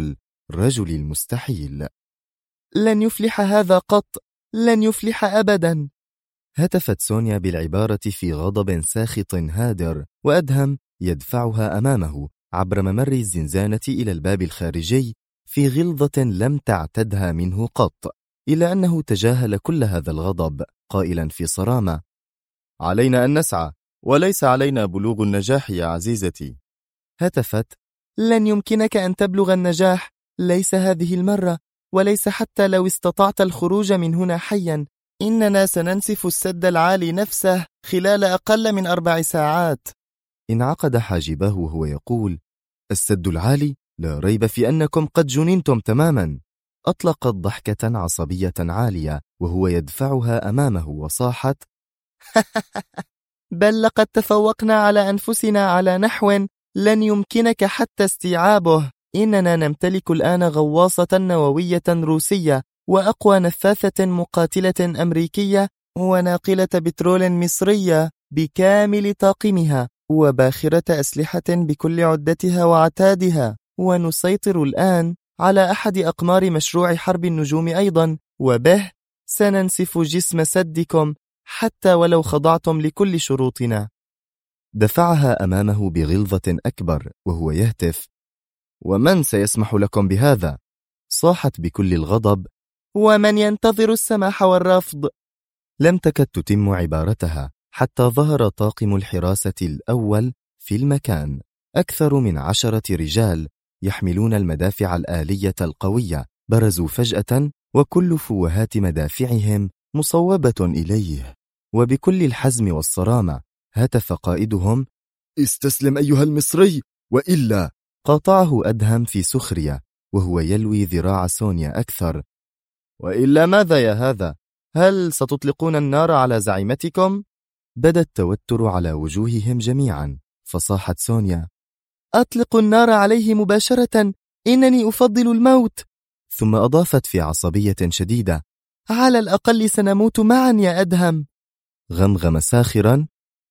Speaker 1: رجل المستحيل. لن يفلح هذا قط، لن يفلح أبدا. هتفت سونيا بالعبارة في غضب ساخط هادر، وأدهم يدفعها أمامه عبر ممر الزنزانة إلى الباب الخارجي في غلظة لم تعتدها منه قط، إلا أنه تجاهل كل هذا الغضب قائلا في صرامة: علينا أن نسعى، وليس علينا بلوغ النجاح يا عزيزتي. هتفت: لن يمكنك أن تبلغ النجاح، ليس هذه المرة، وليس حتى لو استطعت الخروج من هنا حيا. إننا سننسف السد العالي نفسه خلال أقل من 4 ساعات. انعقد حاجبه وهو يقول: السد العالي؟ لا ريب في أنكم قد جننتم تماما. أطلقت ضحكة عصبية عالية وهو يدفعها أمامه وصاحت: بل لقد تفوقنا على أنفسنا على نحو لن يمكنك حتى استيعابه. إننا نمتلك الآن غواصة نووية روسية، وأقوى نفاثة مقاتلة أمريكية، وناقلة بترول مصرية بكامل طاقمها، وباخرة أسلحة بكل عدتها وعتادها. ونسيطر الآن على أحد أقمار مشروع حرب النجوم أيضا، وبه سننسف جسم سدكم حتى ولو خضعتم لكل شروطنا. دفعها أمامه بغلظة أكبر وهو يهتف: ومن سيسمح لكم بهذا؟ صاحت بكل الغضب: ومن ينتظر السماح والرفض. لم تكد تتم عبارتها حتى ظهر طاقم الحراسة الأول في المكان، أكثر من 10 رجال يحملون المدافع الآلية القوية. برزوا فجأة وكل فوهات مدافعهم مصوبة إليه، وبكل الحزم والصرامة هتف قائدهم: استسلم أيها المصري وإلا. قاطعه أدهم في سخرية وهو يلوي ذراع سونيا أكثر: وإلا ماذا يا هذا؟ هل ستطلقون النار على زعيمتكم؟ بدا التوتر على وجوههم جميعا، فصاحت سونيا: أطلقوا النار عليه مباشرة، إنني أفضل الموت. ثم أضافت في عصبية شديدة: على الأقل سنموت معا يا أدهم. غمغم ساخرا: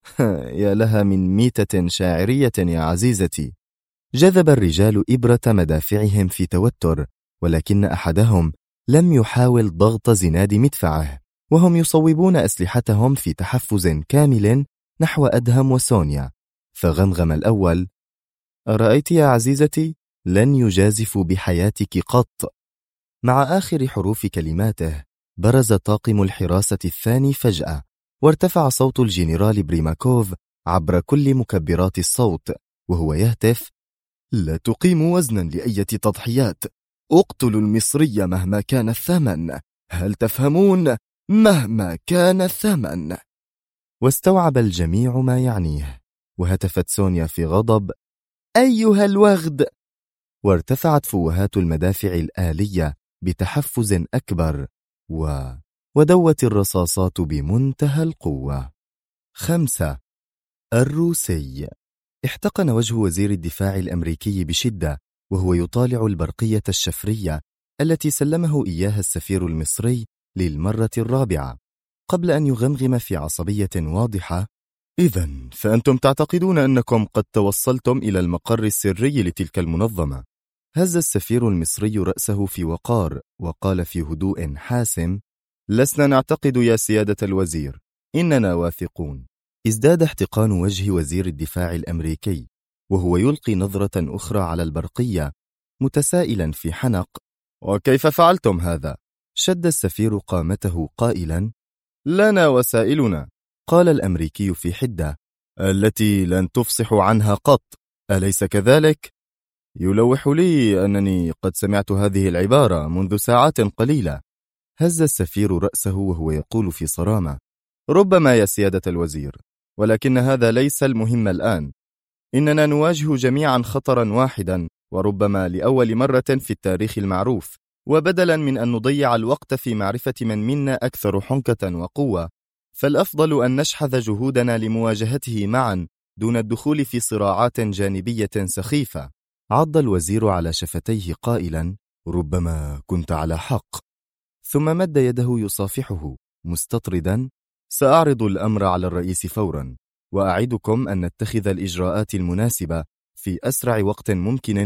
Speaker 1: يا لها من ميتة شاعرية يا عزيزتي. جذب الرجال إبرة مدافعهم في توتر، ولكن أحدهم لم يحاول ضغط زناد مدفعه، وهم يصوبون أسلحتهم في تحفز كامل نحو أدهم وسونيا. فغمغم الأول: أرأيت يا عزيزتي؟ لن يجازفوا بحياتك قط. مع آخر حروف كلماته برز طاقم الحراسة الثاني فجأة، وارتفع صوت الجنرال بريماكوف عبر كل مكبرات الصوت وهو يهتف: لا تقيم وزنا لأية تضحيات، اقتلوا المصري مهما كان الثمن، هل تفهمون؟ مهما كان الثمن. واستوعب الجميع ما يعنيه، وهتفت سونيا في غضب: أيها الوغد. وارتفعت فوهات المدافع الآلية بتحفز أكبر، ودوت الرصاصات بمنتهى القوة. 5. الروسي. احتقن وجه وزير الدفاع الأمريكي بشدة وهو يطالع البرقية الشفرية التي سلمه إياها السفير المصري للمرة الرابعة قبل أن يغمغم في عصبية واضحة:
Speaker 4: إذن فأنتم تعتقدون أنكم قد توصلتم إلى المقر السري لتلك المنظمة؟
Speaker 1: هز السفير المصري رأسه في وقار وقال في هدوء حاسم:
Speaker 4: لسنا نعتقد يا سيادة الوزير، إننا واثقون.
Speaker 1: ازداد احتقان وجه وزير الدفاع الأمريكي وهو يلقي نظرة أخرى على البرقية متسائلا في حنق:
Speaker 4: وكيف فعلتم هذا؟
Speaker 1: شد السفير قامته قائلا:
Speaker 4: لنا وسائلنا.
Speaker 1: قال الأمريكي في حدة:
Speaker 4: التي لن تفصح عنها قط، أليس كذلك؟ يلوح لي أنني قد سمعت هذه العبارة منذ ساعات قليلة.
Speaker 1: هز السفير رأسه وهو يقول في صرامة:
Speaker 4: ربما يا سيادة الوزير، ولكن هذا ليس المهم الآن. إننا نواجه جميعا خطرا واحدا، وربما لأول مرة في التاريخ المعروف، وبدلا من أن نضيع الوقت في معرفة من منا أكثر حنكة وقوة، فالأفضل أن نشحذ جهودنا لمواجهته معا دون الدخول في صراعات جانبية سخيفة.
Speaker 1: عض الوزير على شفتيه قائلا:
Speaker 4: ربما كنت على حق.
Speaker 1: ثم مد يده يصافحه مستطردا:
Speaker 4: سأعرض الأمر على الرئيس فورا، وأعدكم أن نتخذ الإجراءات المناسبة في أسرع وقت ممكن.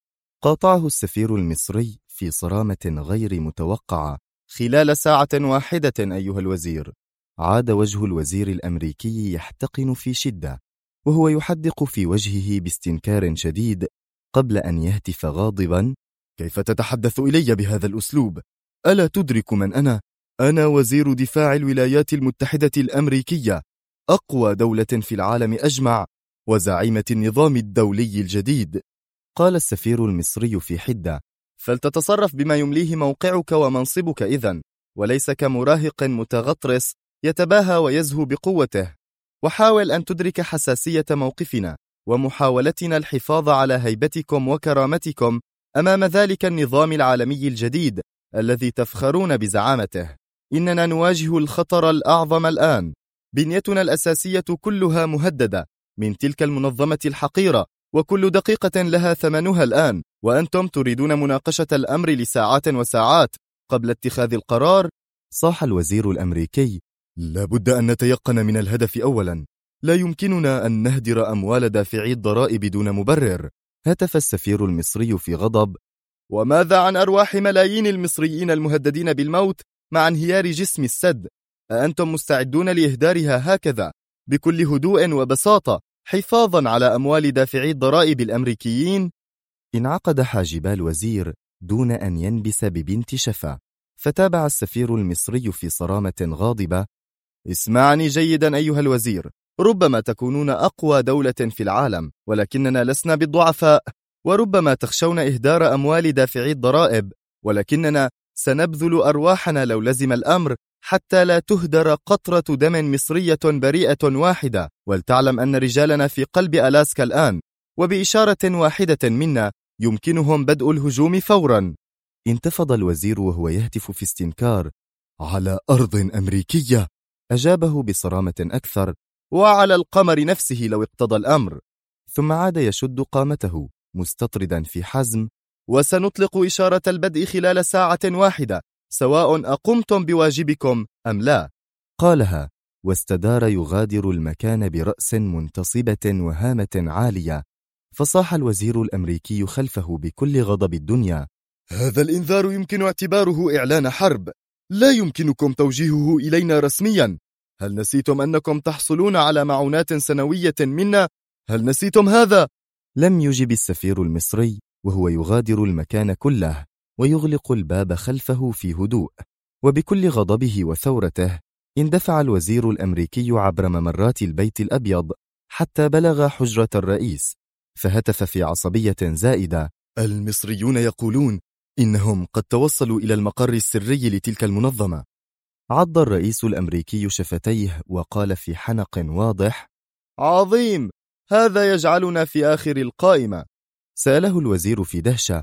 Speaker 1: وقاطعه السفير المصري في صرامة غير متوقعة:
Speaker 4: خلال ساعة واحدة أيها الوزير.
Speaker 1: عاد وجه الوزير الأمريكي يحتقن في شدة وهو يحدق في وجهه باستنكار شديد قبل أن يهتف غاضبا:
Speaker 4: كيف تتحدث إلي بهذا الأسلوب؟ ألا تدرك من أنا؟ أنا وزير دفاع الولايات المتحدة الأمريكية، أقوى دولة في العالم أجمع، وزعيمة النظام الدولي الجديد.
Speaker 1: قال السفير المصري في حدة:
Speaker 4: فلتتصرف بما يمليه موقعك ومنصبك إذن، وليس كمراهق متغطرس يتباهى ويزهو بقوته. وحاول أن تدرك حساسية موقفنا ومحاولتنا الحفاظ على هيبتكم وكرامتكم أمام ذلك النظام العالمي الجديد الذي تفخرون بزعامته. إننا نواجه الخطر الأعظم الآن، بنيتنا الأساسية كلها مهددة من تلك المنظمة الحقيرة، وكل دقيقة لها ثمنها الآن، وأنتم تريدون مناقشة الأمر لساعات وساعات قبل اتخاذ القرار.
Speaker 1: صاح الوزير الأمريكي:
Speaker 4: لابد أن نتيقن من الهدف أولا، لا يمكننا أن نهدر أموال دافعي الضرائب دون مبرر.
Speaker 1: هتف السفير المصري في غضب:
Speaker 4: وماذا عن أرواح ملايين المصريين المهددين بالموت مع انهيار جسم السد؟ أأنتم مستعدون لإهدارها هكذا بكل هدوء وبساطة حفاظا على أموال دافعي الضرائب الأمريكيين؟
Speaker 1: انعقد حاجبا الوزير دون أن ينبس ببنت شفا، فتابع السفير المصري في صرامة غاضبة:
Speaker 4: اسمعني جيدا أيها الوزير، ربما تكونون أقوى دولة في العالم، ولكننا لسنا بالضعفاء، وربما تخشون إهدار أموال دافعي الضرائب، ولكننا سنبذل أرواحنا لو لزم الأمر حتى لا تهدر قطرة دم مصرية بريئة واحدة. ولتعلم أن رجالنا في قلب ألاسكا الآن، وبإشارة واحدة منا يمكنهم بدء الهجوم فورا.
Speaker 1: انتفض الوزير وهو يهتف في استنكار:
Speaker 4: على أرض أمريكية؟
Speaker 1: أجابه بصرامة أكثر:
Speaker 4: وعلى القمر نفسه لو اقتضى الأمر.
Speaker 1: ثم عاد يشد قامته مستطردا في حزم:
Speaker 4: وسنطلق إشارة البدء خلال ساعة واحدة، سواء أقمتم بواجبكم أم لا.
Speaker 1: قالها واستدار يغادر المكان برأس منتصبة وهامة عالية، فصاح الوزير الأمريكي خلفه بكل غضب الدنيا:
Speaker 4: هذا الإنذار يمكن اعتباره إعلان حرب، لا يمكنكم توجيهه إلينا رسميا. هل نسيتم أنكم تحصلون على معونات سنوية منا؟ هل نسيتم هذا؟
Speaker 1: لم يجب السفير المصري وهو يغادر المكان كله ويغلق الباب خلفه في هدوء، وبكل غضبه وثورته اندفع الوزير الأمريكي عبر ممرات البيت الأبيض حتى بلغ حجرة الرئيس، فهتف في عصبية زائدة:
Speaker 4: المصريون يقولون إنهم قد توصلوا إلى المقر السري لتلك المنظمة.
Speaker 1: عض الرئيس الأمريكي شفتيه وقال في حنق واضح:
Speaker 4: عظيم، هذا يجعلنا في آخر القائمة.
Speaker 1: سأله الوزير في دهشة: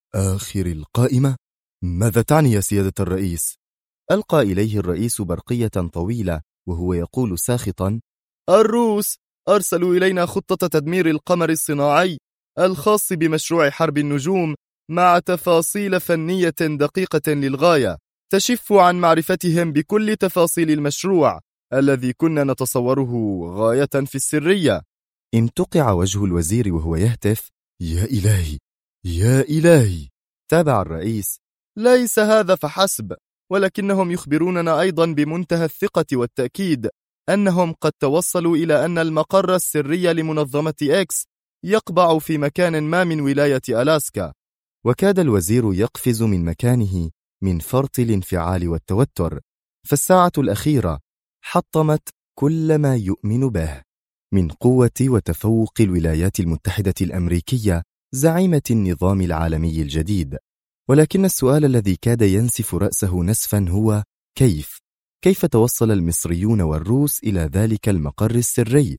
Speaker 4: آخر القائمة؟ ماذا تعني يا سيادة الرئيس؟
Speaker 1: ألقى إليه الرئيس برقية طويلة وهو يقول ساخطا:
Speaker 4: الروس أرسلوا إلينا خطة تدمير القمر الصناعي الخاص بمشروع حرب النجوم مع تفاصيل فنية دقيقة للغاية تشف عن معرفتهم بكل تفاصيل المشروع الذي كنا نتصوره غاية في السرية.
Speaker 1: امتقع وجه الوزير وهو يهتف:
Speaker 4: يا إلهي يا إلهي.
Speaker 1: تابع الرئيس:
Speaker 4: ليس هذا فحسب، ولكنهم يخبروننا أيضا بمنتهى الثقة والتأكيد أنهم قد توصلوا إلى أن المقر السري لمنظمة إكس يقبع في مكان ما من ولاية ألاسكا.
Speaker 1: وكاد الوزير يقفز من مكانه من فرط الانفعال والتوتر، فالساعة الأخيرة حطمت كل ما يؤمن به من قوة وتفوق الولايات المتحدة الأمريكية زعيمة النظام العالمي الجديد. ولكن السؤال الذي كاد ينسف رأسه نسفا هو: كيف توصل المصريون والروس إلى ذلك المقر السري؟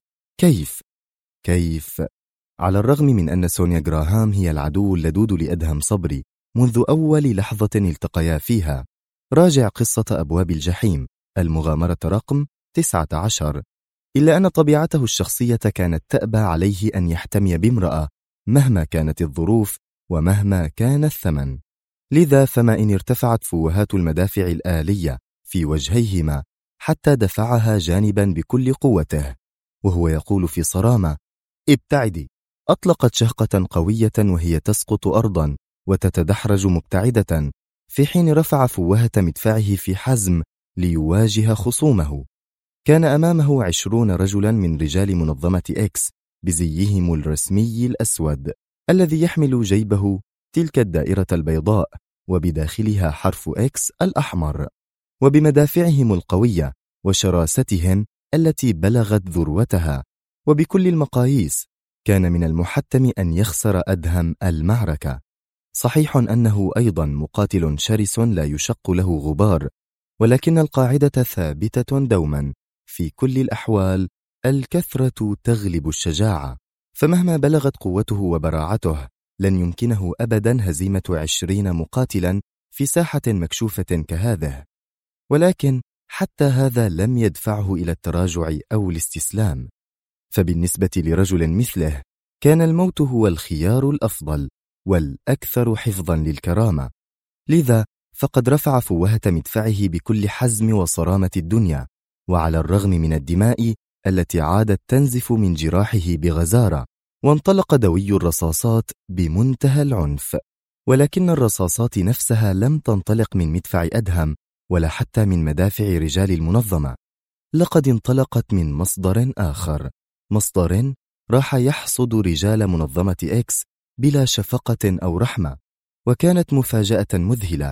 Speaker 1: كيف؟ على الرغم من أن سونيا غراهام هي العدو اللدود لأدهم صبري منذ أول لحظة التقيا فيها، راجع قصة أبواب الجحيم المغامرة رقم 19، إلا أن طبيعته الشخصية كانت تأبى عليه أن يحتمي بامرأة مهما كانت الظروف ومهما كان الثمن. لذا فما إن ارتفعت فوهات المدافع الآلية في وجهيهما حتى دفعها جانبا بكل قوته وهو يقول في صرامة: ابتعدي. أطلقت شهقة قوية وهي تسقط أرضا وتتدحرج مبتعدة، في حين رفع فوهة مدفعه في حزم ليواجه خصومه. كان أمامه 20 رجلا من رجال منظمة إكس بزيهم الرسمي الأسود الذي يحمل جيبه تلك الدائرة البيضاء وبداخلها حرف إكس الأحمر، وبمدافعهم القوية وشراستهم التي بلغت ذروتها. وبكل المقاييس كان من المحتم أن يخسر أدهم المعركة. صحيح أنه أيضا مقاتل شرس لا يشق له غبار، ولكن القاعدة ثابتة دوما: في كل الأحوال الكثرة تغلب الشجاعة، فمهما بلغت قوته وبراعته لن يمكنه أبدا هزيمة 20 مقاتلا في ساحة مكشوفة كهذه. ولكن حتى هذا لم يدفعه إلى التراجع أو الاستسلام، فبالنسبة لرجل مثله كان الموت هو الخيار الأفضل والأكثر حفظا للكرامة. لذا فقد رفع فوهة مدفعه بكل حزم وصرامة الدنيا، وعلى الرغم من الدماء التي عادت تنزف من جراحه بغزارة، وانطلق دوي الرصاصات بمنتهى العنف. ولكن الرصاصات نفسها لم تنطلق من مدفع أدهم ولا حتى من مدافع رجال المنظمة، لقد انطلقت من مصدر آخر، مصدر راح يحصد رجال منظمة إكس بلا شفقة أو رحمة. وكانت مفاجأة مذهلة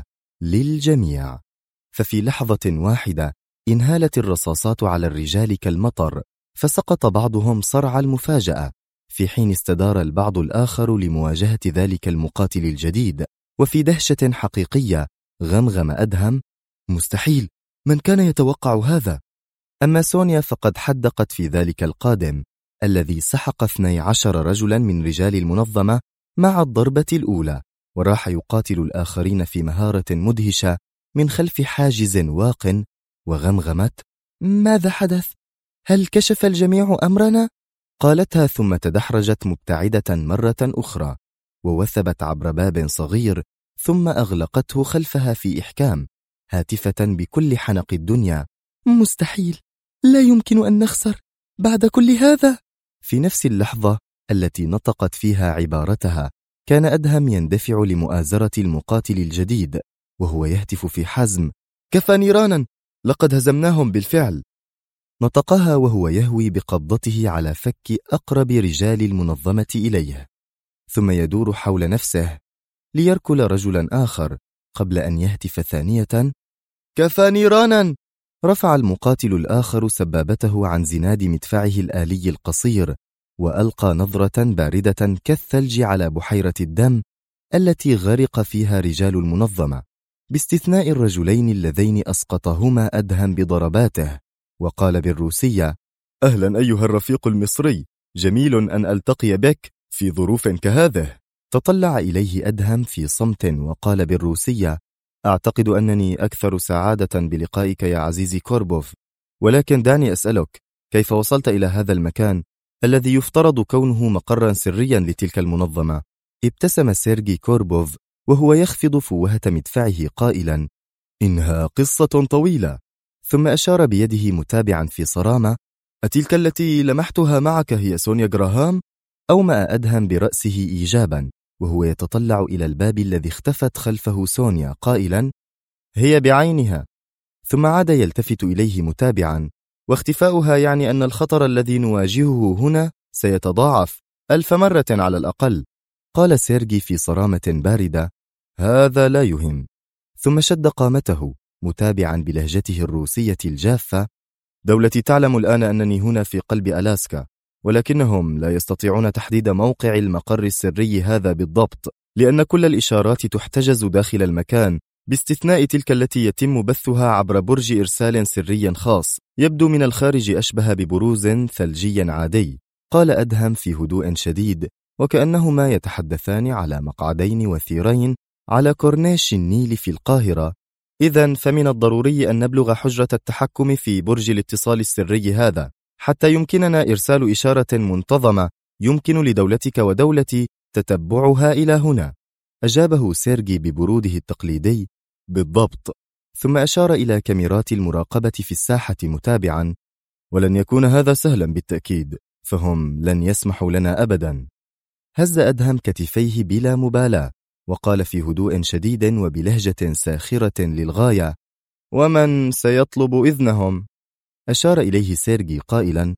Speaker 1: للجميع، ففي لحظة واحدة انهالت الرصاصات على الرجال كالمطر، فسقط بعضهم صرع المفاجأة، في حين استدار البعض الآخر لمواجهة ذلك المقاتل الجديد. وفي دهشة حقيقية غمغم أدهم: مستحيل، من كان يتوقع هذا؟ أما سونيا فقد حدقت في ذلك القادم الذي سحق 12 رجلا من رجال المنظمة مع الضربة الأولى، وراح يقاتل الآخرين في مهارة مدهشة من خلف حاجز واق، وغمغمت: ماذا حدث؟ هل كشف الجميع أمرنا؟ قالتها ثم تدحرجت مبتعدة مرة أخرى، ووثبت عبر باب صغير ثم أغلقته خلفها في إحكام، هاتفة بكل حنق الدنيا: مستحيل، لا يمكن أن نخسر بعد كل هذا. في نفس اللحظة التي نطقت فيها عبارتها كان أدهم يندفع لمؤازرة المقاتل الجديد وهو يهتف في حزم: كفى نيرانا، لقد هزمناهم بالفعل. نطقها وهو يهوي بقبضته على فك أقرب رجال المنظمة إليه، ثم يدور حول نفسه ليركل رجلا آخر قبل أن يهتف ثانية: كفى نيرانا. رفع المقاتل الآخر سبابته عن زناد مدفعه الآلي القصير وألقى نظرة باردة كالثلج على بحيرة الدم التي غرق فيها رجال المنظمة، باستثناء الرجلين اللذين أسقطهما أدهم بضرباته، وقال بالروسية:
Speaker 4: أهلا أيها الرفيق المصري، جميل أن ألتقي بك في ظروف كهذه.
Speaker 1: تطلع إليه أدهم في صمت وقال بالروسية: أعتقد أنني أكثر سعادة بلقائك يا عزيزي كوربوف، ولكن دعني أسألك، كيف وصلت إلى هذا المكان الذي يفترض كونه مقرا سريا لتلك المنظمة؟ ابتسم سيرجي كوربوف وهو يخفض فوهة مدفعه قائلا: إنها قصة طويلة. ثم أشار بيده متابعا في صرامة: أتلك التي لمحتها معك هي سونيا جراهام؟ أومأ أدهم برأسه إيجابا وهو يتطلع إلى الباب الذي اختفت خلفه سونيا قائلا: هي بعينها. ثم عاد يلتفت إليه متابعا: واختفاؤها يعني أن الخطر الذي نواجهه هنا سيتضاعف 1000 مرة على الأقل. قال سيرجي في صرامة باردة: هذا لا يهم. ثم شد قامته متابعا بلهجته الروسية الجافة: دولتي تعلم الآن أنني هنا في قلب ألاسكا، ولكنهم لا يستطيعون تحديد موقع المقر السري هذا بالضبط، لأن كل الإشارات تحتجز داخل المكان باستثناء تلك التي يتم بثها عبر برج إرسال سري خاص يبدو من الخارج أشبه ببروز ثلجي عادي. قال أدهم في هدوء شديد وكأنهما يتحدثان على مقعدين وثيرين على كورنيش النيل في القاهرة: إذن فمن الضروري أن نبلغ حجرة التحكم في برج الاتصال السري هذا حتى يمكننا إرسال إشارة منتظمة يمكن لدولتك ودولتي تتبعها إلى هنا. أجابه سيرجي ببروده التقليدي: بالضبط. ثم أشار إلى كاميرات المراقبة في الساحة متابعا: ولن يكون هذا سهلا بالتأكيد، فهم لن يسمحوا لنا أبدا. هز أدهم كتفيه بلا مبالاة وقال في هدوء شديد وبلهجة ساخرة للغاية: ومن سيطلب إذنهم؟ أشار إليه سيرجي قائلا: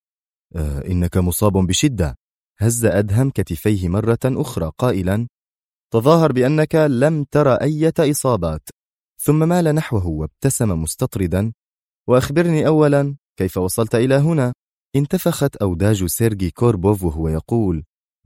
Speaker 1: إنك مصاب بشدة. هز أدهم كتفيه مرة أخرى قائلا: تظاهر بأنك لم ترى أي إصابات. ثم مال نحوه وابتسم مستطردا: وأخبرني أولا كيف وصلت إلى هنا؟ انتفخت أوداج سيرجي كوربوف وهو يقول: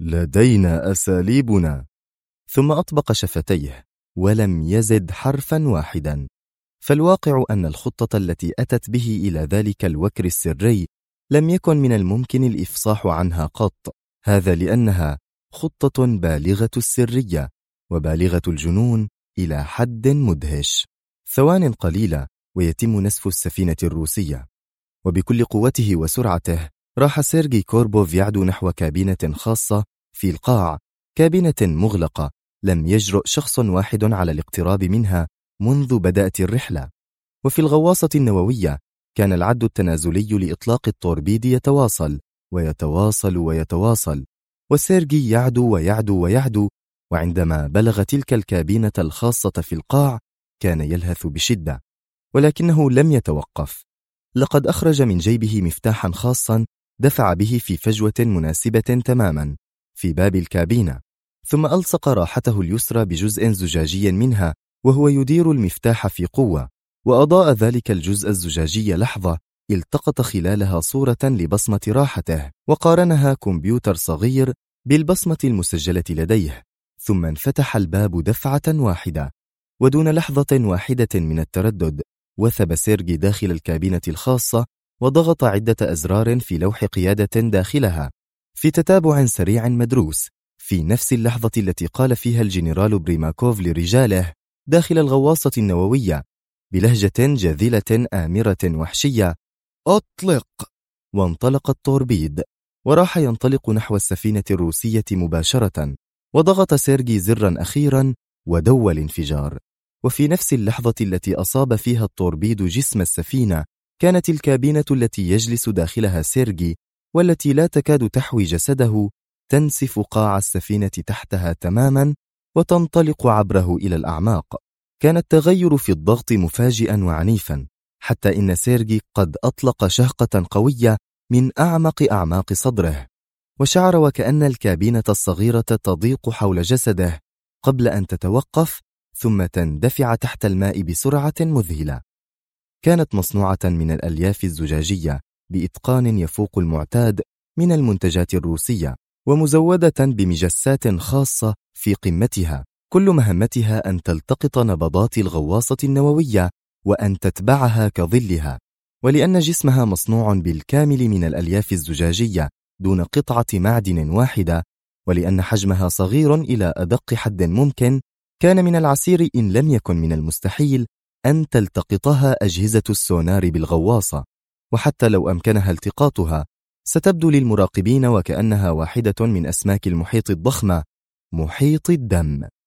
Speaker 1: لدينا أساليبنا. ثم أطبق شفتيه ولم يزد حرفا واحدا. فالواقع أن الخطة التي أتت به إلى ذلك الوكر السري لم يكن من الممكن الإفصاح عنها قط، هذا لأنها خطة بالغة السرية وبالغة الجنون إلى حد مدهش. ثوان قليلة ويتم نسف السفينة الروسية، وبكل قوته وسرعته راح سيرجي كوربوف يعدو نحو كابينة خاصة في القاع، كابينة مغلقة لم يجرؤ شخص واحد على الاقتراب منها منذ بدأت الرحلة. وفي الغواصة النووية كان العد التنازلي لإطلاق التوربيد يتواصل ويتواصل ويتواصل، وسيرجي يعدو ويعدو ويعدو، وعندما بلغ تلك الكابينة الخاصة في القاع كان يلهث بشدة، ولكنه لم يتوقف. لقد أخرج من جيبه مفتاحا خاصا دفع به في فجوة مناسبة تماما في باب الكابينة، ثم ألصق راحته اليسرى بجزء زجاجي منها وهو يدير المفتاح في قوة، وأضاء ذلك الجزء الزجاجي لحظة التقط خلالها صورة لبصمة راحته، وقارنها كمبيوتر صغير بالبصمة المسجلة لديه، ثم انفتح الباب دفعة واحدة، ودون لحظة واحدة من التردد وثب سيرجي داخل الكابينة الخاصة وضغط عدة أزرار في لوح قيادة داخلها في تتابع سريع مدروس، في نفس اللحظة التي قال فيها الجنرال بريماكوف لرجاله داخل الغواصة النووية بلهجة جاذلة آمرة وحشية: أطلق! وانطلق التوربيد وراح ينطلق نحو السفينة الروسية مباشرة، وضغط سيرجي زرا أخيرا ودوى الانفجار. وفي نفس اللحظة التي أصاب فيها التوربيد جسم السفينة كانت الكابينة التي يجلس داخلها سيرجي والتي لا تكاد تحوي جسده تنسف قاع السفينة تحتها تماما وتنطلق عبره إلى الأعماق. كان التغير في الضغط مفاجئا وعنيفا، حتى إن سيرجي قد أطلق شهقة قوية من أعمق أعماق صدره، وشعر وكأن الكابينة الصغيرة تضيق حول جسده قبل أن تتوقف ثم تندفع تحت الماء بسرعة مذهلة. كانت مصنوعة من الألياف الزجاجية بإتقان يفوق المعتاد من المنتجات الروسية، ومزودة بمجسات خاصة في قمتها، كل مهمتها أن تلتقط نبضات الغواصة النووية وأن تتبعها كظلها. ولأن جسمها مصنوع بالكامل من الألياف الزجاجية دون قطعة معدن واحدة، ولأن حجمها صغير إلى أدق حد ممكن، كان من العسير إن لم يكن من المستحيل أن تلتقطها أجهزة السونار بالغواصة، وحتى لو أمكنها التقاطها ستبدو للمراقبين وكأنها واحدة من أسماك المحيط الضخمة، محيط الدم.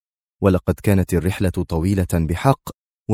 Speaker 1: ولقد كانت الرحلة طويلة بحق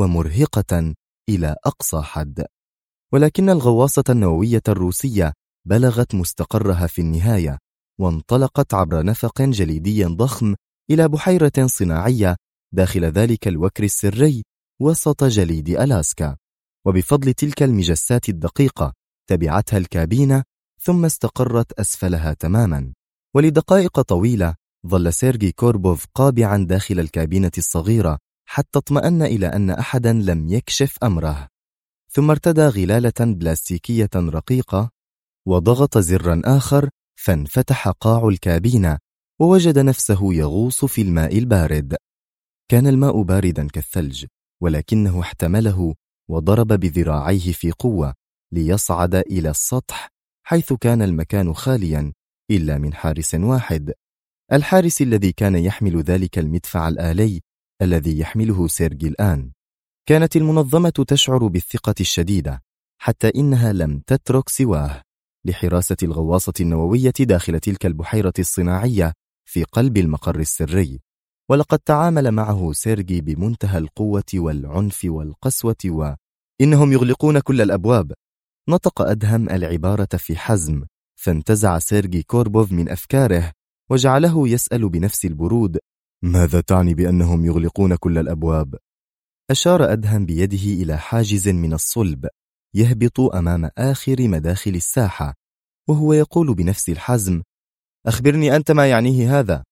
Speaker 1: ومرهقة إلى أقصى حد. ولكن الغواصة النووية الروسية بلغت مستقرها في النهاية، وانطلقت عبر نفق جليدي ضخم إلى بحيرة صناعية داخل ذلك الوكر السري وسط جليد ألاسكا. وبفضل تلك المجسات الدقيقة تبعتها الكابينة ثم استقرت أسفلها تماما. ولدقائق طويلة ظل سيرجي كوربوف قابعا داخل الكابينة الصغيرة حتى اطمأن إلى أن أحدا لم يكشف أمره، ثم ارتدى غلالة بلاستيكية رقيقة وضغط زرا آخر فانفتح قاع الكابينة ووجد نفسه يغوص في الماء البارد. كان الماء باردا كالثلج، ولكنه احتمله وضرب بذراعيه في قوة ليصعد إلى السطح، حيث كان المكان خاليا إلا من حارس واحد، الحارس الذي كان يحمل ذلك المدفع الآلي الذي يحمله سيرجي الآن. كانت المنظمة تشعر بالثقة الشديدة حتى إنها لم تترك سواه لحراسة الغواصة النووية داخل تلك البحيرة الصناعية في قلب المقر السري. ولقد تعامل معه سيرجي بمنتهى القوة والعنف والقسوة، وإنهم يغلقون كل الأبواب. نطق أدهم العبارة في حزم، فانتزع سيرجي كوربوف من أفكاره وجعله يسأل بنفس البرود: ماذا تعني بأنهم يغلقون كل الأبواب؟ أشار أدهم بيده إلى حاجز من الصلب يهبط أمام آخر مداخل الساحة، وهو يقول بنفس الحزم: أخبرني أنت ما يعنيه هذا.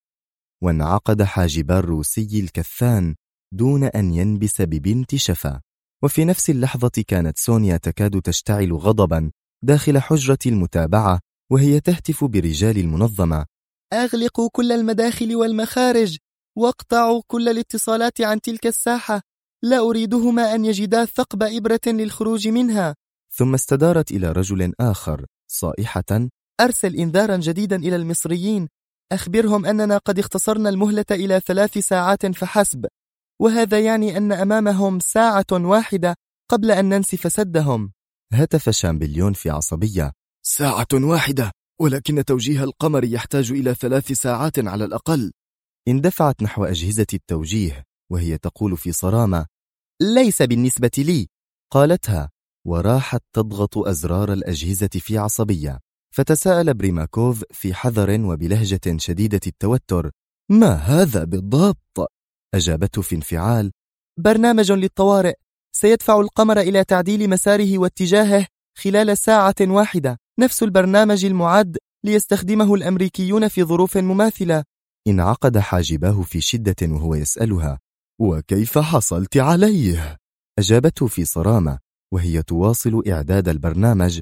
Speaker 1: وانعقد حاجبا الروسي الكثان دون أن ينبس ببنت شفا. وفي نفس اللحظة كانت سونيا تكاد تشتعل غضبا داخل حجرة المتابعة، وهي تهتف برجال المنظمة:
Speaker 3: أغلقوا كل المداخل والمخارج، واقطعوا كل الاتصالات عن تلك الساحة، لا أريدهما أن يجدا ثقب إبرة للخروج منها.
Speaker 1: ثم استدارت إلى رجل آخر صائحة:
Speaker 3: أرسل إنذارا جديدا إلى المصريين، أخبرهم أننا قد اختصرنا المهلة إلى 3 ساعات فحسب، وهذا يعني أن أمامهم ساعة واحدة قبل أن ننسف سدهم.
Speaker 1: هتف شامبليون في عصبية:
Speaker 4: ساعة واحدة، ولكن توجيه القمر يحتاج إلى 3 ساعات على الأقل.
Speaker 1: اندفعت نحو أجهزة التوجيه وهي تقول في صرامة:
Speaker 3: ليس بالنسبة لي.
Speaker 1: قالتها وراحت تضغط أزرار الأجهزة في عصبية. فتساءل بريماكوف في حذر وبلهجة شديدة التوتر: ما هذا بالضبط؟ أجابته في انفعال:
Speaker 3: برنامج للطوارئ سيدفع القمر إلى تعديل مساره واتجاهه خلال ساعة واحدة، نفس البرنامج المعد ليستخدمه الأمريكيون في ظروف مماثلة.
Speaker 1: انعقد حاجباه في شدة وهو يسألها: وكيف حصلت عليه؟ أجابته في صرامة وهي تواصل إعداد البرنامج: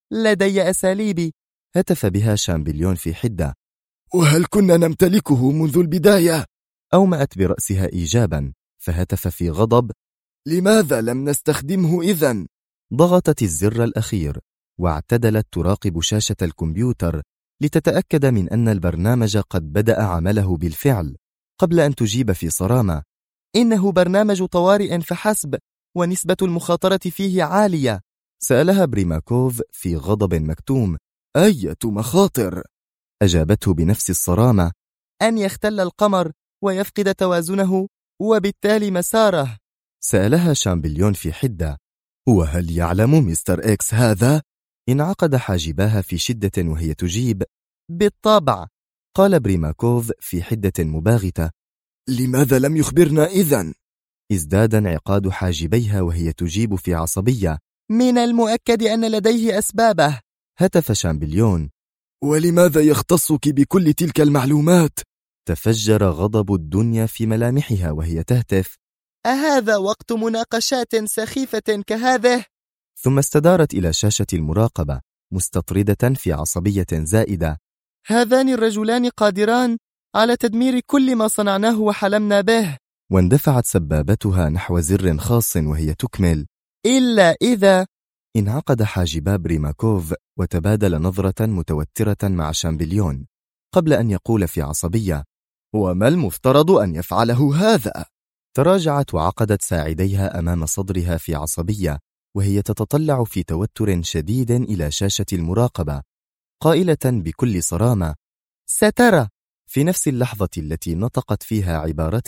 Speaker 3: لدي أساليبي.
Speaker 1: هتف بها شامبليون في حدة:
Speaker 4: وهل كنا نمتلكه منذ البداية؟
Speaker 1: أومأت برأسها إيجابا، فهتف في غضب:
Speaker 4: لماذا لم نستخدمه إذن؟
Speaker 1: ضغطت الزر الأخير واعتدلت تراقب شاشة الكمبيوتر لتتأكد من أن البرنامج قد بدأ عمله بالفعل، قبل أن تجيب في صرامة:
Speaker 3: إنه برنامج طوارئ فحسب، ونسبة المخاطرة فيه عالية.
Speaker 1: سألها بريماكوف في غضب مكتوم:
Speaker 4: أية مخاطر؟
Speaker 1: أجابته بنفس الصرامة:
Speaker 3: أن يختل القمر ويفقد توازنه وبالتالي مساره.
Speaker 1: سألها شامبليون في حدة:
Speaker 4: وهل يعلم مستر إكس هذا؟
Speaker 1: انعقد حاجباها في شدة وهي تجيب:
Speaker 3: بالطبع.
Speaker 1: قال بريماكوف في حدة مباغتة:
Speaker 4: لماذا لم يخبرنا إذن؟
Speaker 1: ازداد انعقاد حاجبيها وهي تجيب في عصبية:
Speaker 3: من المؤكد أن لديه أسبابه.
Speaker 1: هتف شامبليون:
Speaker 4: ولماذا يختصك بكل تلك المعلومات؟
Speaker 1: تفجر غضب الدنيا في ملامحها وهي تهتف:
Speaker 3: أهذا وقت مناقشات سخيفة كهذه؟
Speaker 1: ثم استدارت إلى شاشة المراقبة مستطردة في عصبية زائدة:
Speaker 3: هذان الرجلان قادران على تدمير كل ما صنعناه وحلمنا به.
Speaker 1: واندفعت سبابتها نحو زر خاص وهي تكمل:
Speaker 3: إلا إذا.
Speaker 1: انعقد حاجبا بريماكوف وتبادل نظرة متوترة مع شامبليون قبل أن يقول في عصبية:
Speaker 4: وما المفترض أن يفعله هذا؟
Speaker 1: تراجعت وعقدت ساعديها أمام صدرها في عصبية وهي تتطلع في توتر شديد إلى شاشة المراقبة، قائلة بكل صرامة:
Speaker 3: سترى.
Speaker 1: في نفس اللحظة التي نطقت فيها عبارتها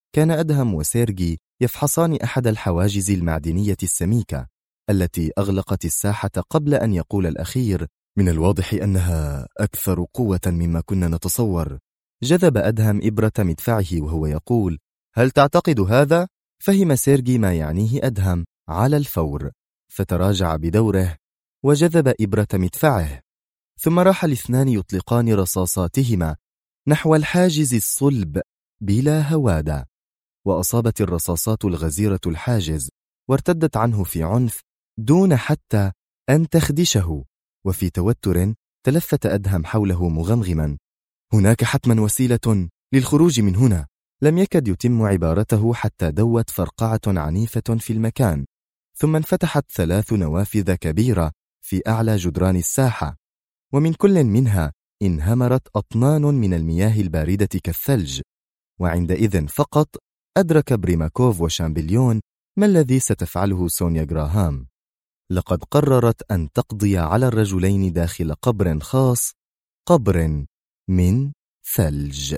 Speaker 1: كان أدهم وسيرجي يفحصان أحد الحواجز المعدنية السميكة التي أغلقت الساحة قبل أن يقول الأخير: من الواضح أنها أكثر قوة مما كنا نتصور. جذب أدهم إبرة مدفعه وهو يقول: هل تعتقد هذا؟ فهم سيرجي ما يعنيه أدهم على الفور، فتراجع بدوره وجذب إبرة مدفعه، ثم راح الاثنان يطلقان رصاصاتهما نحو الحاجز الصلب بلا هوادة، وأصابت الرصاصات الغزيرة الحاجز وارتدت عنه في عنف دون حتى أن تخدشه. وفي توتر تلفت أدهم حوله مغمغما: هناك حتما وسيلة للخروج من هنا. لم يكد يتم عبارته حتى دوت فرقعة عنيفة في المكان، ثم انفتحت 3 نوافذ كبيرة في أعلى جدران الساحة، ومن كل منها انهمرت أطنان من المياه الباردة كالثلج. وعندئذ فقط أدرك بريماكوف وشامبليون ما الذي ستفعله سونيا غراهام. لقد قررت أن تقضي على الرجلين داخل قبر خاص، قبر من ثلج.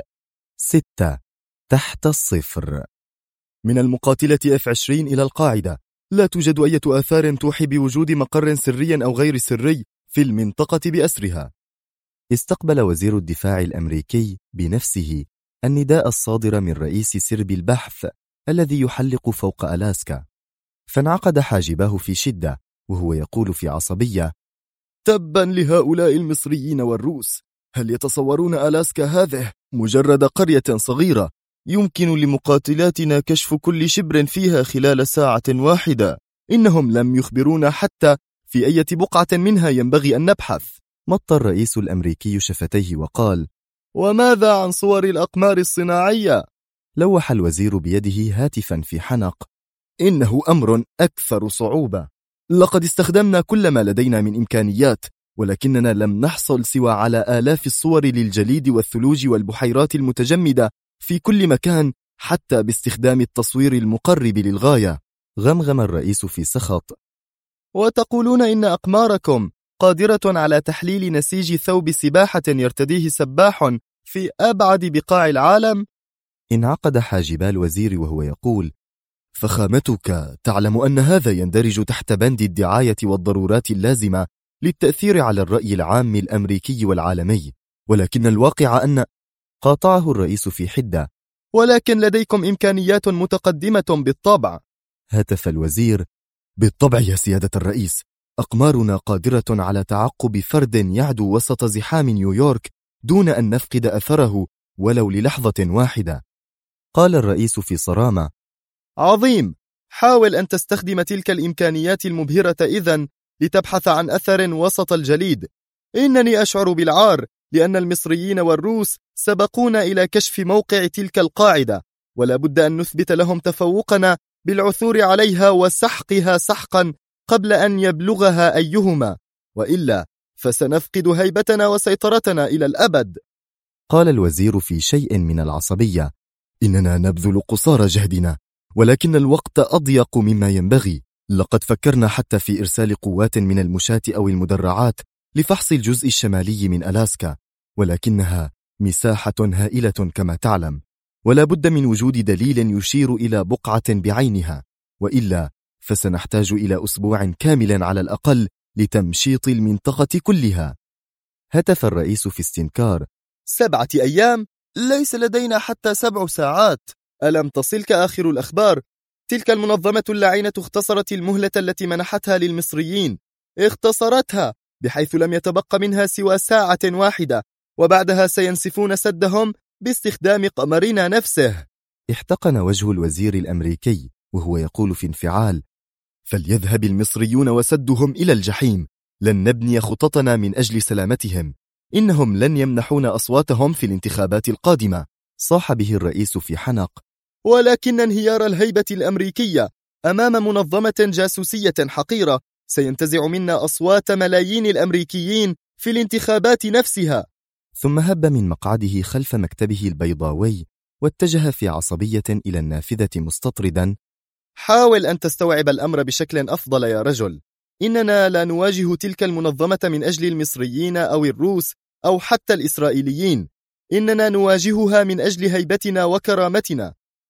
Speaker 1: 6. تحت الصفر.
Speaker 4: من المقاتلة F-20 إلى القاعدة لا توجد أي آثار توحي بوجود مقر سري أو غير سري في المنطقة بأسرها.
Speaker 1: استقبل وزير الدفاع الأمريكي بنفسه النداء الصادر من رئيس سرب البحث الذي يحلق فوق ألاسكا، فانعقد حاجباه في شدة وهو يقول في عصبية:
Speaker 4: تبا لهؤلاء المصريين والروس، هل يتصورون ألاسكا هذه مجرد قرية صغيرة يمكن لمقاتلاتنا كشف كل شبر فيها خلال ساعة واحدة؟ إنهم لم يخبرونا حتى في أي بقعة منها ينبغي أن نبحث.
Speaker 1: مط الرئيس الأمريكي شفتيه وقال:
Speaker 4: وماذا عن صور الأقمار الصناعية؟
Speaker 1: لوح الوزير بيده هاتفا في حنق:
Speaker 4: إنه أمر أكثر صعوبة. لقد استخدمنا كل ما لدينا من إمكانيات، ولكننا لم نحصل سوى على آلاف الصور للجليد والثلوج والبحيرات المتجمدة في كل مكان، حتى باستخدام التصوير المقرب للغاية.
Speaker 1: غمغم الرئيس في سخط:
Speaker 4: وتقولون إن أقماركم قادرة على تحليل نسيج ثوب سباحة يرتديه سباح في أبعد بقاع العالم؟
Speaker 1: انعقد حاجبا الوزير وهو يقول:
Speaker 4: فخامتك تعلم أن هذا يندرج تحت بند الدعاية والضرورات اللازمة للتأثير على الرأي العام الأمريكي والعالمي، ولكن الواقع أن...
Speaker 1: قاطعه الرئيس في حدة:
Speaker 4: ولكن لديكم إمكانيات متقدمة بالطبع.
Speaker 1: هتف الوزير:
Speaker 4: بالطبع يا سيادة الرئيس، أقمارنا قادرة على تعقب فرد يعدو وسط زحام نيويورك دون أن نفقد أثره ولو للحظة واحدة.
Speaker 1: قال الرئيس في صرامة:
Speaker 4: عظيم، حاول أن تستخدم تلك الإمكانيات المبهرة إذن لتبحث عن أثر وسط الجليد. إنني أشعر بالعار لأن المصريين والروس سبقونا إلى كشف موقع تلك القاعدة، ولا بد أن نثبت لهم تفوقنا بالعثور عليها وسحقها سحقا قبل أن يبلغها أيهما، وإلا فسنفقد هيبتنا وسيطرتنا إلى الأبد.
Speaker 1: قال الوزير في شيء من العصبية:
Speaker 4: إننا نبذل قصارى جهدنا، ولكن الوقت أضيق مما ينبغي. لقد فكرنا حتى في إرسال قوات من المشاة أو المدرعات لفحص الجزء الشمالي من ألاسكا، ولكنها مساحة هائلة كما تعلم، ولا بد من وجود دليل يشير إلى بقعة بعينها، وإلا فسنحتاج إلى أسبوع كامل على الأقل لتمشيط المنطقة كلها.
Speaker 1: هتف الرئيس في استنكار:
Speaker 4: 7 أيام؟ ليس لدينا حتى 7 ساعات. ألم تصلك آخر الأخبار؟ تلك المنظمة اللعينة اختصرت المهلة التي منحتها للمصريين، اختصرتها بحيث لم يتبقى منها سوى ساعة واحدة، وبعدها سينسفون سدهم باستخدام قمرنا نفسه.
Speaker 1: احتقن وجه الوزير الأمريكي وهو يقول في انفعال:
Speaker 4: فليذهب المصريون وسدهم إلى الجحيم، لن نبني خططنا من أجل سلامتهم، إنهم لن يمنحون أصواتهم في الانتخابات القادمة.
Speaker 1: صاح به الرئيس في حنق:
Speaker 4: ولكن انهيار الهيبة الأمريكية أمام منظمة جاسوسية حقيرة سينتزع منا أصوات ملايين الأمريكيين في الانتخابات نفسها.
Speaker 1: ثم هب من مقعده خلف مكتبه البيضاوي واتجه في عصبية إلى النافذة مستطردا:
Speaker 4: حاول أن تستوعب الأمر بشكل أفضل يا رجل. إننا لا نواجه تلك المنظمة من أجل المصريين أو الروس أو حتى الإسرائيليين، إننا نواجهها من أجل هيبتنا وكرامتنا.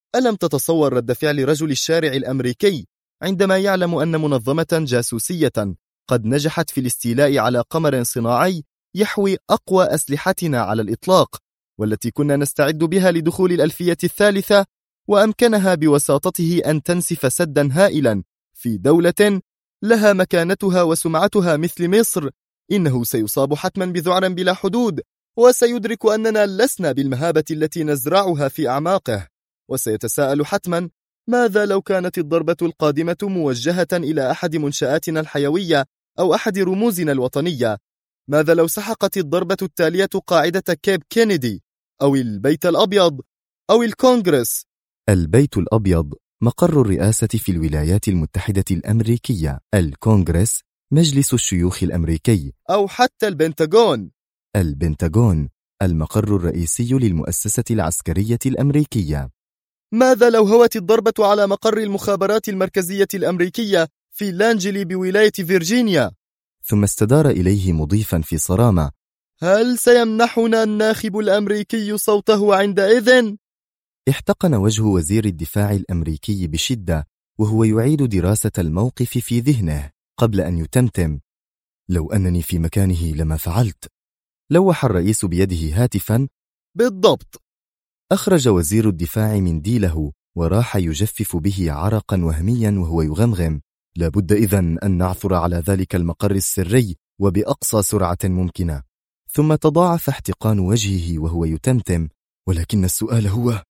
Speaker 3: ألم تتصور رد فعل رجل الشارع الأمريكي عندما يعلم أن منظمة جاسوسية قد نجحت في الاستيلاء على قمر صناعي يحوي أقوى أسلحتنا على الإطلاق، والتي كنا نستعد بها لدخول الألفية الثالثة، وأمكنها بوساطته أن تنسف سدا هائلا في دولة لها مكانتها وسمعتها مثل مصر؟ إنه سيصاب حتما بذعر بلا حدود، وسيدرك أننا لسنا بالمهابة التي نزرعها في أعماقه، وسيتساءل حتما: ماذا لو كانت الضربة القادمة موجهة إلى أحد منشآتنا الحيوية أو أحد رموزنا الوطنية؟ ماذا لو سحقت الضربة التالية قاعدة كيب كينيدي أو البيت الأبيض أو الكونغرس؟
Speaker 1: البيت الأبيض مقر الرئاسة في الولايات المتحدة الأمريكية، الكونغرس مجلس الشيوخ الأمريكي،
Speaker 3: أو حتى البنتاغون.
Speaker 1: البنتاغون المقر الرئيسي للمؤسسة العسكرية الأمريكية.
Speaker 3: ماذا لو هوت الضربة على مقر المخابرات المركزية الأمريكية في لانجلي بولاية فيرجينيا؟
Speaker 1: ثم استدار إليه مضيفا في صرامة:
Speaker 3: هل سيمنحنا الناخب الأمريكي صوته عندئذ؟
Speaker 1: احتقن وجه وزير الدفاع الأمريكي بشدة وهو يعيد دراسة الموقف في ذهنه قبل أن يتمتم: لو أنني في مكانه لما فعلت. لوح الرئيس بيده هاتفا:
Speaker 3: بالضبط.
Speaker 1: أخرج وزير الدفاع منديله وراح يجفف به عرقا وهميا وهو يغمغم: لابد إذن أن نعثر على ذلك المقر السري وبأقصى سرعة ممكنة. ثم تضاعف احتقان وجهه وهو يتمتم: ولكن السؤال هو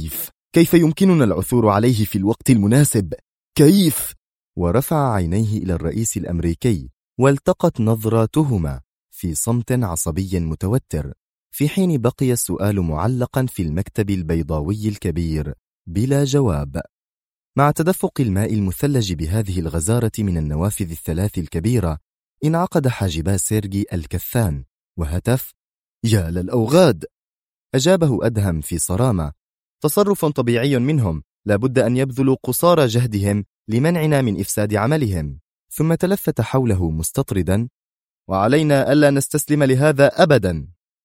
Speaker 1: كيف يمكننا العثور عليه في الوقت المناسب؟ كيف؟ ورفع عينيه إلى الرئيس الأمريكي والتقت نظراتهما في صمت عصبي متوتر، في حين بقي السؤال معلقا في المكتب البيضاوي الكبير بلا جواب. مع تدفق الماء المثلج بهذه الغزارة من النوافذ الثلاث الكبيرة، انعقد حاجبا سيرجي الكثان وهتف: يا للأوغاد! أجابه أدهم في صرامة: تصرف طبيعي منهم، لابد أن يبذلوا قصارى جهدهم لمنعنا من إفساد عملهم. ثم تلفت حوله مستطردا: وعلينا ألا نستسلم لهذا أبدا.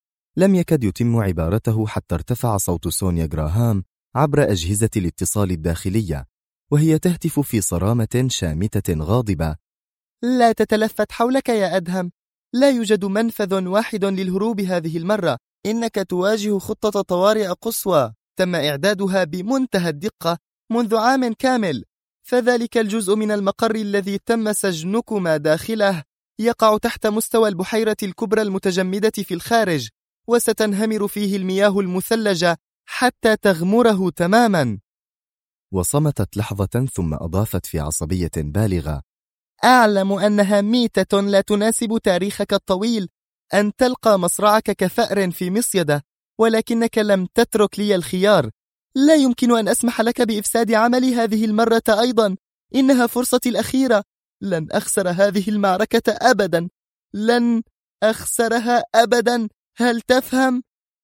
Speaker 1: لم يكد يتم عبارته حتى ارتفع صوت سونيا غراهام عبر أجهزة الاتصال الداخلية وهي تهتف في صرامة شامتة غاضبة:
Speaker 3: لا تتلفت حولك يا أدهم، لا يوجد منفذ واحد للهروب هذه المرة، إنك تواجه خطة طوارئ قصوى تم إعدادها بمنتهى الدقة منذ عام كامل، فذلك الجزء من المقر الذي تم سجنكما داخله يقع تحت مستوى البحيرة الكبرى المتجمدة في الخارج، وستنهمر فيه المياه المثلجة حتى تغمره تماما.
Speaker 1: وصمتت لحظة ثم أضافت في عصبية بالغة:
Speaker 3: أعلم أنها ميتة لا تناسب تاريخك الطويل، أن تلقى مصرعك كفأر في مصيدة، ولكنك لم تترك لي الخيار. لا يمكن أن أسمح لك بإفساد عملي هذه المرة أيضا، إنها فرصتي الأخيرة. لن أخسر هذه المعركة أبدا، لن أخسرها أبدا، هل تفهم؟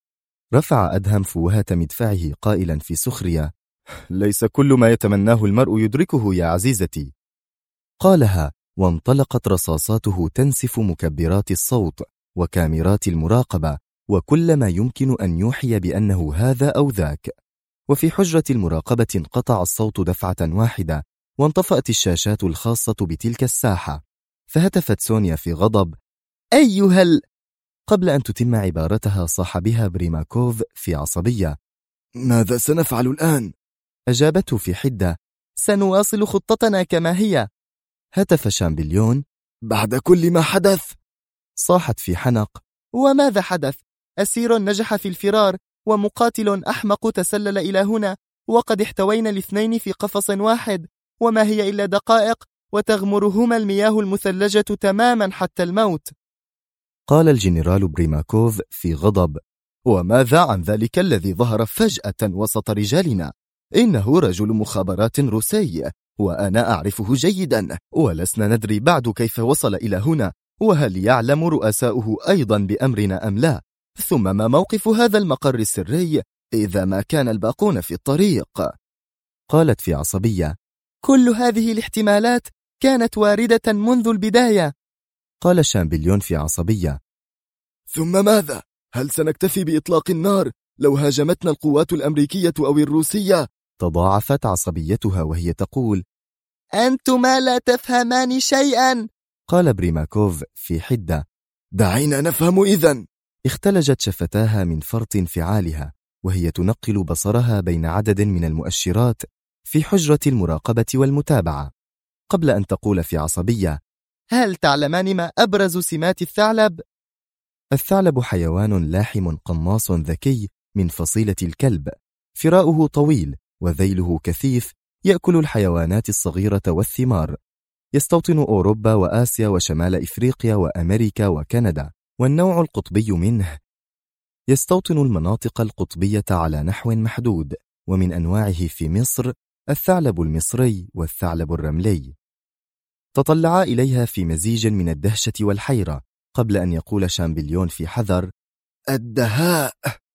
Speaker 1: رفع أدهم فوهة مدفعه قائلا في سخرية: ليس كل ما يتمناه المرء يدركه يا عزيزتي. قالها وانطلقت رصاصاته تنسف مكبرات الصوت وكاميرات المراقبة وكل ما يمكن أن يوحي بأنه هذا أو ذاك. وفي حجرة المراقبة انقطع الصوت دفعة واحدة، وانطفأت الشاشات الخاصة بتلك الساحة، فهتفت سونيا في غضب: أيها قبل أن تتم عبارتها صاح بها بريماكوف في عصبية:
Speaker 4: ماذا سنفعل الآن؟
Speaker 1: أجابته في حدة:
Speaker 3: سنواصل خطتنا كما هي.
Speaker 1: هتف شامبليون:
Speaker 4: بعد كل ما حدث؟
Speaker 1: صاحت في حنق:
Speaker 3: وماذا حدث؟ أسير نجح في الفرار، ومقاتل أحمق تسلل إلى هنا، وقد احتوينا الاثنين في قفص واحد، وما هي إلا دقائق وتغمرهما المياه المثلجة تماما حتى الموت.
Speaker 1: قال الجنرال بريماكوف في غضب:
Speaker 3: وماذا عن ذلك الذي ظهر فجأة وسط رجالنا؟ إنه رجل مخابرات روسي، وأنا أعرفه جيدا، ولسنا ندري بعد كيف وصل إلى هنا، وهل يعلم رؤساؤه أيضا بأمرنا أم لا؟ ثم ما موقف هذا المقر السري إذا ما كان الباقون في الطريق؟
Speaker 1: قالت في عصبية:
Speaker 3: كل هذه الاحتمالات كانت واردة منذ البداية.
Speaker 1: قال شامبليون في عصبية:
Speaker 4: ثم ماذا؟ هل سنكتفي بإطلاق النار لو هاجمتنا القوات الأمريكية أو الروسية؟
Speaker 1: تضاعفت عصبيتها وهي تقول:
Speaker 3: أنتما لا تفهمان شيئا.
Speaker 1: قال بريماكوف في حدة:
Speaker 4: دعينا نفهم إذن.
Speaker 1: اختلجت شفتاها من فرط انفعالها وهي تنقل بصرها بين عدد من المؤشرات في حجرة المراقبة والمتابعة قبل أن تقول في عصبية:
Speaker 3: هل تعلمان ما أبرز سمات الثعلب؟
Speaker 1: الثعلب حيوان لاحم قناص ذكي من فصيلة الكلب، فراؤه طويل وذيله كثيف، يأكل الحيوانات الصغيرة والثمار، يستوطن أوروبا وآسيا وشمال إفريقيا وأمريكا وكندا، والنوع القطبي منه يستوطن المناطق القطبية على نحو محدود، ومن أنواعه في مصر الثعلب المصري والثعلب الرملي. تطلعا إليها في مزيج من الدهشة والحيرة قبل أن يقول شامبليون في حذر:
Speaker 4: الدهاء.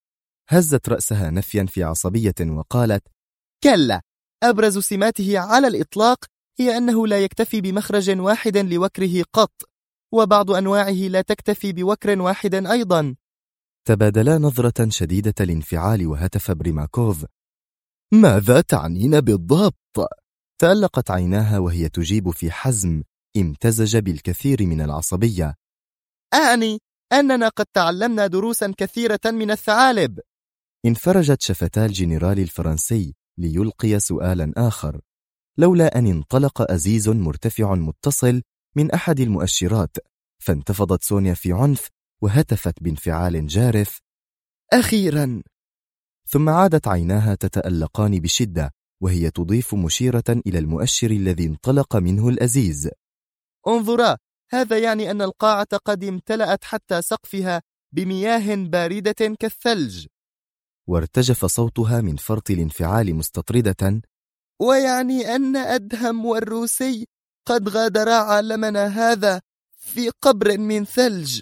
Speaker 1: هزت رأسها نفيا في عصبية وقالت:
Speaker 3: كلا، أبرز سماته على الإطلاق هي أنه لا يكتفي بمخرج واحد لوكره قط، وبعض أنواعه لا تكتفي بوكر واحد أيضا.
Speaker 1: تبادلا نظرة شديدة الانفعال وهتف بريماكوف:
Speaker 4: ماذا تعنين بالضبط؟
Speaker 1: تألقت عيناها وهي تجيب في حزم امتزج بالكثير من العصبية:
Speaker 3: أعني أننا قد تعلمنا دروسا كثيرة من الثعالب.
Speaker 1: انفرجت شفتا الجنرال الفرنسي ليلقي سؤالا آخر، لولا أن انطلق أزيز مرتفع متصل من أحد المؤشرات، فانتفضت سونيا في عنف وهتفت بانفعال جارف:
Speaker 3: أخيرا.
Speaker 1: ثم عادت عيناها تتألقان بشدة وهي تضيف مشيرة إلى المؤشر الذي انطلق منه الأزيز:
Speaker 3: انظرا، هذا يعني أن القاعة قد امتلأت حتى سقفها بمياه باردة كالثلج.
Speaker 1: وارتجف صوتها من فرط الانفعال مستطردة:
Speaker 3: ويعني أن أدهم والروسي قد غادرا عالمنا هذا في قبر من ثلج.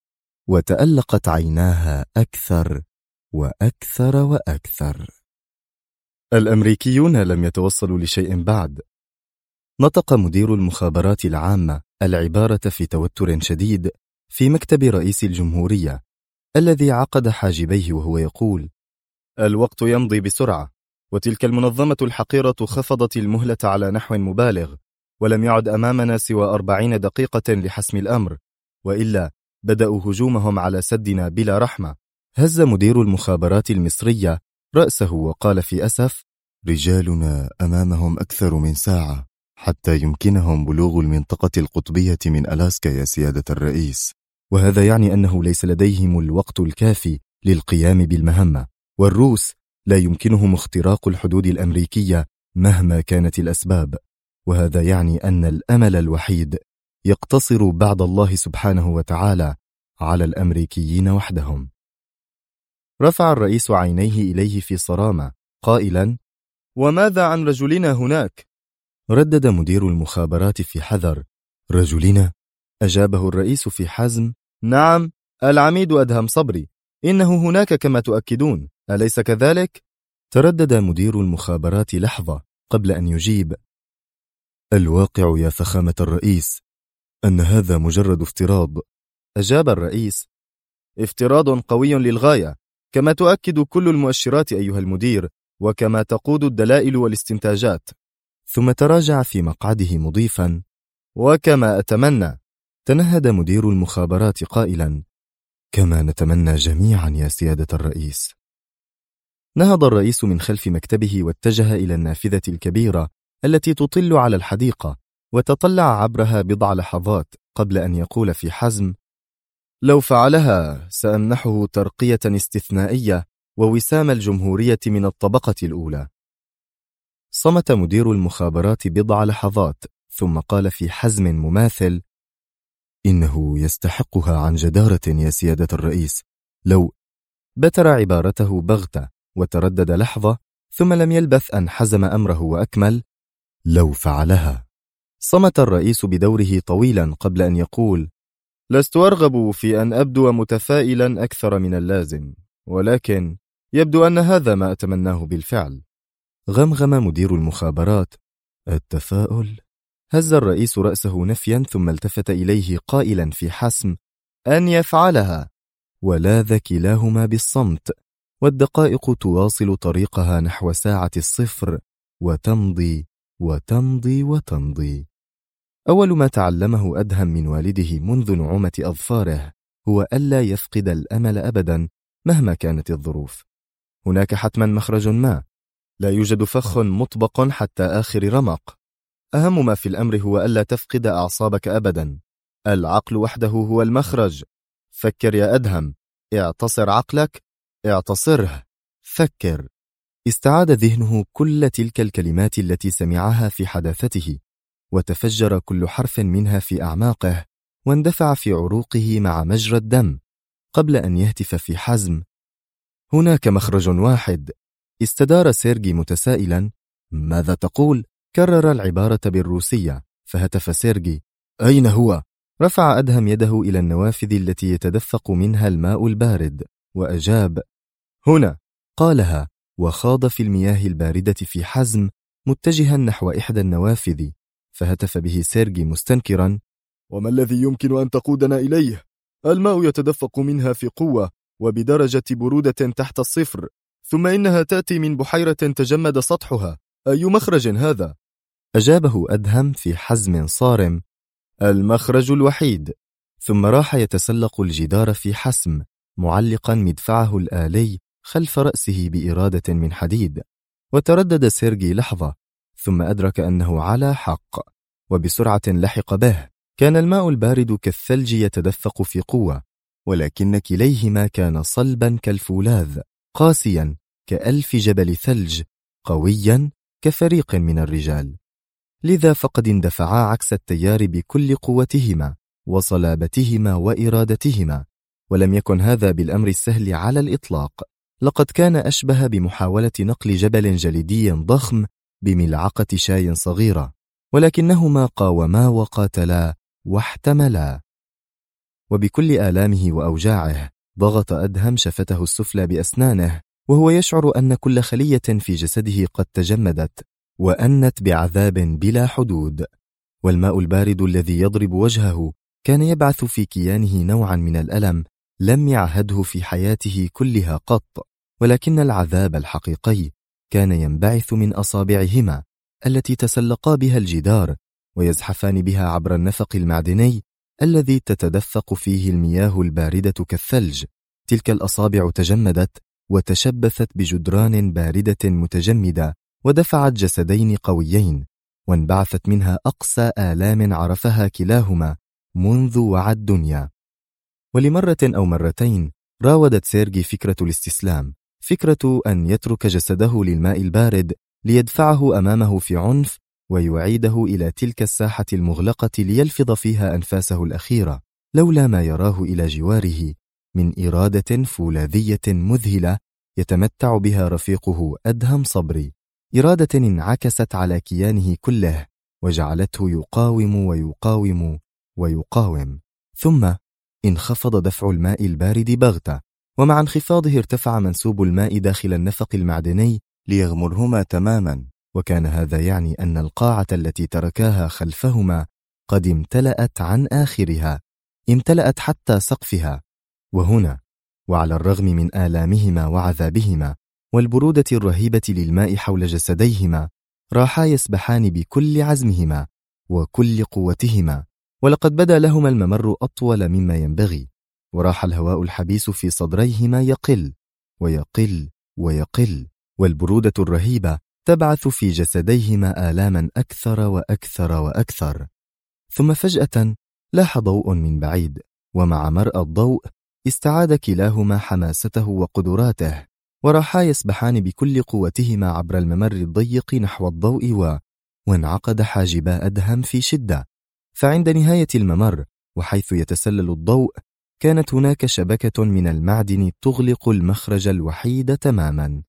Speaker 1: وتألقت عيناها أكثر وأكثر وأكثر. الأمريكيون لم يتوصلوا لشيء بعد. نطق مدير المخابرات العامة العبارة في توتر شديد في مكتب رئيس الجمهورية الذي عقد حاجبيه وهو يقول: الوقت يمضي بسرعة، وتلك المنظمة الحقيرة خفضت المهلة على نحو مبالغ، ولم يعد أمامنا سوى 40 دقيقة لحسم الأمر، وإلا بدأوا هجومهم على سدنا بلا رحمة. هز مدير المخابرات المصرية رأسه وقال في أسف:
Speaker 4: رجالنا أمامهم أكثر من ساعة حتى يمكنهم بلوغ المنطقة القطبية من ألاسكا يا سيادة الرئيس،
Speaker 1: وهذا يعني أنه ليس لديهم الوقت الكافي للقيام بالمهمة، والروس لا يمكنهم اختراق الحدود الأمريكية مهما كانت الأسباب، وهذا يعني أن الأمل الوحيد يقتصر بعد الله سبحانه وتعالى على الأمريكيين وحدهم. رفع الرئيس عينيه إليه في صرامة قائلا: وماذا عن رجلنا هناك؟ ردد مدير المخابرات في حذر:
Speaker 4: رجلنا؟
Speaker 1: أجابه الرئيس في حزم: نعم، العميد أدهم صبري، إنه هناك كما تؤكدون، أليس كذلك؟ تردد مدير المخابرات لحظة قبل أن يجيب:
Speaker 4: الواقع يا فخامة الرئيس أن هذا مجرد افتراض.
Speaker 1: أجاب الرئيس: افتراض قوي للغاية، كما تؤكد كل المؤشرات أيها المدير، وكما تقود الدلائل والاستنتاجات. ثم تراجع في مقعده مضيفا: وكما أتمنى. تنهد مدير المخابرات قائلا:
Speaker 4: كما نتمنى جميعا يا سيادة الرئيس.
Speaker 1: نهض الرئيس من خلف مكتبه واتجه إلى النافذة الكبيرة التي تطل على الحديقة، وتطلع عبرها بضع لحظات قبل أن يقول في حزم: لو فعلها سأمنحه ترقية استثنائية ووسام الجمهورية من الطبقة الأولى. صمت مدير المخابرات بضع لحظات ثم قال في حزم مماثل:
Speaker 4: إنه يستحقها عن جدارة يا سيادة الرئيس.
Speaker 1: لو بتر عبارته بغتة وتردد لحظة ثم لم يلبث أن حزم أمره وأكمل:
Speaker 4: لو فعلها.
Speaker 1: صمت الرئيس بدوره طويلا قبل أن يقول: لست أرغب في أن أبدو متفائلا أكثر من اللازم، ولكن يبدو أن هذا ما أتمناه بالفعل. غمغم مدير المخابرات:
Speaker 4: التفاؤل؟
Speaker 1: هز الرئيس رأسه نفيا ثم التفت إليه قائلا في حسم: أن يفعلها. ولاذ كلاهما بالصمت، والدقائق تواصل طريقها نحو ساعة الصفر، وتمضي وتمضي وتمضي. أول ما تعلمه أدهم من والده منذ نعومة أظفاره هو ألا يفقد الأمل أبدا مهما كانت الظروف. هناك حتما مخرج ما، لا يوجد فخ مطبق حتى آخر رمق. أهم ما في الأمر هو ألا تفقد أعصابك أبدا. العقل وحده هو المخرج. فكر يا أدهم، اعتصر عقلك، اعتصره، فكر. استعاد ذهنه كل تلك الكلمات التي سمعها في حداثته، وتفجر كل حرف منها في أعماقه، واندفع في عروقه مع مجرى الدم، قبل أن يهتف في حزم: هناك مخرج واحد. استدار سيرجي متسائلا: ماذا تقول؟ كرر العبارة بالروسية، فهتف سيرجي: أين هو؟ رفع أدهم يده إلى النوافذ التي يتدفق منها الماء البارد، وأجاب: هنا. قالها وخاض في المياه الباردة في حزم، متجها نحو إحدى النوافذ، فهتف به سيرجي مستنكرا:
Speaker 4: وما الذي يمكن أن تقودنا إليه؟ الماء يتدفق منها في قوة وبدرجة برودة تحت الصفر، ثم إنها تأتي من بحيرة تجمد سطحها. أي مخرج هذا؟
Speaker 1: أجابه أدهم في حزم صارم: المخرج الوحيد. ثم راح يتسلق الجدار في حسم، معلقا مدفعه الآلي خلف رأسه بإرادة من حديد. وتردد سيرجي لحظة، ثم أدرك أنه على حق، وبسرعة لحق به. كان الماء البارد كالثلج يتدفق في قوة، ولكن كليهما كان صلبا كالفولاذ، قاسيا كألف جبل ثلج، قويا كفريق من الرجال. لذا فقد اندفعا عكس التيار بكل قوتهما وصلابتهما وإرادتهما، ولم يكن هذا بالأمر السهل على الإطلاق. لقد كان أشبه بمحاولة نقل جبل جليدي ضخم بملعقة شاي صغيرة، ولكنهما قاوما وقاتلا واحتملا. وبكل آلامه وأوجاعه ضغط أدهم شفته السفلى بأسنانه، وهو يشعر أن كل خلية في جسده قد تجمدت وأنت بعذاب بلا حدود. والماء البارد الذي يضرب وجهه كان يبعث في كيانه نوعا من الألم لم يعهده في حياته كلها قط، ولكن العذاب الحقيقي كان ينبعث من أصابعهما التي تسلقا بها الجدار ويزحفان بها عبر النفق المعدني الذي تتدفق فيه المياه الباردة كالثلج. تلك الأصابع تجمدت وتشبثت بجدران باردة متجمدة، ودفعت جسدين قويين، وانبعثت منها أقسى آلام عرفها كلاهما منذ وعى الدنيا. ولمرة أو مرتين راودت سيرجي فكرة الاستسلام، فكرة أن يترك جسده للماء البارد ليدفعه أمامه في عنف ويعيده إلى تلك الساحة المغلقة ليلفظ فيها أنفاسه الأخيرة، لولا ما يراه إلى جواره من إرادة فولاذية مذهلة يتمتع بها رفيقه أدهم صبري، إرادة انعكست على كيانه كله وجعلته يقاوم ويقاوم ويقاوم. ثم انخفض دفع الماء البارد بغتة، ومع انخفاضه ارتفع منسوب الماء داخل النفق المعدني ليغمرهما تماما، وكان هذا يعني أن القاعة التي تركاها خلفهما قد امتلأت عن آخرها، امتلأت حتى سقفها. وهنا وعلى الرغم من آلامهما وعذابهما والبرودة الرهيبة للماء حول جسديهما، راحا يسبحان بكل عزمهما وكل قوتهما، ولقد بدا لهما الممر أطول مما ينبغي، وراح الهواء الحبيس في صدريهما يقل ويقل ويقل، والبرودة الرهيبة تبعث في جسديهما آلاما أكثر وأكثر وأكثر. ثم فجأة لاح ضوء من بعيد، ومع مرأى الضوء استعاد كلاهما حماسته وقدراته، وراحا يسبحان بكل قوتهما عبر الممر الضيق نحو الضوء، وانعقد حاجبا أدهم في شدة. فعند نهاية الممر وحيث يتسلل الضوء كانت هناك شبكة من المعدن تغلق المخرج الوحيد تماما.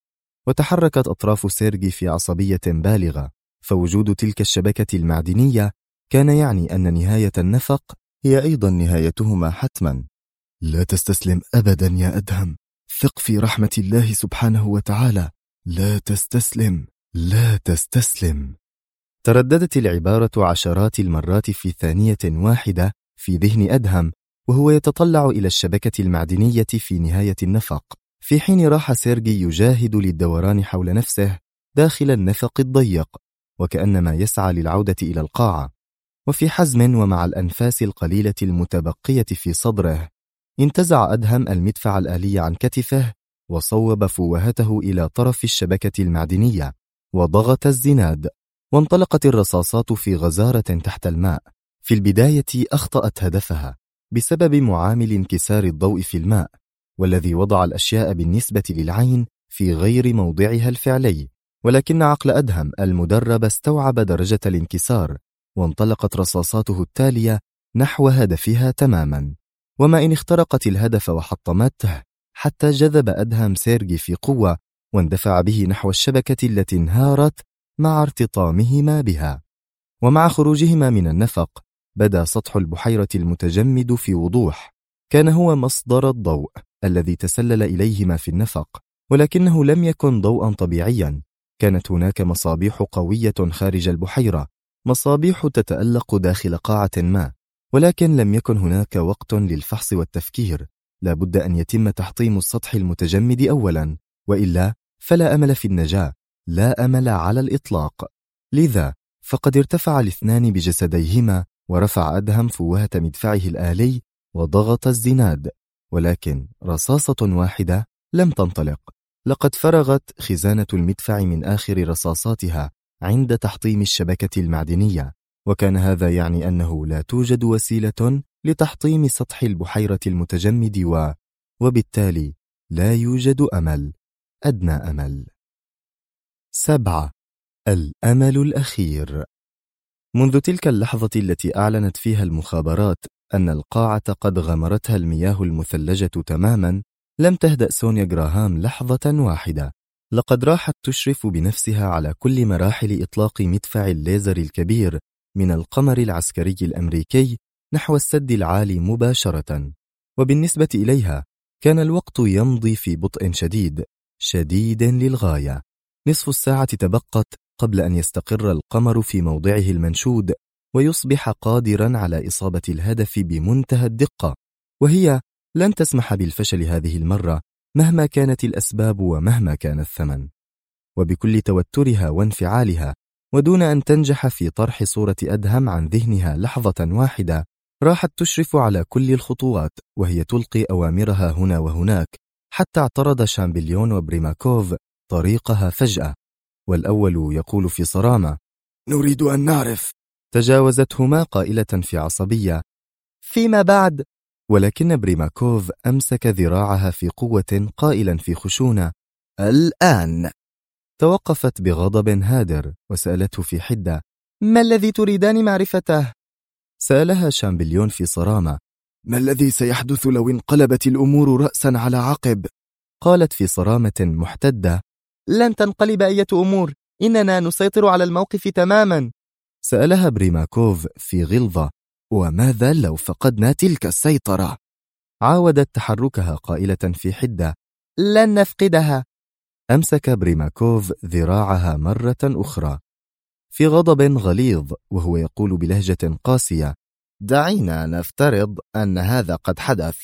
Speaker 1: وتحركت أطراف سيرجي في عصبية بالغة، فوجود تلك الشبكة المعدنية كان يعني أن نهاية النفق هي أيضا نهايتهما حتما. لا تستسلم أبدا يا أدهم، ثق في رحمة الله سبحانه وتعالى، لا تستسلم، لا تستسلم. ترددت العبارة عشرات المرات في ثانية واحدة في ذهن أدهم وهو يتطلع إلى الشبكة المعدنية في نهاية النفق، في حين راح سيرجي يجاهد للدوران حول نفسه داخل النفق الضيق، وكأنما يسعى للعودة إلى القاعة. وفي حزم ومع الأنفاس القليلة المتبقية في صدره، انتزع أدهم المدفع الآلي عن كتفه وصوب فوهته إلى طرف الشبكة المعدنية وضغط الزناد، وانطلقت الرصاصات في غزارة تحت الماء. في البداية أخطأت هدفها بسبب معامل انكسار الضوء في الماء، والذي وضع الأشياء بالنسبة للعين في غير موضعها الفعلي، ولكن عقل أدهم المدرب استوعب درجة الانكسار، وانطلقت رصاصاته التالية نحو هدفها تماما. وما إن اخترقت الهدف وحطمته حتى جذب أدهم سيرجي في قوة، واندفع به نحو الشبكة التي انهارت مع ارتطامهما بها. ومع خروجهما من النفق بدا سطح البحيرة المتجمد في وضوح، كان هو مصدر الضوء الذي تسلل إليهما في النفق، ولكنه لم يكن ضوءا طبيعيا. كانت هناك مصابيح قوية خارج البحيرة، مصابيح تتألق داخل قاعة ما، ولكن لم يكن هناك وقت للفحص والتفكير. لا بد أن يتم تحطيم السطح المتجمد أولا، وإلا فلا أمل في النجاة، لا أمل على الإطلاق. لذا فقد ارتفع الاثنان بجسديهما، ورفع أدهم فوهة مدفعه الآلي وضغط الزناد، ولكن رصاصة واحدة لم تنطلق. لقد فرغت خزانة المدفع من آخر رصاصاتها عند تحطيم الشبكة المعدنية، وكان هذا يعني أنه لا توجد وسيلة لتحطيم سطح البحيرة المتجمد، وبالتالي لا يوجد أمل، أدنى أمل. 7. الأمل الأخير. منذ تلك اللحظة التي أعلنت فيها المخابرات أن القاعة قد غمرتها المياه المثلجة تماما، لم تهدأ سونيا غراهام لحظة واحدة. لقد راحت تشرف بنفسها على كل مراحل إطلاق مدفع الليزر الكبير من القمر العسكري الأمريكي نحو السد العالي مباشرة. وبالنسبة إليها كان الوقت يمضي في بطء شديد للغاية. نصف الساعة تبقت قبل أن يستقر القمر في موضعه المنشود ويصبح قادرا على إصابة الهدف بمنتهى الدقة، وهي لن تسمح بالفشل هذه المرة مهما كانت الأسباب ومهما كان الثمن. وبكل توترها وانفعالها، ودون أن تنجح في طرح صورة أدهم عن ذهنها لحظة واحدة، راحت تشرف على كل الخطوات وهي تلقي أوامرها هنا وهناك، حتى اعترض شامبليون وبريماكوف طريقها فجأة، والأول يقول في صرامة:
Speaker 4: نريد أن نعرف.
Speaker 1: تجاوزتهما قائلة في عصبية: فيما بعد. ولكن بريماكوف أمسك ذراعها في قوة قائلا في خشونة: الآن. توقفت بغضب هادر وسألته في حدة: ما الذي تريدان معرفته؟ سألها شامبليون في صرامة:
Speaker 4: ما الذي سيحدث لو انقلبت الأمور رأسا على عقب؟
Speaker 1: قالت في صرامة محتدة: لن تنقلب أي أمور، إننا نسيطر على الموقف تماما. سألها بريماكوف في غلظة: وماذا لو فقدنا تلك السيطرة؟ عاودت تحركها قائلة في حدة: لن نفقدها. أمسك بريماكوف ذراعها مرة أخرى في غضب غليظ وهو يقول بلهجة قاسية: دعينا نفترض أن هذا قد حدث.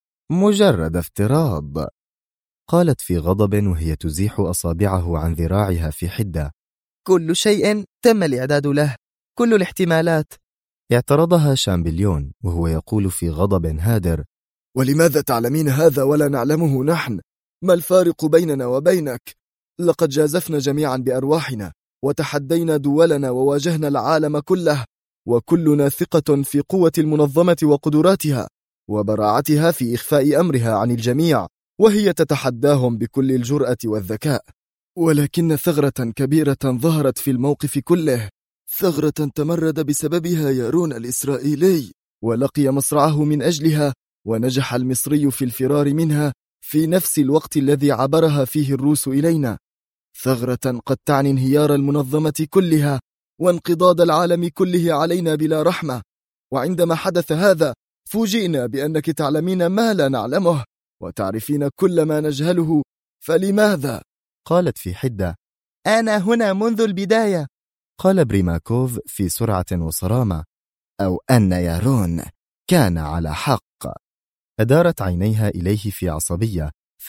Speaker 1: مجرد افتراض. قالت في غضب وهي تزيح أصابعه عن ذراعها في حدة: كل شيء تم الإعداد له، كل الاحتمالات. اعترضها شامبليون وهو يقول في غضب هادر:
Speaker 4: ولماذا تعلمين هذا ولا نعلمه نحن؟ ما الفارق بيننا وبينك؟ لقد جازفنا جميعا بأرواحنا وتحدينا دولنا وواجهنا العالم كله، وكلنا ثقة في قوة المنظمة وقدراتها وبراعتها في إخفاء أمرها عن الجميع، وهي تتحداهم بكل الجرأة والذكاء. ولكن ثغرة كبيرة ظهرت في الموقف كله، ثغرة تمرد بسببها يارون الإسرائيلي ولقي مصرعه من أجلها، ونجح المصري في الفرار منها في نفس الوقت الذي عبرها فيه الروس إلينا. ثغرة قد تعني انهيار المنظمة كلها وانقضاض العالم كله علينا بلا رحمة. وعندما حدث هذا فوجئنا بأنك تعلمين ما لا نعلمه وتعرفين كل ما نجهله، فلماذا؟
Speaker 1: قالت في حدة: أنا هنا منذ البداية. قال بريماكوف في سرعة وصرامة: أو أن يارون كان على حق. أدارت عينيها إليه في عصبية،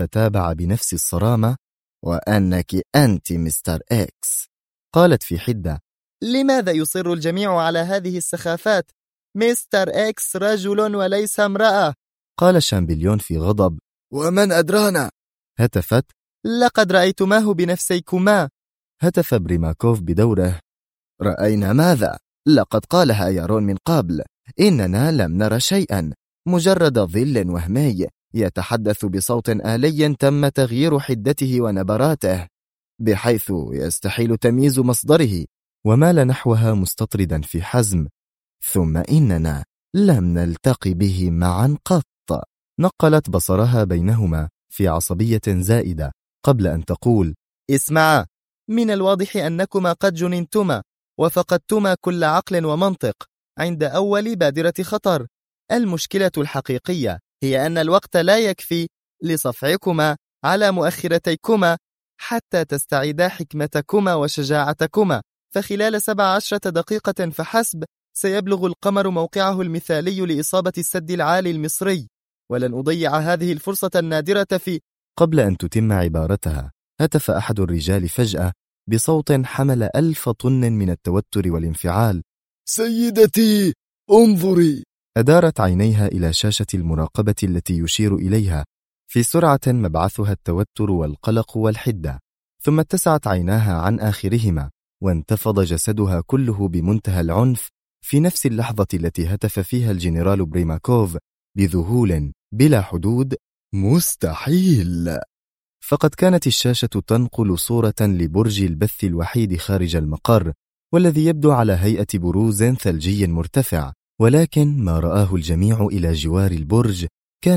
Speaker 3: فتابع بنفس الصرامة: وأنك أنت مستر إكس. قالت في حدة: لماذا يصر الجميع على هذه السخافات؟ مستر إكس رجل وليس امرأة. قال شامبليون في غضب:
Speaker 4: ومن أدرانا؟
Speaker 3: هتفت: لقد رأيتماه بنفسيكما. هتف بريماكوف بدوره: رأينا ماذا؟ لقد قالها يارون من قبل، إننا لم نرى شيئا، مجرد ظل وهمي يتحدث بصوت آلي تم تغيير حدته ونبراته بحيث يستحيل تمييز مصدره. ومال نحوها مستطردا في حزم: ثم إننا لم نلتقي به معا قط. نقلت بصرها بينهما في عصبية زائدة قبل أن تقول: اسمعا، من الواضح أنكما قد جننتما وفقدتما كل عقل ومنطق عند أول بادرة خطر. المشكلة الحقيقية هي أن الوقت لا يكفي لصفعكما على مؤخرتيكما حتى تستعيدا حكمتكما وشجاعتكما، فخلال 17 دقيقة فحسب سيبلغ القمر موقعه المثالي لإصابة السد العالي المصري، ولن أضيع هذه الفرصة النادرة في... قبل أن تتم عبارتها هتف أحد الرجال فجأة بصوت حمل 1000 طن من التوتر والانفعال:
Speaker 4: سيدتي انظري.
Speaker 3: أدارت عينيها إلى شاشة المراقبة التي يشير إليها، في سرعة مبعثها التوتر والقلق والحدة، ثم اتسعت عيناها عن آخرهما وانتفض جسدها كله بمنتهى العنف في نفس اللحظة التي هتف فيها الجنرال بريماكوف بذهول بلا حدود: مستحيل! فقد كانت الشاشة تنقل صورة لبرج البث الوحيد خارج المقر، والذي يبدو على هيئة بروز ثلجي مرتفع، ولكن ما رآه الجميع إلى جوار البرج كان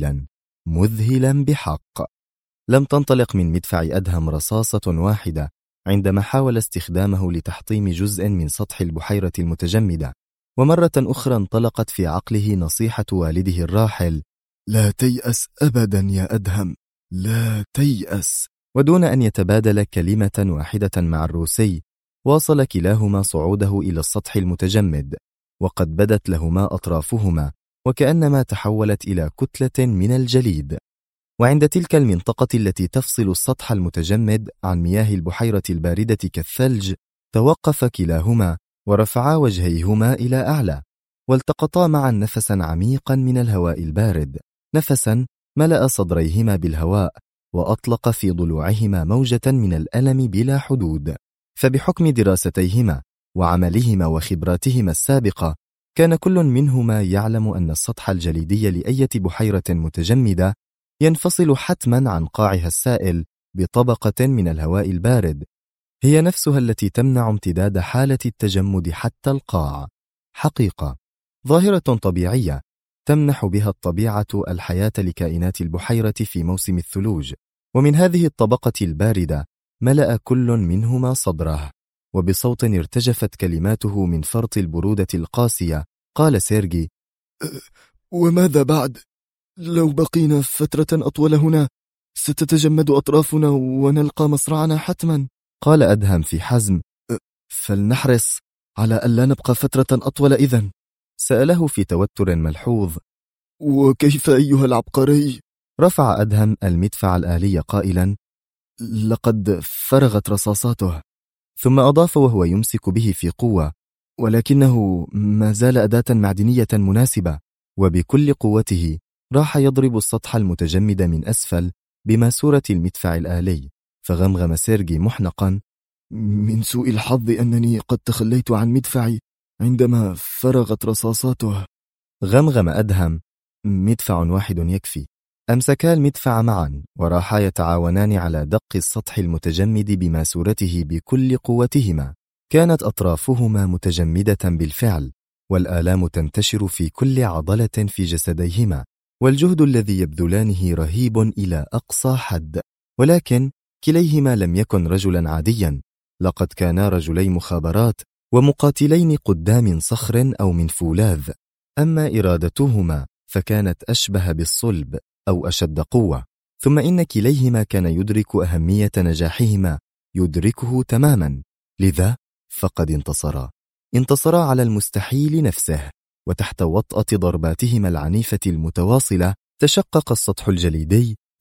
Speaker 3: مذهلا بحق. لم تنطلق من مدفع أدهم رصاصة واحدة عندما حاول استخدامه لتحطيم جزء من سطح البحيرة المتجمدة، ومرة أخرى انطلقت في عقله نصيحة والده الراحل:
Speaker 4: لا تيأس أبدا يا أدهم، لا تيأس.
Speaker 3: ودون أن يتبادل كلمة واحدة مع الروسي، واصل كلاهما صعوده إلى السطح المتجمد، وقد بدت لهما أطرافهما وكأنما تحولت إلى كتلة من الجليد. وعند تلك المنطقة التي تفصل السطح المتجمد عن مياه البحيرة الباردة كالثلج، توقف كلاهما ورفعا وجهيهما إلى أعلى، والتقطا معا نفسا عميقا من الهواء البارد، نفسا ملأ صدريهما بالهواء، وأطلق في ضلوعهما موجة من الألم بلا حدود. فبحكم دراستيهما وعملهما وخبراتهما السابقة، كان كل منهما يعلم أن السطح الجليدي لأية بحيرة متجمدة ينفصل حتما عن قاعها السائل بطبقة من الهواء البارد، هي نفسها التي تمنع امتداد حالة التجمد حتى القاع. حقيقة، ظاهرة طبيعية تمنح بها الطبيعة الحياة لكائنات البحيرة في موسم الثلوج. ومن هذه الطبقة الباردة ملأ كل منهما صدره، وبصوت ارتجفت كلماته من فرط البرودة القاسية قال سيرجي:
Speaker 4: وماذا بعد؟ لو بقينا فترة أطول هنا ستتجمد أطرافنا ونلقى مصرعنا حتما.
Speaker 3: قال أدهم في حزم:
Speaker 4: فلنحرص على ألا نبقى فترة أطول إذن.
Speaker 3: سأله في توتر ملحوظ:
Speaker 4: وكيف أيها العبقري؟
Speaker 3: رفع أدهم المدفع الآلي قائلا:
Speaker 4: لقد فرغت رصاصاته.
Speaker 3: ثم أضاف وهو يمسك به في قوة:
Speaker 4: ولكنه ما زال أداة معدنية مناسبة.
Speaker 3: وبكل قوته راح يضرب السطح المتجمد من أسفل بماسورة المدفع الآلي، فغمغم سيرجي محنقا:
Speaker 4: من سوء الحظ أنني قد تخليت عن مدفعي عندما فرغت رصاصاته.
Speaker 3: غمغم أدهم: مدفع واحد يكفي. أمسكا المدفع معا وراحا يتعاونان على دق السطح المتجمد بماسورته بكل قوتهما. كانت أطرافهما متجمدة بالفعل، والآلام تنتشر في كل عضلة في جسديهما، والجهد الذي يبذلانه رهيب إلى أقصى حد. ولكن كليهما لم يكن رجلا عاديا، لقد كانا رجلي مخابرات ومقاتلين قدام صخر أو من فولاذ. أما إرادتهما فكانت أشبه بالصلب أو أشد قوة. ثم إن كليهما كان يدرك أهمية نجاحهما، يدركه تماما، لذا فقد انتصرا على المستحيل نفسه. وتحت وطأة ضرباتهما العنيفة المتواصلة تشقق السطح الجليدي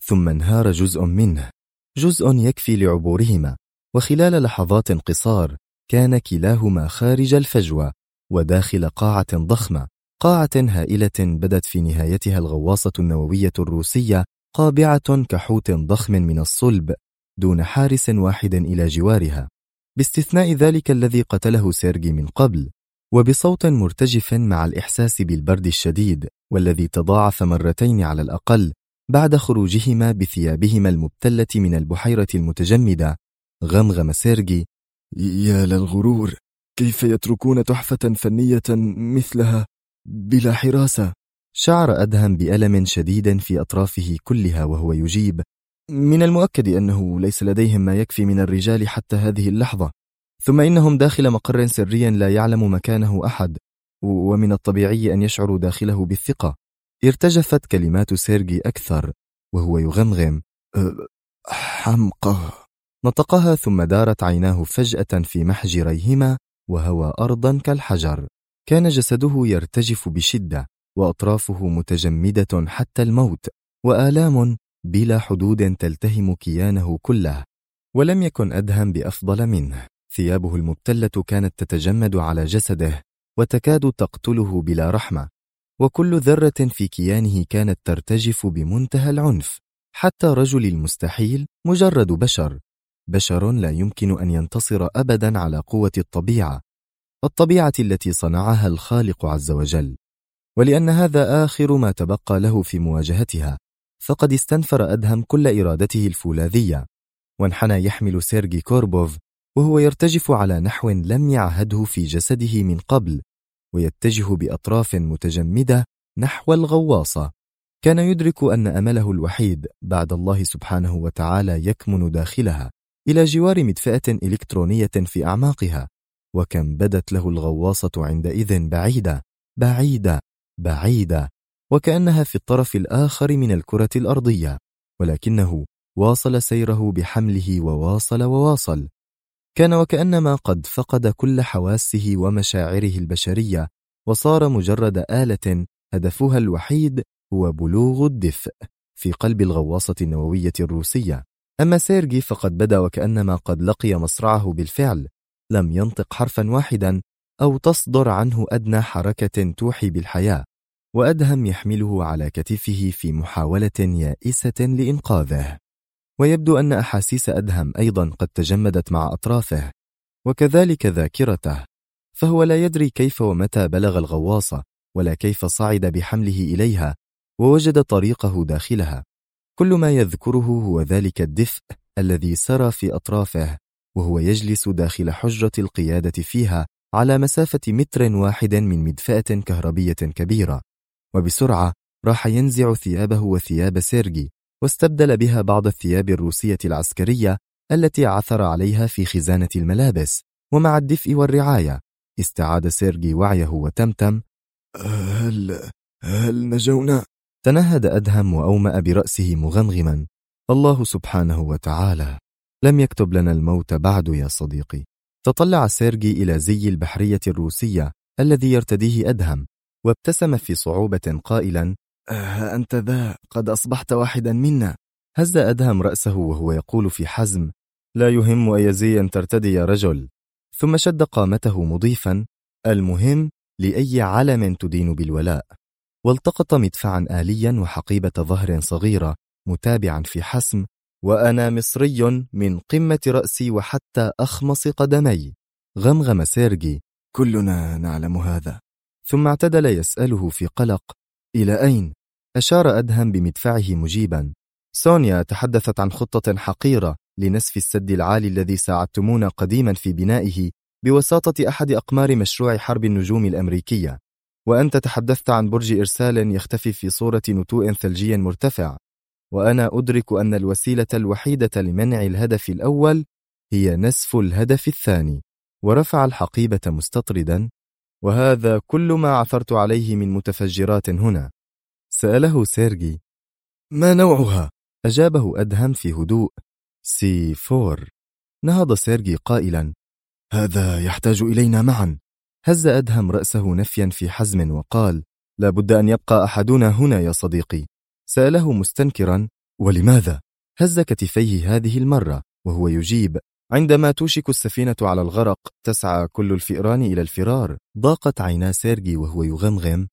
Speaker 1: ثم انهار جزء منه، جزء يكفي لعبورهما، وخلال لحظات قصار كان كلاهما خارج الفجوة وداخل قاعة ضخمة، قاعة هائلة بدت في نهايتها الغواصة النووية الروسية قابعة كحوت ضخم من الصلب دون حارس واحد إلى جوارها، باستثناء ذلك الذي قتله سيرجي من قبل، وبصوت مرتجف مع الإحساس بالبرد الشديد والذي تضاعف مرتين على الأقل بعد خروجهما بثيابهما المبتلة من البحيرة المتجمدة، غمغم سيرجي:
Speaker 4: يا للغرور، كيف يتركون تحفة فنية مثلها بلا حراسة؟
Speaker 1: شعر أدهم بألم شديد في أطرافه كلها وهو يجيب: من المؤكد أنه ليس لديهم ما يكفي من الرجال حتى هذه اللحظة، ثم إنهم داخل مقر سري لا يعلم مكانه أحد، ومن الطبيعي أن يشعروا داخله بالثقة. ارتجفت كلمات سيرجي أكثر وهو يغمغم:
Speaker 4: حمقى،
Speaker 1: نطقها ثم دارت عيناه فجأة في محجريهما وهوى أرضا كالحجر. كان جسده يرتجف بشدة وأطرافه متجمدة حتى الموت، وآلام بلا حدود تلتهم كيانه كله. ولم يكن أدهم بأفضل منه، ثيابه المبتلة كانت تتجمد على جسده وتكاد تقتله بلا رحمة، وكل ذرة في كيانه كانت ترتجف بمنتهى العنف. حتى رجل المستحيل مجرد بشر لا يمكن أن ينتصر أبدا على قوة الطبيعة التي صنعها الخالق عز وجل. ولأن هذا آخر ما تبقى له في مواجهتها، فقد استنفر أدهم كل إرادته الفولاذية، وانحنى يحمل سيرجي كوربوف وهو يرتجف على نحو لم يعهده في جسده من قبل، ويتجه بأطراف متجمدة نحو الغواصة. كان يدرك أن أمله الوحيد بعد الله سبحانه وتعالى يكمن داخلها، إلى جوار مدفأة إلكترونية في أعماقها. وكم بدت له الغواصة عندئذ بعيدة بعيدة بعيدة، وكأنها في الطرف الآخر من الكرة الأرضية، ولكنه واصل سيره بحمله وواصل. كان وكأنما قد فقد كل حواسه ومشاعره البشرية، وصار مجرد آلة هدفها الوحيد هو بلوغ الدفء في قلب الغواصة النووية الروسية. أما سيرجي فقد بدا وكأنما قد لقي مصرعه بالفعل، لم ينطق حرفا واحدا أو تصدر عنه أدنى حركة توحي بالحياة، وأدهم يحمله على كتفه في محاولة يائسة لإنقاذه. ويبدو أن أحاسيس أدهم أيضا قد تجمدت مع أطرافه، وكذلك ذاكرته، فهو لا يدري كيف ومتى بلغ الغواصة، ولا كيف صعد بحمله إليها ووجد طريقه داخلها. كل ما يذكره هو ذلك الدفء الذي سرى في أطرافه وهو يجلس داخل حجرة القيادة فيها على مسافة 1 متر من مدفأة كهربية كبيرة. وبسرعة راح ينزع ثيابه وثياب سيرجي، واستبدل بها بعض الثياب الروسية العسكرية التي عثر عليها في خزانة الملابس. ومع الدفء والرعاية استعاد سيرجي وعيه وتمتم:
Speaker 4: هل نجونا؟
Speaker 1: تنهد أدهم وأومأ برأسه مغمغما: الله سبحانه وتعالى لم يكتب لنا الموت بعد يا صديقي. تطلع سيرجي إلى زي البحرية الروسية الذي يرتديه أدهم، وابتسم في صعوبة قائلا:
Speaker 4: أنت ذا قد أصبحت واحدا منا.
Speaker 1: هز أدهم رأسه وهو يقول في حزم: لا يهم أي زي ترتدي يا رجل. ثم شد قامته مضيفا: المهم لأي علم تدين بالولاء. والتقط مدفعا آليا وحقيبة ظهر صغيرة متابعا في حسم: وأنا مصري من قمة رأسي وحتى أخمص قدمي. غمغم سيرجي:
Speaker 4: كلنا نعلم هذا.
Speaker 1: ثم اعتدل يسأله في قلق: إلى أين؟ أشار أدهم بمدفعه مجيبا: سونيا تحدثت عن خطة حقيرة لنسف السد العالي الذي ساعدتمونا قديما في بنائه بوساطة أحد أقمار مشروع حرب النجوم الأمريكية، وأنت تحدثت عن برج إرسال يختفي في صورة نتوء ثلجي مرتفع، وأنا أدرك أن الوسيلة الوحيدة لمنع الهدف الأول هي نسف الهدف الثاني. ورفع الحقيبة مستطردا: وهذا كل ما عثرت عليه من متفجرات هنا. سأله سيرجي:
Speaker 4: ما نوعها؟
Speaker 1: أجابه أدهم في هدوء: C4. نهض سيرجي قائلا:
Speaker 4: هذا يحتاج إلينا معا.
Speaker 1: هز أدهم رأسه نفيا في حزم وقال: لا بد أن يبقى أحدنا هنا يا صديقي. سأله مستنكرا: ولماذا؟ هز كتفيه هذه المرة وهو يجيب: عندما توشك السفينة على الغرق تسعى كل الفئران إلى الفرار. ضاقت عينا سيرجي وهو يغمغم: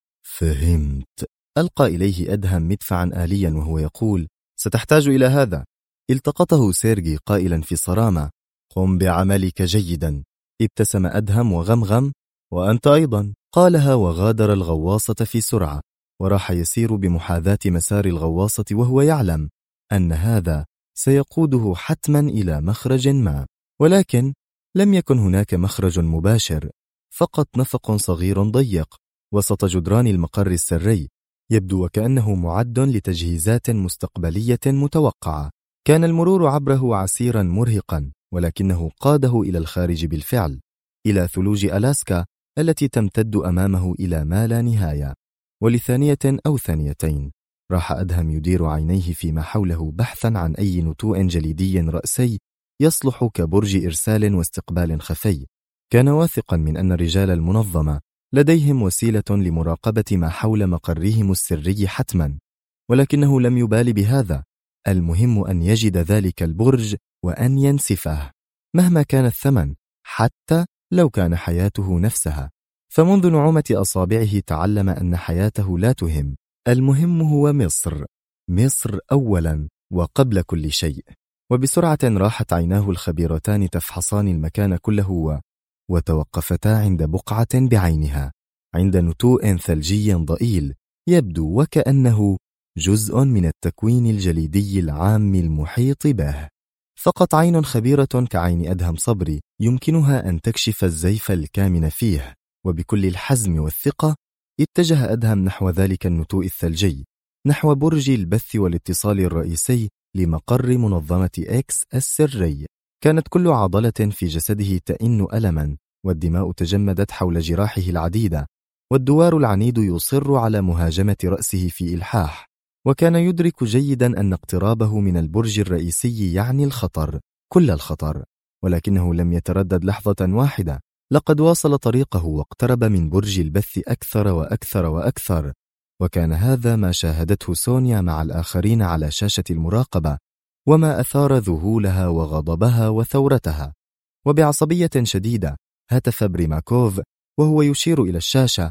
Speaker 1: فهمت. ألقى إليه أدهم مدفعا آليا وهو يقول: ستحتاج إلى هذا. التقطه سيرجي قائلا في صرامة: قم بعملك جيدا. ابتسم أدهم وغمغم: وأنت أيضا. قالها وغادر الغواصة في سرعة، وراح يسير بمحاذاة مسار الغواصة وهو يعلم أن هذا سيقوده حتما إلى مخرج ما. ولكن لم يكن هناك مخرج مباشر، فقط نفق صغير ضيق وسط جدران المقر السري، يبدو وكأنه معد لتجهيزات مستقبلية متوقعة. كان المرور عبره عسيرا مرهقا، ولكنه قاده إلى الخارج بالفعل، إلى ثلوج ألاسكا التي تمتد أمامه إلى ما لا نهاية. ولثانية أو ثانيتين راح أدهم يدير عينيه فيما حوله بحثا عن أي نتوء جليدي رأسي يصلح كبرج إرسال واستقبال خفي. كان واثقا من أن رجال المنظمة لديهم وسيلة لمراقبة ما حول مقرهم السري حتما، ولكنه لم يبال بهذا. المهم أن يجد ذلك البرج وأن ينسفه مهما كان الثمن، حتى لو كان حياته نفسها. فمنذ نعومة أصابعه تعلم أن حياته لا تهم، المهم هو مصر. مصر أولا وقبل كل شيء. وبسرعة راحت عيناه الخبيرتان تفحصان المكان كله وتوقفتا عند بقعة بعينها، عند نتوء ثلجي ضئيل يبدو وكأنه جزء من التكوين الجليدي العام المحيط به. فقط عين خبيرة كعين أدهم صبري يمكنها أن تكشف الزيف الكامن فيه. وبكل الحزم والثقة اتجه أدهم نحو ذلك النتوء الثلجي، نحو برج البث والاتصال الرئيسي لمقر منظمة إكس السري. كانت كل عضلة في جسده تئن ألما، والدماء تجمدت حول جراحه العديدة، والدوار العنيد يصر على مهاجمة رأسه في إلحاح. وكان يدرك جيدا أن اقترابه من البرج الرئيسي يعني الخطر، كل الخطر، ولكنه لم يتردد لحظة واحدة. لقد واصل طريقه واقترب من برج البث أكثر وأكثر وأكثر، وكان هذا ما شاهدته سونيا مع الآخرين على شاشة المراقبة، وما أثار ذهولها وغضبها وثورتها. وبعصبية شديدة هتف بريماكوف وهو يشير إلى الشاشة: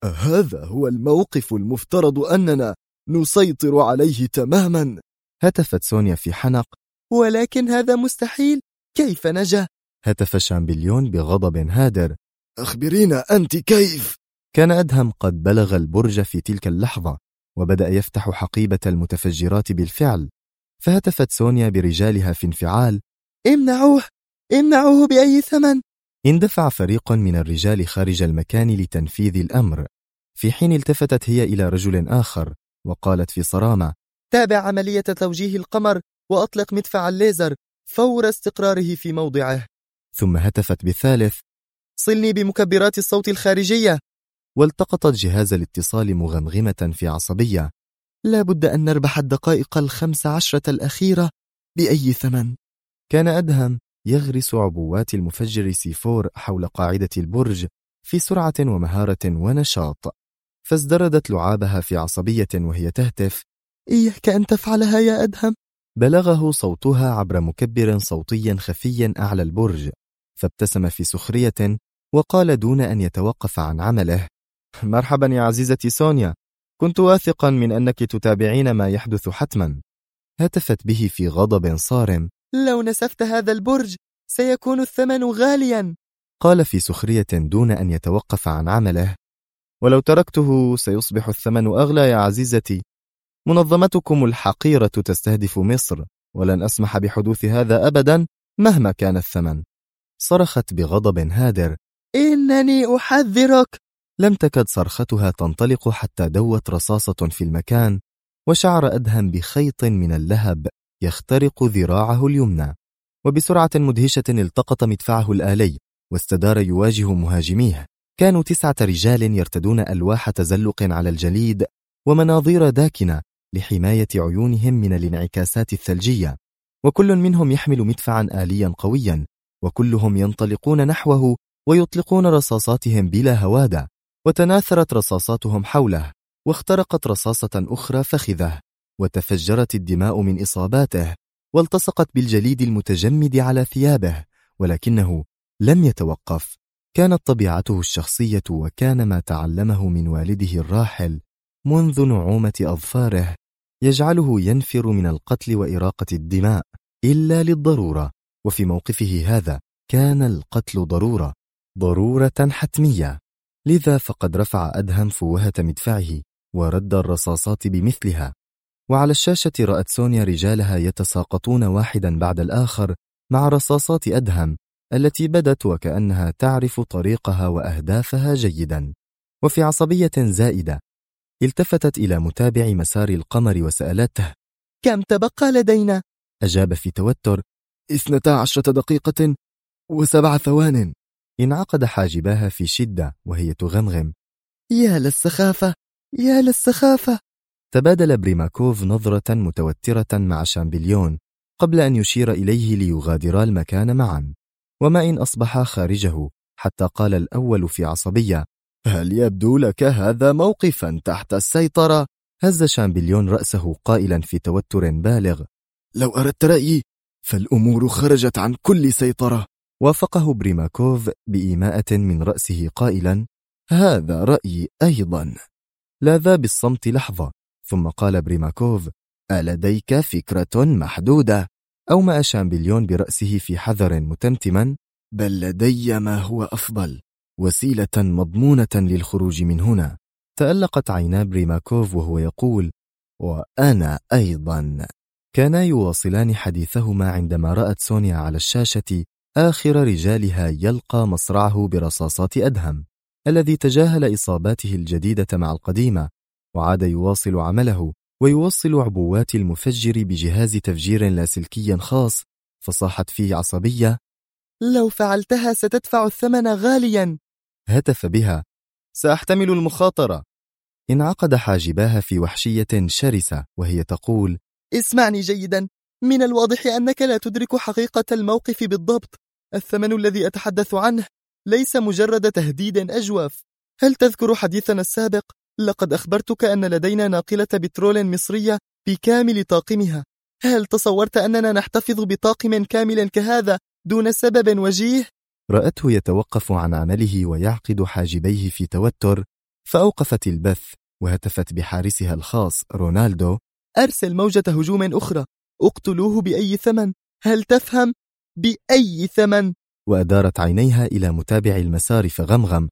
Speaker 4: هذا هو الموقف المفترض أننا نسيطر عليه تماما.
Speaker 1: هتفت سونيا في حنق:
Speaker 3: ولكن هذا مستحيل، كيف نجا؟
Speaker 1: هتف شامبليون بغضب هادر:
Speaker 4: أخبرينا أنت كيف؟
Speaker 1: كان أدهم قد بلغ البرج في تلك اللحظة، وبدأ يفتح حقيبة المتفجرات بالفعل. فهتفت سونيا برجالها في انفعال:
Speaker 3: امنعوه، امنعوه بأي ثمن.
Speaker 1: اندفع فريق من الرجال خارج المكان لتنفيذ الأمر، في حين التفتت هي إلى رجل آخر وقالت في صرامة:
Speaker 3: تابع عملية توجيه القمر وأطلق مدفع الليزر فور استقراره في موضعه.
Speaker 1: ثم هتفت بالثالث:
Speaker 3: صلني بمكبرات الصوت الخارجية.
Speaker 1: والتقطت جهاز الاتصال مغمغمة في عصبية:
Speaker 3: لا بد أن نربح الدقائق 15 الأخيرة بأي ثمن.
Speaker 1: كان أدهم يغرس عبوات المفجر C4 حول قاعدة البرج في سرعة ومهارة ونشاط، فازدردت لعابها في عصبية وهي تهتف:
Speaker 3: إياك أن تفعلها يا أدهم.
Speaker 1: بلغه صوتها عبر مكبر صوتي خفي أعلى البرج، فابتسم في سخرية وقال دون أن يتوقف عن عمله: مرحبا يا عزيزتي سونيا، كنت واثقا من أنك تتابعين ما يحدث حتما. هتفت به في غضب صارم:
Speaker 3: لو نسفت هذا البرج سيكون الثمن غاليا.
Speaker 1: قال في سخرية دون أن يتوقف عن عمله: ولو تركته سيصبح الثمن أغلى يا عزيزتي. منظمتكم الحقيرة تستهدف مصر، ولن أسمح بحدوث هذا أبدا مهما كان الثمن. صرخت بغضب هادر:
Speaker 3: إنني أحذرك.
Speaker 1: لم تكد صرختها تنطلق حتى دوت رصاصة في المكان، وشعر أدهم بخيط من اللهب يخترق ذراعه اليمنى. وبسرعة مدهشة التقط مدفعه الآلي واستدار يواجه مهاجميه. كانوا 9 رجال يرتدون ألواح تزلق على الجليد ومناظير داكنة لحماية عيونهم من الانعكاسات الثلجية، وكل منهم يحمل مدفعا آليا قويا، وكلهم ينطلقون نحوه ويطلقون رصاصاتهم بلا هوادة. وتناثرت رصاصاتهم حوله، واخترقت رصاصة أخرى فخذه، وتفجرت الدماء من إصاباته والتصقت بالجليد المتجمد على ثيابه، ولكنه لم يتوقف. كانت طبيعته الشخصية وكان ما تعلمه من والده الراحل منذ نعومة أظفاره يجعله ينفر من القتل وإراقة الدماء إلا للضرورة، وفي موقفه هذا كان القتل ضرورة حتمية. لذا فقد رفع أدهم فوهة مدفعه ورد الرصاصات بمثلها، وعلى الشاشة رأت سونيا رجالها يتساقطون واحدا بعد الآخر مع رصاصات أدهم التي بدت وكأنها تعرف طريقها وأهدافها جيدا. وفي عصبية زائدة التفتت إلى متابع مسار القمر وسألته:
Speaker 3: كم تبقى لدينا؟
Speaker 1: أجاب في توتر:
Speaker 4: 12 دقيقة و7 ثوان.
Speaker 1: انعقد حاجباها في شدة وهي تغمغم:
Speaker 3: يا للسخافة، يا للسخافة.
Speaker 1: تبادل بريماكوف نظرة متوترة مع شامبليون قبل أن يشير إليه ليغادرا المكان معا، وما إن أصبحا خارجه حتى قال الأول في عصبية:
Speaker 4: هل يبدو لك هذا موقفا تحت السيطرة؟
Speaker 1: هز شامبليون رأسه قائلا في توتر بالغ:
Speaker 4: لو أردت رأيي فالأمور خرجت عن كل سيطرة.
Speaker 1: وافقه بريماكوف بإيماءة من رأسه قائلا:
Speaker 4: هذا رأيي أيضا.
Speaker 1: لاذا بالصمت لحظة، ثم قال بريماكوف:
Speaker 4: ألديك فكرة محدودة؟
Speaker 1: أومأ شامبليون برأسه في حذر متمتما:
Speaker 4: بل لدي ما هو أفضل، وسيلة مضمونة للخروج من هنا.
Speaker 1: تألقت عينا بريماكوف وهو يقول:
Speaker 4: وأنا أيضا.
Speaker 1: كانا يواصلان حديثهما عندما رأت سونيا على الشاشة آخر رجالها يلقى مصرعه برصاصات أدهم الذي تجاهل إصاباته الجديدة مع القديمة، وعاد يواصل عمله ويوصل عبوات المفجر بجهاز تفجير لاسلكي خاص. فصاحت فيه عصبية:
Speaker 3: لو فعلتها ستدفع الثمن غاليا.
Speaker 1: هتف بها:
Speaker 3: سأحتمل المخاطرة.
Speaker 1: انعقد حاجباها في وحشية شرسة وهي تقول:
Speaker 3: اسمعني جيدا، من الواضح أنك لا تدرك حقيقة الموقف بالضبط. الثمن الذي أتحدث عنه ليس مجرد تهديد أجوف. هل تذكر حديثنا السابق؟ لقد أخبرتك أن لدينا ناقلة بترول مصرية بكامل طاقمها. هل تصورت أننا نحتفظ بطاقم كامل كهذا دون سبب وجيه؟
Speaker 1: رأته يتوقف عن عمله ويعقد حاجبيه في توتر، فأوقفت البث وهتفت بحارسها الخاص رونالدو:
Speaker 3: أرسل موجة هجوم أخرى، اقتلوه بأي ثمن. هل تفهم؟ بأي ثمن.
Speaker 1: وأدارت عينيها إلى متابع المسار فغمغم: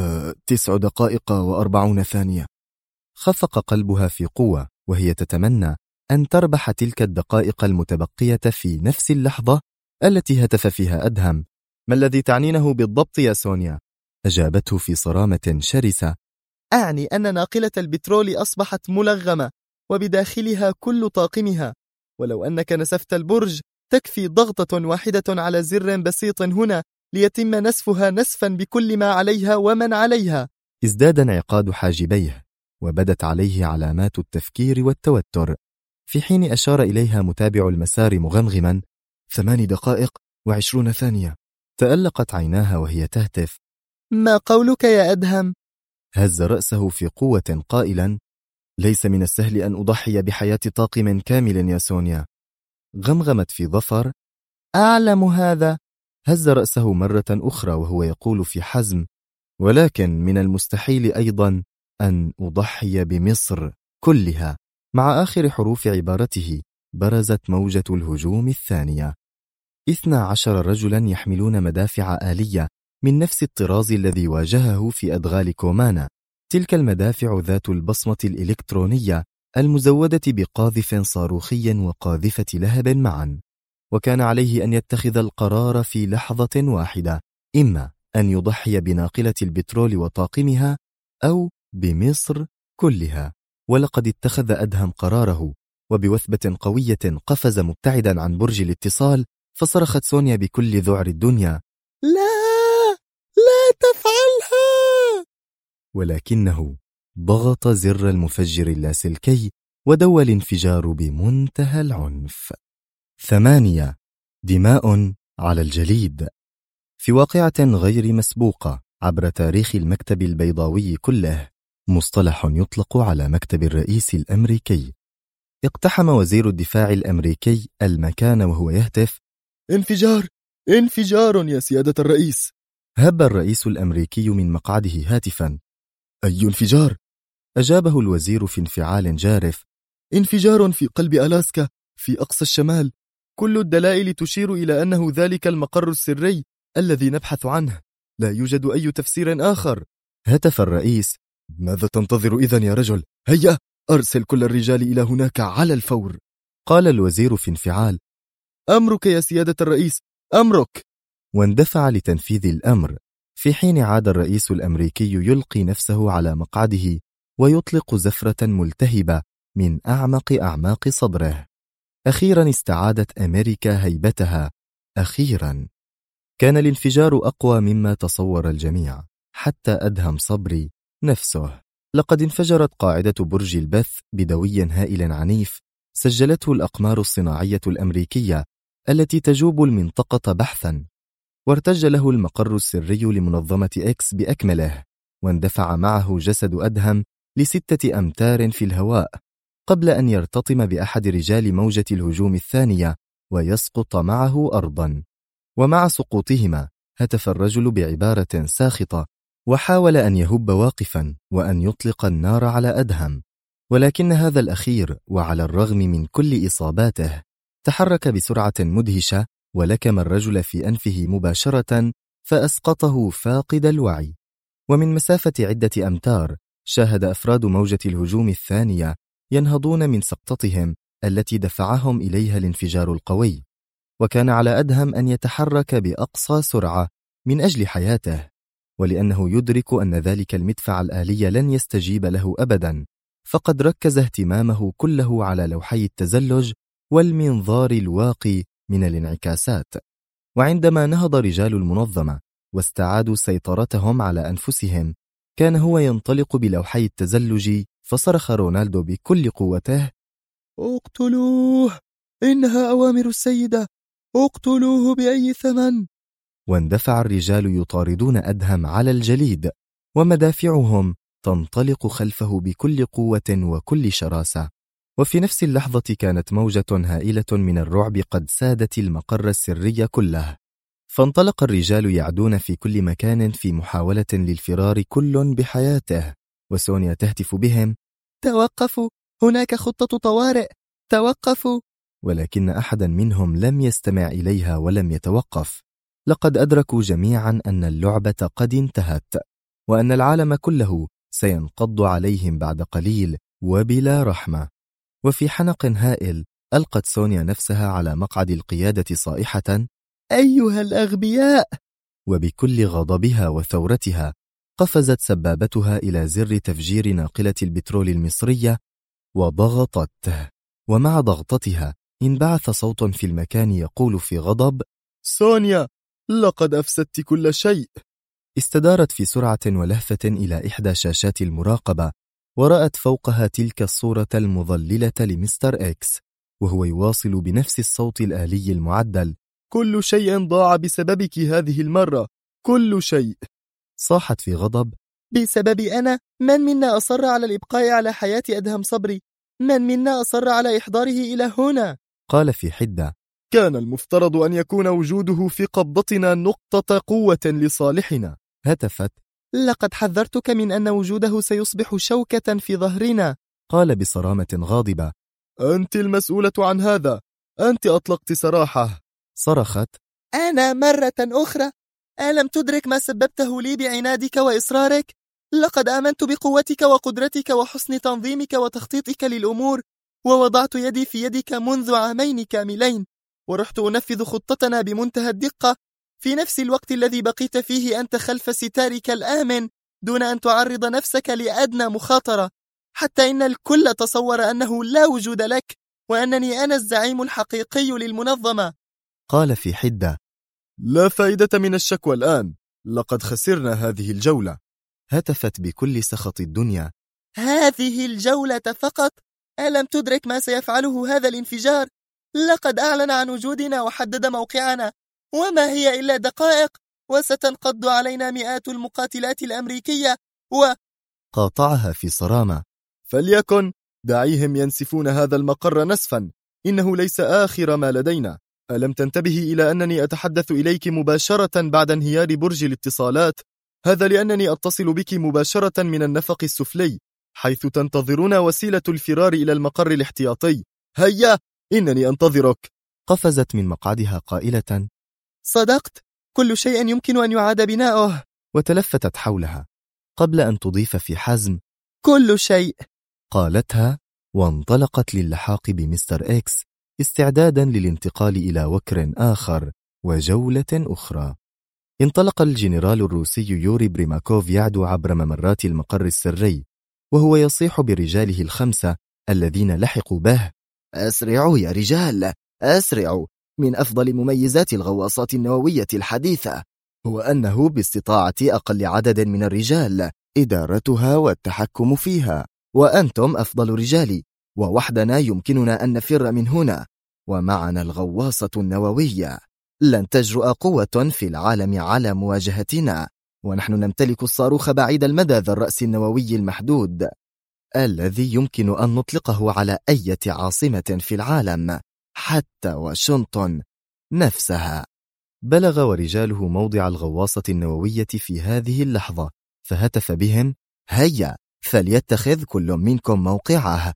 Speaker 4: 9 دقائق و40 ثانية.
Speaker 1: خفق قلبها في قوة وهي تتمنى أن تربح تلك الدقائق المتبقية في نفس اللحظة التي هتف فيها أدهم.
Speaker 3: ما الذي تعنينه بالضبط يا سونيا؟
Speaker 1: أجابته في صرامة شرسة:
Speaker 3: أعني أن ناقلة البترول أصبحت ملغمة وبداخلها كل طاقمها، ولو أنك نسفت البرج تكفي ضغطة واحدة على زر بسيط هنا ليتم نسفها نسفا بكل ما عليها ومن عليها.
Speaker 1: ازداد انعقاد حاجبيه وبدت عليه علامات التفكير والتوتر، في حين أشار إليها متابع المسار مغمغما:
Speaker 4: 8 دقائق و20 ثانية.
Speaker 1: تألقت عيناها وهي تهتف:
Speaker 3: ما قولك يا أدهم؟
Speaker 1: هز رأسه في قوة قائلا:
Speaker 4: ليس من السهل أن أضحي بحياة طاقم كامل يا سونيا.
Speaker 1: غمغمت في ظفر:
Speaker 3: أعلم هذا.
Speaker 1: هز رأسه مرة أخرى وهو يقول في حزم:
Speaker 4: ولكن من المستحيل أيضا أن أضحي بمصر كلها.
Speaker 1: مع آخر حروف عبارته برزت موجة الهجوم الثانية. 12 رجلا يحملون مدافع آلية من نفس الطراز الذي واجهه في أدغال كومانا، تلك المدافع ذات البصمة الإلكترونية المزودة بقاذف صاروخي وقاذفة لهب معا. وكان عليه أن يتخذ القرار في لحظة واحدة، إما أن يضحي بناقلة البترول وطاقمها أو بمصر كلها. ولقد اتخذ أدهم قراره، وبوثبة قوية قفز مبتعدا عن برج الاتصال، فصرخت سونيا بكل ذعر الدنيا:
Speaker 3: لا تفعلها!
Speaker 1: ولكنه ضغط زر المفجر اللاسلكي ودوى الانفجار بمنتهى العنف. 8. دماء على الجليد. في واقعة غير مسبوقة عبر تاريخ المكتب البيضاوي كله، مصطلح يطلق على مكتب الرئيس الأمريكي، اقتحم وزير الدفاع الأمريكي المكان وهو يهتف:
Speaker 4: انفجار! انفجار يا سيادة الرئيس!
Speaker 1: هب الرئيس الأمريكي من مقعده هاتفا:
Speaker 4: أي انفجار؟
Speaker 1: أجابه الوزير في انفعال جارف:
Speaker 4: انفجار في قلب ألاسكا في أقصى الشمال. كل الدلائل تشير إلى أنه ذلك المقر السري الذي نبحث عنه. لا يوجد أي تفسير آخر.
Speaker 1: هتف الرئيس:
Speaker 4: ماذا تنتظر إذن يا رجل؟ هيا أرسل كل الرجال إلى هناك على الفور.
Speaker 1: قال الوزير في انفعال:
Speaker 4: أمرك يا سيادة الرئيس، أمرك.
Speaker 1: واندفع لتنفيذ الأمر، في حين عاد الرئيس الأمريكي يلقي نفسه على مقعده ويطلق زفرة ملتهبة من أعمق أعماق صدره. أخيرا استعادت أمريكا هيبتها، أخيرا. كان الانفجار أقوى مما تصور الجميع، حتى أدهم صبري نفسه. لقد انفجرت قاعدة برج البث بدوي هائل عنيف سجلته الأقمار الصناعية الأمريكية التي تجوب المنطقة بحثا، وارتج له المقر السري لمنظمة إكس بأكمله، واندفع معه جسد أدهم ل6 أمتار في الهواء قبل أن يرتطم بأحد رجال موجة الهجوم الثانية ويسقط معه أرضا. ومع سقوطهما هتف الرجل بعبارة ساخطة، وحاول أن يهب واقفا وأن يطلق النار على أدهم، ولكن هذا الأخير وعلى الرغم من كل إصاباته تحرك بسرعة مدهشة ولكم الرجل في أنفه مباشرة فأسقطه فاقد الوعي. ومن مسافة عدة أمتار شاهد أفراد موجة الهجوم الثانية ينهضون من سقطتهم التي دفعهم إليها الانفجار القوي، وكان على أدهم أن يتحرك بأقصى سرعة من أجل حياته، ولأنه يدرك أن ذلك المدفع الآلي لن يستجيب له أبدا، فقد ركز اهتمامه كله على لوحي التزلج والمنظار الواقي من الانعكاسات. وعندما نهض رجال المنظمة واستعادوا سيطرتهم على أنفسهم، كان هو ينطلق بلوحي التزلج، فصرخ رونالدو بكل قوته:
Speaker 4: اقتلوه! إنها أوامر السيدة! اقتلوه بأي ثمن!
Speaker 1: واندفع الرجال يطاردون أدهم على الجليد، ومدافعهم تنطلق خلفه بكل قوة وكل شراسة. وفي نفس اللحظة كانت موجة هائلة من الرعب قد سادت المقر السري كله، فانطلق الرجال يعدون في كل مكان في محاولة للفرار كل بحياته، وسونيا تهتف بهم:
Speaker 3: توقفوا، هناك خطة طوارئ، توقفوا.
Speaker 1: ولكن أحدا منهم لم يستمع إليها ولم يتوقف. لقد أدركوا جميعا أن اللعبة قد انتهت، وأن العالم كله سينقض عليهم بعد قليل وبلا رحمة. وفي حنق هائل ألقت سونيا نفسها على مقعد القيادة صائحة:
Speaker 3: أيها الأغبياء!
Speaker 1: وبكل غضبها وثورتها قفزت سبابتها إلى زر تفجير ناقلة البترول المصرية وضغطته، ومع ضغطتها انبعث صوت في المكان يقول في غضب:
Speaker 4: سونيا، لقد أفسدت كل شيء.
Speaker 1: استدارت في سرعة ولهفة إلى إحدى شاشات المراقبة، ورأت فوقها تلك الصورة المضللة لمستر إكس، وهو يواصل بنفس الصوت الآلي المعدل:
Speaker 4: كل شيء ضاع بسببك هذه المرة، كل شيء.
Speaker 1: صاحت في غضب:
Speaker 3: بسببي أنا؟ من منا أصر على الإبقاء على حياة أدهم صبري؟ من منا أصر على إحضاره إلى هنا؟
Speaker 1: قال في حدة:
Speaker 4: كان المفترض أن يكون وجوده في قبضتنا نقطة قوة لصالحنا.
Speaker 1: هتفت:
Speaker 3: لقد حذرتك من أن وجوده سيصبح شوكة في ظهرنا.
Speaker 1: قال بصرامة غاضبة:
Speaker 4: أنت المسؤولة عن هذا، أنت أطلقت سراحه.
Speaker 1: صرخت:
Speaker 3: أنا مرة أخرى؟ ألم تدرك ما سببته لي بعنادك وإصرارك؟ لقد آمنت بقوتك وقدرتك وحسن تنظيمك وتخطيطك للأمور، ووضعت يدي في يدك منذ 2 عام كاملين، ورحت أنفذ خطتنا بمنتهى الدقة في نفس الوقت الذي بقيت فيه أنت خلف ستارك الآمن دون أن تعرض نفسك لأدنى مخاطرة، حتى إن الكل تصور أنه لا وجود لك، وأنني أنا الزعيم الحقيقي للمنظمة.
Speaker 1: قال في حدة:
Speaker 4: لا فائدة من الشكوى الآن، لقد خسرنا هذه الجولة.
Speaker 1: هتفت بكل سخط الدنيا:
Speaker 3: هذه الجولة فقط؟ ألم تدرك ما سيفعله هذا الانفجار؟ لقد أعلن عن وجودنا وحدد موقعنا، وما هي إلا دقائق وستنقض علينا مئات المقاتلات الأمريكية.
Speaker 1: قاطعها في صرامة:
Speaker 4: فليكن، دعيهم ينسفون هذا المقر نسفا، إنه ليس آخر ما لدينا. ألم تنتبهي إلى أنني أتحدث إليك مباشرة بعد انهيار برج الاتصالات؟ هذا لأنني أتصل بك مباشرة من النفق السفلي، حيث تنتظرون وسيلة الفرار إلى المقر الاحتياطي. هيا، إنني أنتظرك.
Speaker 1: قفزت من مقعدها قائلة:
Speaker 3: صدقت، كل شيء يمكن أن يعاد بناؤه.
Speaker 1: وتلفتت حولها قبل أن تضيف في حزم:
Speaker 3: كل شيء.
Speaker 1: قالتها وانطلقت للحاق بمستر إكس استعدادا للانتقال إلى وكر آخر وجولة أخرى. انطلق الجنرال الروسي يوري بريماكوف يعدو عبر ممرات المقر السري، وهو يصيح برجاله الخمسة الذين لحقوا به:
Speaker 3: أسرعوا يا رجال، أسرعوا. من أفضل مميزات الغواصات النووية الحديثة هو أنه باستطاعة أقل عدد من الرجال إدارتها والتحكم فيها، وأنتم أفضل رجالي، ووحدنا يمكننا أن نفر من هنا، ومعنا الغواصة النووية. لن تجرؤ قوة في العالم على مواجهتنا، ونحن نمتلك الصاروخ بعيد المدى ذا الرأس النووي المحدود الذي يمكن أن نطلقه على أي عاصمة في العالم، حتى واشنطن نفسها.
Speaker 1: بلغ ورجاله موضع الغواصة النووية في هذه اللحظة، فهتف بهم:
Speaker 3: هيا، فليتخذ كل منكم موقعه.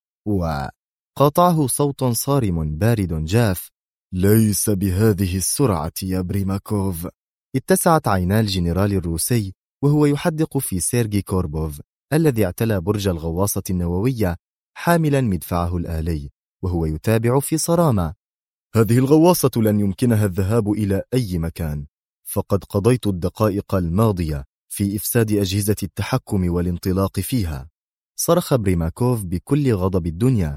Speaker 1: وقاطعه صوت صارم بارد جاف:
Speaker 4: ليس بهذه السرعة يا بريماكوف.
Speaker 1: اتسعت عينا الجنرال الروسي وهو يحدق في سيرجي كوربوف الذي اعتلى برج الغواصة النووية حاملا مدفعه الآلي، وهو يتابع في صرامة:
Speaker 4: هذه الغواصة لن يمكنها الذهاب إلى أي مكان، فقد قضيت الدقائق الماضية في إفساد أجهزة التحكم والانطلاق فيها.
Speaker 1: صرخ بريماكوف بكل غضب الدنيا: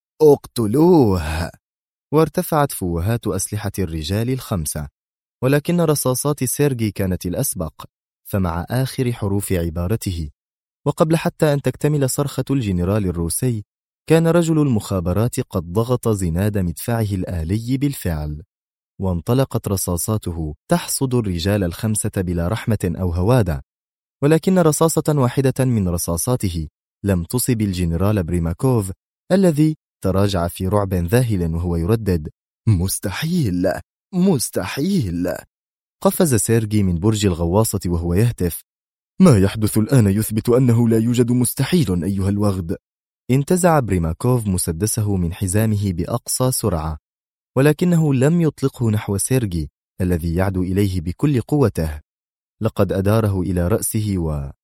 Speaker 3: اقتلوه!
Speaker 1: وارتفعت فوهات أسلحة الرجال الخمسة، ولكن رصاصات سيرجي كانت الأسبق. فمع آخر حروف عبارته، وقبل حتى أن تكتمل صرخة الجنرال الروسي، كان رجل المخابرات قد ضغط زناد مدفعه الآلي بالفعل، وانطلقت رصاصاته تحصد الرجال الخمسة بلا رحمة أو هوادة. ولكن رصاصة واحدة من رصاصاته لم تصب الجنرال بريماكوف الذي تراجع في رعب ذاهل وهو يردد:
Speaker 3: مستحيل، مستحيل.
Speaker 1: قفز سيرجي من برج الغواصة وهو يهتف:
Speaker 4: ما يحدث الآن يثبت أنه لا يوجد مستحيل أيها الوغد.
Speaker 1: انتزع بريماكوف مسدسه من حزامه بأقصى سرعة، ولكنه لم يطلقه نحو سيرجي الذي يعدو إليه بكل قوته. لقد أداره إلى رأسه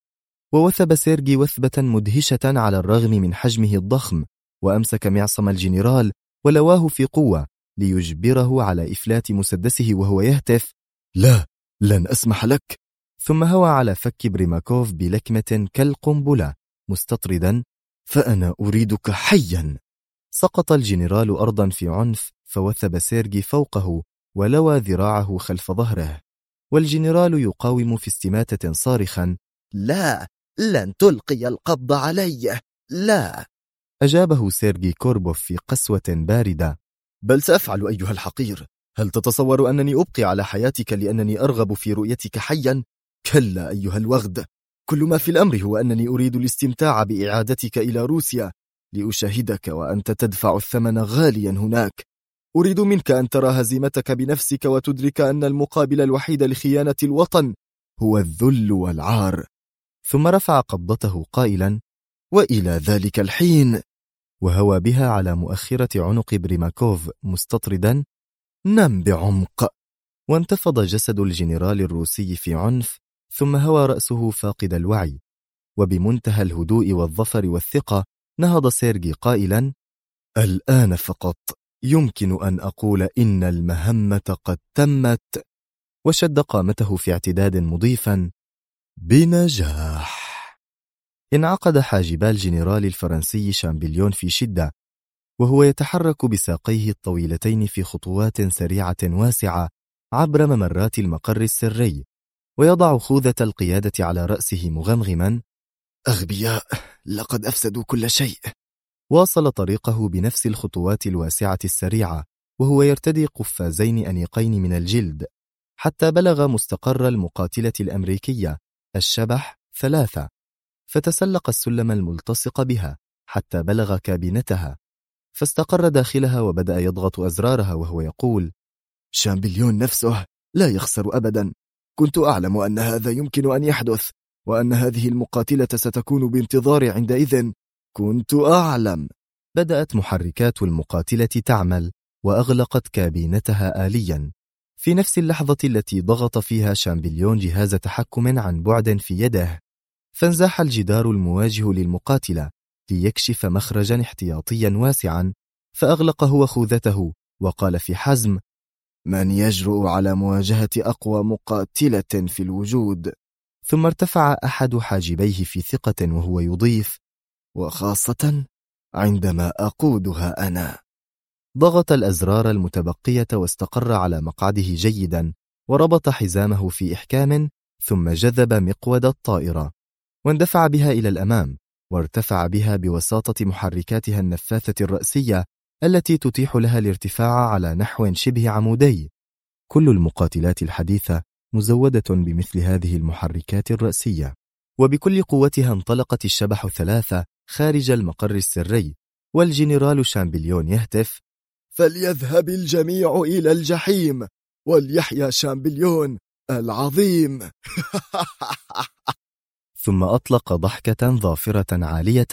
Speaker 1: ووثب سيرجي وثبة مدهشة على الرغم من حجمه الضخم، وأمسك معصم الجنرال ولواه في قوة ليجبره على إفلات مسدسه وهو يهتف:
Speaker 4: لا، لن أسمح لك.
Speaker 1: ثم هوى على فك بريماكوف بلكمة كالقنبلة مستطردا:
Speaker 4: فأنا أريدك حيا.
Speaker 1: سقط الجنرال أرضا في عنف، فوثب سيرجي فوقه ولوى ذراعه خلف ظهره، والجنرال يقاوم في استماتة صارخا:
Speaker 3: لا، لن تلقي القبض علي، لا.
Speaker 1: أجابه سيرجي كوربوف في قسوة باردة:
Speaker 4: بل سأفعل أيها الحقير. هل تتصور أنني أبقي على حياتك لأنني أرغب في رؤيتك حيا؟ كلا أيها الوغد، كل ما في الأمر هو أنني أريد الاستمتاع بإعادتك إلى روسيا لأشاهدك وأنت تدفع الثمن غاليا هناك. أريد منك أن ترى هزيمتك بنفسك وتدرك أن المقابل الوحيد لخيانة الوطن هو الذل والعار.
Speaker 1: ثم رفع قبضته قائلا:
Speaker 4: وإلى ذلك الحين.
Speaker 1: وهوى بها على مؤخرة عنق بريماكوف مستطردا:
Speaker 3: نم بعمق.
Speaker 1: وانتفض جسد الجنرال الروسي في عنف، ثم هوى رأسه فاقد الوعي، وبمنتهى الهدوء والظفر والثقة نهض سيرجي قائلا:
Speaker 4: الآن فقط يمكن أن أقول إن المهمة قد تمت.
Speaker 1: وشد قامته في اعتداد مضيفا:
Speaker 4: بنجاح.
Speaker 1: انعقد حاجبا الجنرال الفرنسي شامبليون في شدة، وهو يتحرك بساقيه الطويلتين في خطوات سريعة واسعة عبر ممرات المقر السري، ويضع خوذة القيادة على رأسه مغمغما:
Speaker 3: أغبياء، لقد أفسدوا كل شيء.
Speaker 1: واصل طريقه بنفس الخطوات الواسعة السريعة، وهو يرتدي قفازين أنيقين من الجلد، حتى بلغ مستقر المقاتلة الأمريكية الشبح 3، فتسلق السلم الملتصق بها حتى بلغ كابينتها، فاستقر داخلها وبدأ يضغط أزرارها وهو يقول:
Speaker 4: شامبليون نفسه لا يخسر أبدا. كنت أعلم أن هذا يمكن أن يحدث، وأن هذه المقاتلة ستكون بانتظاري عندئذ. كنت أعلم.
Speaker 1: بدأت محركات المقاتلة تعمل وأغلقت كابينتها آليا. في نفس اللحظة التي ضغط فيها شامبليون جهاز تحكم عن بعد في يده، فانزاح الجدار المواجه للمقاتلة ليكشف مخرجا احتياطيا واسعا، فأغلق هو خوذته وقال في حزم:
Speaker 4: من يجرؤ على مواجهة أقوى مقاتلة في الوجود؟
Speaker 1: ثم ارتفع أحد حاجبيه في ثقة وهو يضيف:
Speaker 4: وخاصة عندما أقودها أنا.
Speaker 1: ضغط الأزرار المتبقية واستقر على مقعده جيدا، وربط حزامه في إحكام، ثم جذب مقود الطائرة واندفع بها إلى الأمام، وارتفع بها بوساطة محركاتها النفاثة الرأسية التي تتيح لها الارتفاع على نحو شبه عمودي. كل المقاتلات الحديثة مزودة بمثل هذه المحركات الرأسية. وبكل قوتها انطلقت الشبح 3 خارج المقر السري، والجنرال شامبليون يهتف:
Speaker 4: فليذهب الجميع إلى الجحيم، وليحيا شامبليون العظيم.
Speaker 1: ثم أطلق ضحكة ظافرة عالية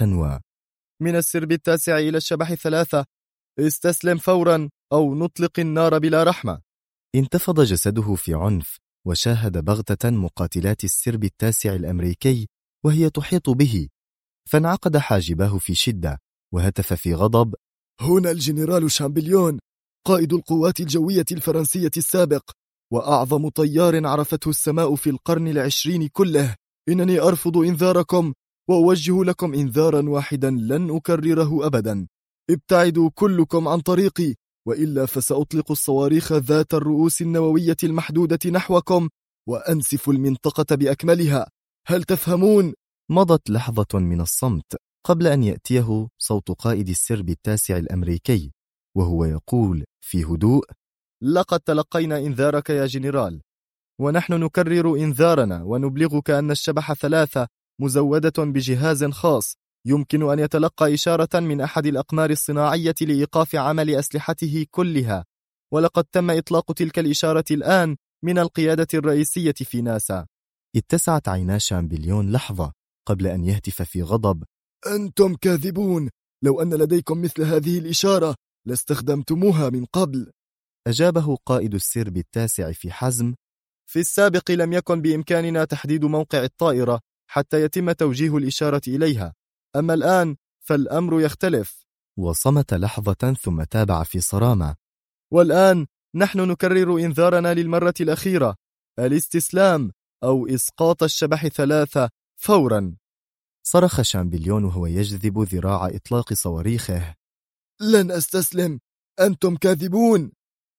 Speaker 4: من السرب 9 إلى الشبح 3، استسلم فورا أو نطلق النار بلا رحمة.
Speaker 1: انتفض جسده في عنف، وشاهد بغتة مقاتلات السرب 9 الأمريكي وهي تحيط به، فانعقد حاجباه في شدة وهتف في غضب:
Speaker 4: هنا الجنرال شامبليون، قائد القوات الجوية الفرنسية السابق، وأعظم طيار عرفته السماء في القرن 20 كله. إنني أرفض إنذاركم، وأوجه لكم إنذارا واحدا لن أكرره أبدا. ابتعدوا كلكم عن طريقي، وإلا فسأطلق الصواريخ ذات الرؤوس النووية المحدودة نحوكم، وأنسف المنطقة بأكملها. هل تفهمون؟
Speaker 1: مضت لحظة من الصمت قبل أن يأتيه صوت قائد السرب 9 الأمريكي وهو يقول في هدوء:
Speaker 4: لقد تلقينا إنذارك يا جنرال، ونحن نكرر إنذارنا ونبلغك أن الشبح 3 مزودة بجهاز خاص يمكن أن يتلقى إشارة من أحد الأقمار الصناعية لإيقاف عمل أسلحته كلها، ولقد تم إطلاق تلك الإشارة الآن من القيادة الرئيسية في ناسا.
Speaker 1: اتسعت عينا شامبليون لحظة قبل أن يهتف في غضب:
Speaker 4: أنتم كاذبون، لو أن لديكم مثل هذه الإشارة لاستخدمتموها من قبل.
Speaker 1: أجابه قائد السرب 9 في حزم:
Speaker 4: في السابق لم يكن بإمكاننا تحديد موقع الطائرة حتى يتم توجيه الإشارة إليها، أما الآن فالأمر يختلف.
Speaker 1: وصمت لحظة ثم تابع في صرامة:
Speaker 4: والآن نحن نكرر إنذارنا للمرة الأخيرة: الاستسلام أو إسقاط الشبح 3 فورا.
Speaker 1: صرخ شامبليون وهو يجذب ذراع إطلاق صواريخه:
Speaker 4: لن أستسلم، أنتم كاذبون،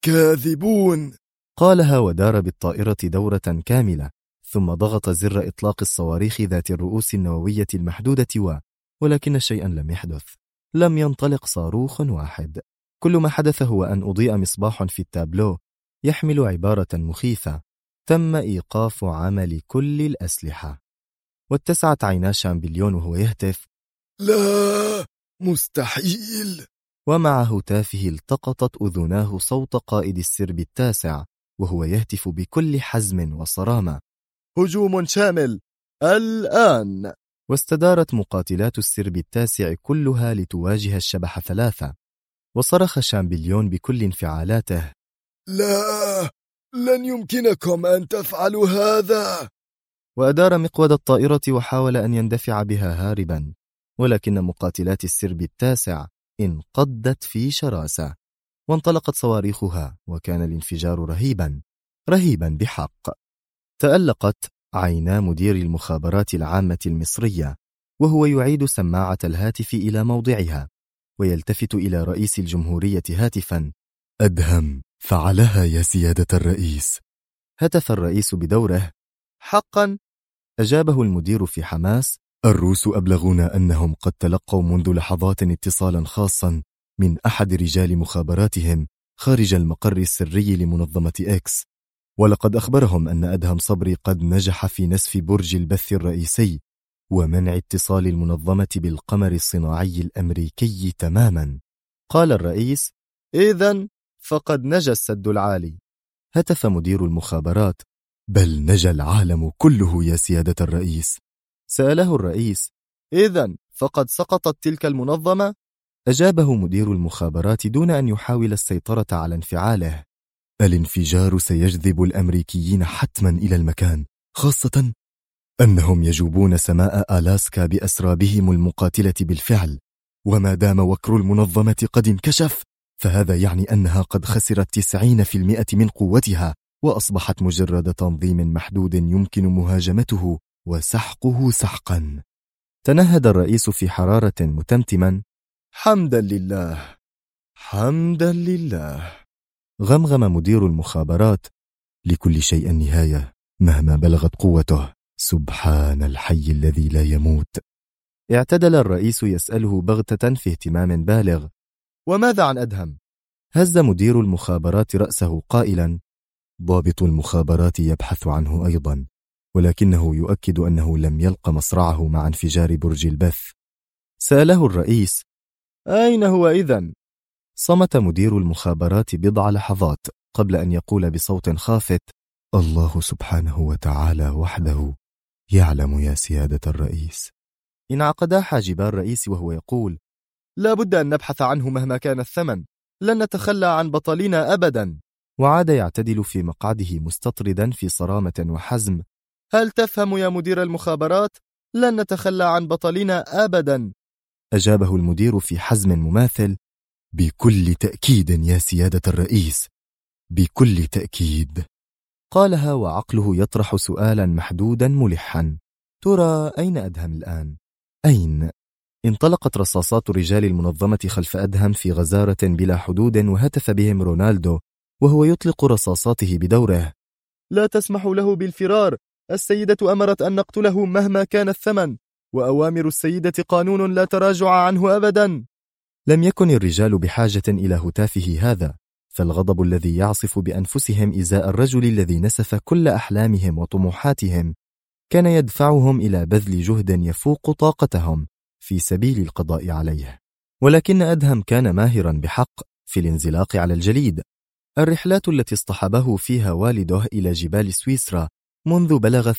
Speaker 4: كاذبون.
Speaker 1: قالها ودار بالطائرة دورة كاملة، ثم ضغط زر إطلاق الصواريخ ذات الرؤوس النووية المحدودة ولكن شيئا لم يحدث. لم ينطلق صاروخ واحد. كل ما حدث هو أن أضيء مصباح في التابلو يحمل عبارة مخيفة: تم إيقاف عمل كل الأسلحة. واتسعت عينا شامبليون وهو يهتف:
Speaker 4: لا، مستحيل.
Speaker 1: ومع هتافه التقطت أذناه صوت قائد السرب 9 وهو يهتف بكل حزم وصرامة:
Speaker 4: هجوم شامل الآن.
Speaker 1: واستدارت مقاتلات السرب 9 كلها لتواجه الشبح 3. وصرخ شامبليون بكل انفعالاته:
Speaker 4: لا، لن يمكنكم أن تفعلوا هذا.
Speaker 1: وأدار مقود الطائرة وحاول أن يندفع بها هاربا، ولكن مقاتلات السرب 9 انقضت في شراسة، وانطلقت صواريخها، وكان الانفجار رهيبا بحق. تألقت عينا مدير المخابرات العامة المصرية وهو يعيد سماعة الهاتف إلى موضعها، ويلتفت إلى رئيس الجمهورية هاتفا:
Speaker 4: أدهم، فعلها يا سيادة الرئيس.
Speaker 1: هتف الرئيس بدوره:
Speaker 4: حقا؟
Speaker 1: أجابه المدير في حماس:
Speaker 4: الروس أبلغونا أنهم قد تلقوا منذ لحظات اتصالا خاصا من أحد رجال مخابراتهم خارج المقر السري لمنظمة إكس، ولقد أخبرهم أن أدهم صبري قد نجح في نسف برج البث الرئيسي،
Speaker 1: ومنع اتصال المنظمة بالقمر الصناعي الأمريكي تماما.
Speaker 3: قال الرئيس: إذن فقد نجا السد العالي.
Speaker 1: هتف مدير المخابرات: بل نجا العالم كله يا سيادة الرئيس.
Speaker 3: سأله الرئيس: إذن فقد سقطت تلك المنظمة؟
Speaker 1: أجابه مدير المخابرات دون أن يحاول السيطرة على انفعاله: الانفجار سيجذب الأمريكيين حتما إلى المكان، خاصة أنهم يجوبون سماء ألاسكا بأسرابهم المقاتلة بالفعل، وما دام وكر المنظمة قد انكشف فهذا يعني أنها قد خسرت 90% من قوتها، وأصبحت مجرد تنظيم محدود يمكن مهاجمته وسحقه سحقا. تنهد الرئيس في حرارة متمتما:
Speaker 3: حمدا لله، حمدا لله.
Speaker 1: غمغم مدير المخابرات: لكل شيء نهاية مهما بلغت قوته، سبحان الحي الذي لا يموت.
Speaker 3: اعتدل الرئيس يسأله بغتة في اهتمام بالغ: وماذا عن أدهم؟
Speaker 1: هز مدير المخابرات رأسه قائلا: ضابط المخابرات يبحث عنه أيضا، ولكنه يؤكد أنه لم يلق مصرعه مع انفجار برج البث.
Speaker 3: سأله الرئيس: أين هو إذن؟
Speaker 1: صمت مدير المخابرات بضع لحظات قبل أن يقول بصوت خافت: الله سبحانه وتعالى وحده يعلم يا سيادة الرئيس.
Speaker 3: انعقدا حاجبا الرئيس وهو يقول: لا بد أن نبحث عنه مهما كان الثمن، لن نتخلى عن بطلنا أبدا.
Speaker 1: وعاد يعتدل في مقعده مستطردا في صرامة وحزم:
Speaker 3: هل تفهم يا مدير المخابرات؟ لن نتخلى عن بطلنا أبدا.
Speaker 1: أجابه المدير في حزم مماثل: بكل تأكيد يا سيادة الرئيس، بكل تأكيد.
Speaker 3: قالها وعقله يطرح سؤالا محدودا ملحا: ترى أين أدهم الآن؟
Speaker 1: أين؟
Speaker 3: انطلقت رصاصات رجال المنظمة خلف أدهم في غزارة بلا حدود، وهتف بهم رونالدو وهو يطلق رصاصاته بدوره: لا تسمحوا له بالفرار، السيدة أمرت أن نقتله مهما كان الثمن، وأوامر السيدة قانون لا تراجع عنه أبدا.
Speaker 1: لم يكن الرجال بحاجة إلى هتافه هذا، فالغضب الذي يعصف بأنفسهم إزاء الرجل الذي نسف كل أحلامهم وطموحاتهم كان يدفعهم إلى بذل جهد يفوق طاقتهم في سبيل القضاء عليه. ولكن أدهم كان ماهرا بحق في الانزلاق على الجليد. الرحلات التي اصطحبه فيها والده إلى جبال سويسرا منذ بلغ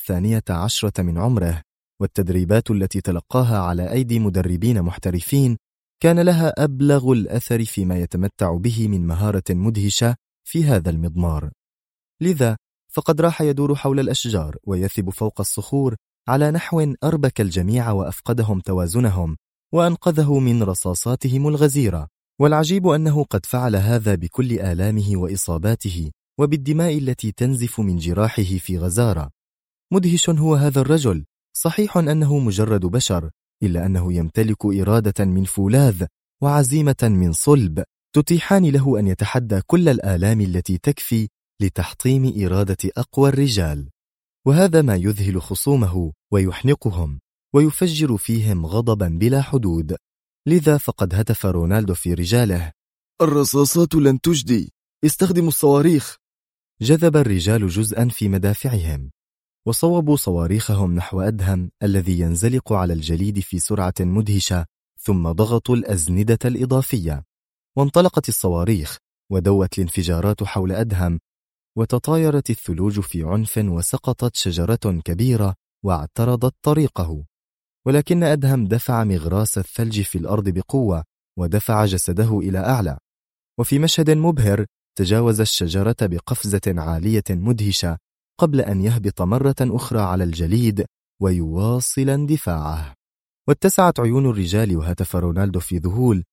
Speaker 1: 12 من عمره، والتدريبات التي تلقاها على أيدي مدربين محترفين كان لها أبلغ الأثر فيما يتمتع به من مهارة مدهشة في هذا المضمار. لذا فقد راح يدور حول الأشجار ويثب فوق الصخور على نحو أربك الجميع وأفقدهم توازنهم وأنقذه من رصاصاتهم الغزيرة. والعجيب أنه قد فعل هذا بكل آلامه وإصاباته وبالدماء التي تنزف من جراحه في غزارة. مدهش هو هذا الرجل، صحيح أنه مجرد بشر، إلا أنه يمتلك إرادة من فولاذ وعزيمة من صلب تتيحان له أن يتحدى كل الآلام التي تكفي لتحطيم إرادة أقوى الرجال. وهذا ما يذهل خصومه ويحنقهم ويفجر فيهم غضبا بلا حدود. لذا فقد هتف رونالدو في رجاله:
Speaker 4: الرصاصات لن تجدي، استخدموا الصواريخ.
Speaker 1: جذب الرجال جزءا في مدافعهم وصوبوا صواريخهم نحو أدهم الذي ينزلق على الجليد في سرعة مدهشة، ثم ضغطوا الأزندة الإضافية وانطلقت الصواريخ ودوت الانفجارات حول أدهم، وتطايرت الثلوج في عنف وسقطت شجرة كبيرة واعترضت طريقه. ولكن أدهم دفع مغراس الثلج في الأرض بقوة ودفع جسده إلى أعلى، وفي مشهد مبهر تجاوز الشجرة بقفزة عالية مدهشة قبل أن يهبط مرة أخرى على الجليد ويواصل اندفاعه. واتسعت عيون الرجال وهتف رونالدو في ذهول: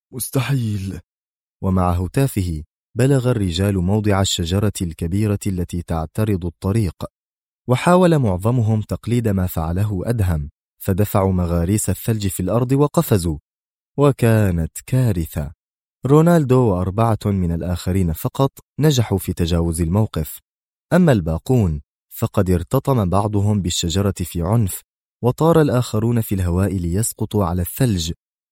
Speaker 4: مستحيل.
Speaker 1: ومع هتافه بلغ الرجال موضع الشجرة الكبيرة التي تعترض الطريق، وحاول معظمهم تقليد ما فعله أدهم، فدفعوا مغاريس الثلج في الأرض وقفزوا، وكانت كارثة. رونالدو و4 من الآخرين فقط نجحوا في تجاوز الموقف، أما الباقون فقد ارتطم بعضهم بالشجرة في عنف، وطار الآخرون في الهواء ليسقطوا على الثلج،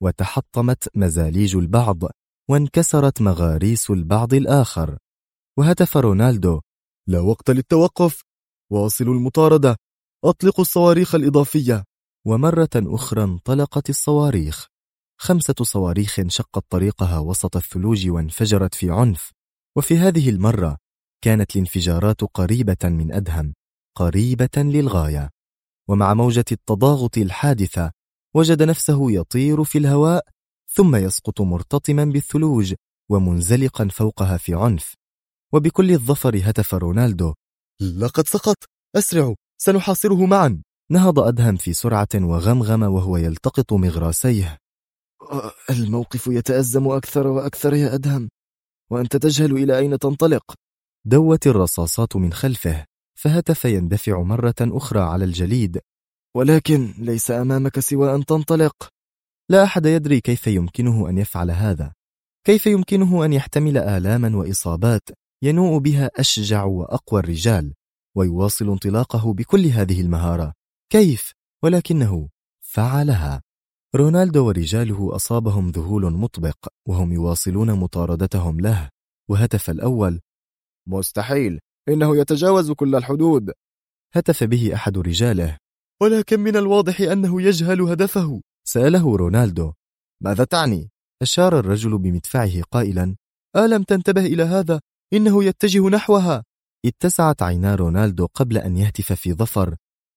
Speaker 1: وتحطمت مزاليج البعض وانكسرت مغاريس البعض الآخر. وهتف رونالدو:
Speaker 4: لا وقت للتوقف، واصلوا المطاردة، أطلقوا الصواريخ الإضافية.
Speaker 1: ومرة أخرى انطلقت الصواريخ. 5 صواريخ شقت طريقها وسط الثلوج وانفجرت في عنف، وفي هذه المرة كانت الانفجارات قريبة من أدهم، قريبة للغاية. ومع موجة التضاغط الحادثة وجد نفسه يطير في الهواء ثم يسقط مرتطما بالثلوج ومنزلقا فوقها في عنف. وبكل الظفر هتف رونالدو:
Speaker 4: لقد سقط، أسرعوا، سنحاصره معا.
Speaker 1: نهض أدهم في سرعة وغمغم وهو يلتقط مغراسيه:
Speaker 3: الموقف يتأزم أكثر وأكثر يا أدهم، وأنت تجهل إلى أين تنطلق.
Speaker 1: دوت الرصاصات من خلفه، فهتف يندفع مرة أخرى على الجليد:
Speaker 3: ولكن ليس أمامك سوى أن تنطلق.
Speaker 1: لا أحد يدري كيف يمكنه أن يفعل هذا، كيف يمكنه أن يحتمل آلاما وإصابات ينوء بها أشجع وأقوى الرجال، ويواصل انطلاقه بكل هذه المهارة. كيف؟ ولكنه فعلها. رونالدو ورجاله أصابهم ذهول مطبق وهم يواصلون مطاردتهم له، وهتف الأول:
Speaker 3: مستحيل، إنه يتجاوز كل الحدود.
Speaker 1: هتف به أحد رجاله:
Speaker 4: ولكن من الواضح أنه يجهل هدفه.
Speaker 1: سأله رونالدو:
Speaker 3: ماذا تعني؟
Speaker 1: أشار الرجل بمدفعه قائلا: ألم تنتبه إلى هذا؟ إنه يتجه نحوها. اتسعت عينا رونالدو قبل أن يهتف في ظفر: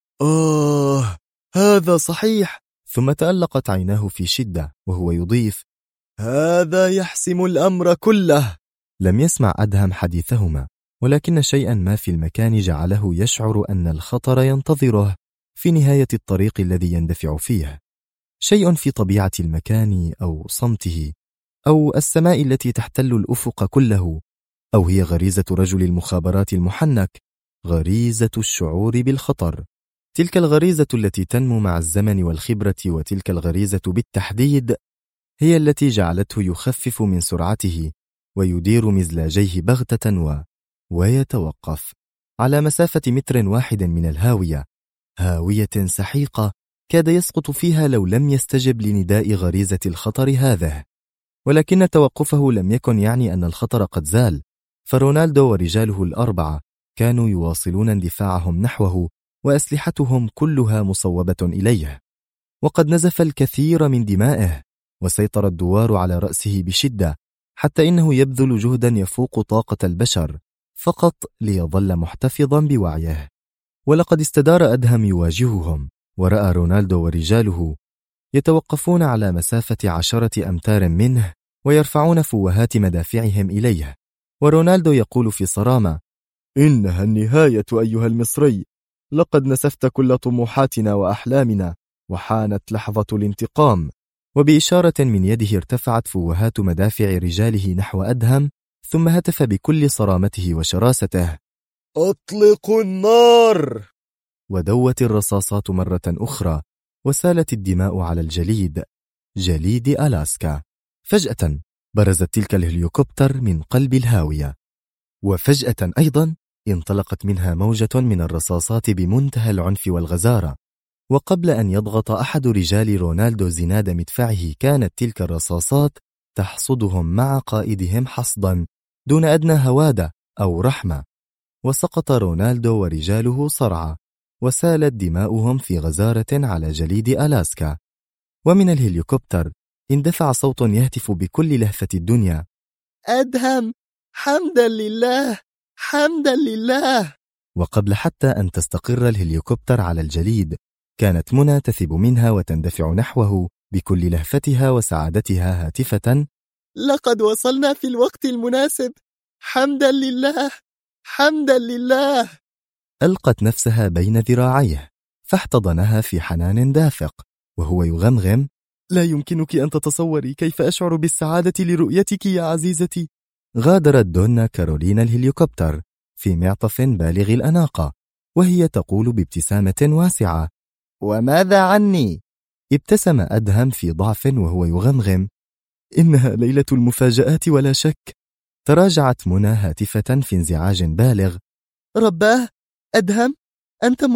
Speaker 4: هذا صحيح.
Speaker 1: ثم تألقت عيناه في شدة وهو يضيف:
Speaker 4: هذا يحسم الأمر كله.
Speaker 1: لم يسمع أدهم حديثهما، ولكن شيئا ما في المكان جعله يشعر أن الخطر ينتظره في نهاية الطريق الذي يندفع فيه. شيء في طبيعة المكان أو صمته أو السماء التي تحتل الأفق كله، أو هي غريزة رجل المخابرات المحنك، غريزة الشعور بالخطر. تلك الغريزة التي تنمو مع الزمن والخبرة، وتلك الغريزة بالتحديد هي التي جعلته يخفف من سرعته ويدير مزلاجيه بغتة ويتوقف على مسافة 1 متر من الهاوية، هاوية سحيقة كاد يسقط فيها لو لم يستجب لنداء غريزة الخطر هذه. ولكن توقفه لم يكن يعني أن الخطر قد زال، فرونالدو ورجاله ال4 كانوا يواصلون اندفاعهم نحوه، وأسلحتهم كلها مصوبة إليه، وقد نزف الكثير من دمائه، وسيطر الدوار على رأسه بشدة، حتى إنه يبذل جهدا يفوق طاقة البشر فقط ليظل محتفظا بوعيه. ولقد استدار أدهم يواجههم، ورأى رونالدو ورجاله يتوقفون على مسافة 10 أمتار منه ويرفعون فوهات مدافعهم إليه، ورونالدو يقول في صرامة:
Speaker 4: إنها النهاية أيها المصري، لقد نسفت كل طموحاتنا وأحلامنا، وحانت لحظة الانتقام.
Speaker 1: وبإشارة من يده ارتفعت فوهات مدافع رجاله نحو أدهم، ثم هتف بكل صرامته وشراسته:
Speaker 4: أطلقوا النار!
Speaker 1: ودوت الرصاصات مرة أخرى، وسالت الدماء على الجليد، جليد ألاسكا. فجأة برزت تلك الهليكوبتر من قلب الهاوية، وفجأة أيضا انطلقت منها موجة من الرصاصات بمنتهى العنف والغزارة. وقبل أن يضغط أحد رجال رونالدو زناد مدفعه، كانت تلك الرصاصات تحصدهم مع قائدهم حصدا دون أدنى هوادة أو رحمة، وسقط رونالدو ورجاله صرعى، وسالت دماؤهم في غزارة على جليد ألاسكا. ومن الهليكوبتر اندفع صوت يهتف بكل لهفة الدنيا:
Speaker 3: أدهم، حمدا لله، حمدا لله.
Speaker 1: وقبل حتى أن تستقر الهليكوبتر على الجليد، كانت منى تثب منها وتندفع نحوه بكل لهفتها وسعادتها هاتفة:
Speaker 3: لقد وصلنا في الوقت المناسب، حمدا لله، حمدا لله.
Speaker 1: ألقت نفسها بين ذراعيه فاحتضنها في حنان دافق وهو يغمغم:
Speaker 4: لا يمكنك أن تتصوري كيف أشعر بالسعادة لرؤيتك يا عزيزتي.
Speaker 1: غادرت دونا كارولينا الهليكوبتر في معطف بالغ الأناقة، وهي تقول بابتسامة واسعة:
Speaker 3: وماذا عني؟
Speaker 1: ابتسم أدهم في ضعف وهو يغمغم:
Speaker 4: إنها ليلة المفاجآت ولا شك.
Speaker 1: تراجعت منى هاتفة في انزعاج بالغ:
Speaker 3: رباه، أدهم، أنت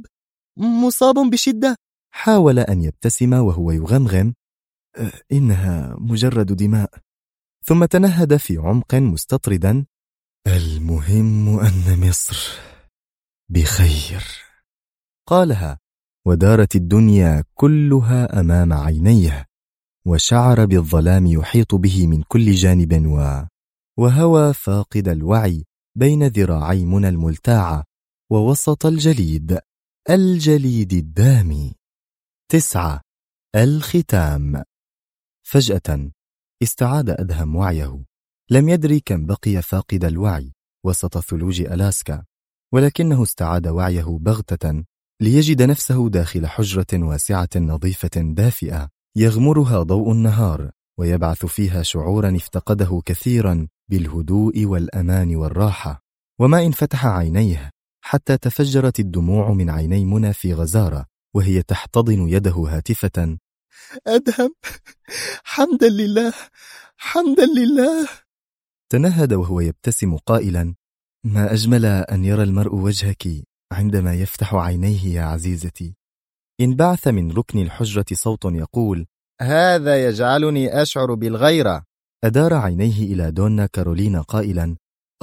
Speaker 3: مصاب بشدة.
Speaker 1: حاول أن يبتسم وهو يغمغم:
Speaker 4: إنها مجرد دماء.
Speaker 1: ثم تنهد في عمق مستطردا:
Speaker 4: المهم أن مصر بخير.
Speaker 1: قالها ودارت الدنيا كلها أمام عينيه، وشعر بالظلام يحيط به من كل جانب وهوى فاقد الوعي بين ذراعي منى الملتاعة ووسط الجليد الدامي. 9. الختام. فجأة استعاد أدهم وعيه. لم يدري كم بقي فاقد الوعي وسط ثلوج ألاسكا، ولكنه استعاد وعيه بغتة ليجد نفسه داخل حجرة واسعة نظيفة دافئة يغمرها ضوء النهار، ويبعث فيها شعورا افتقده كثيرا بالهدوء والأمان والراحة. وما إن فتح عينيه حتى تفجرت الدموع من عيني منى في غزارة وهي تحتضن يده هاتفة:
Speaker 3: أدهم، حمدا لله، حمدا لله.
Speaker 1: تنهد وهو يبتسم قائلا: ما أجمل أن يرى المرء وجهك عندما يفتح عينيه يا عزيزتي. انبعث من ركن الحجرة صوت يقول:
Speaker 2: هذا يجعلني أشعر بالغيرة.
Speaker 1: أدار عينيه إلى دونا كارولينا قائلا: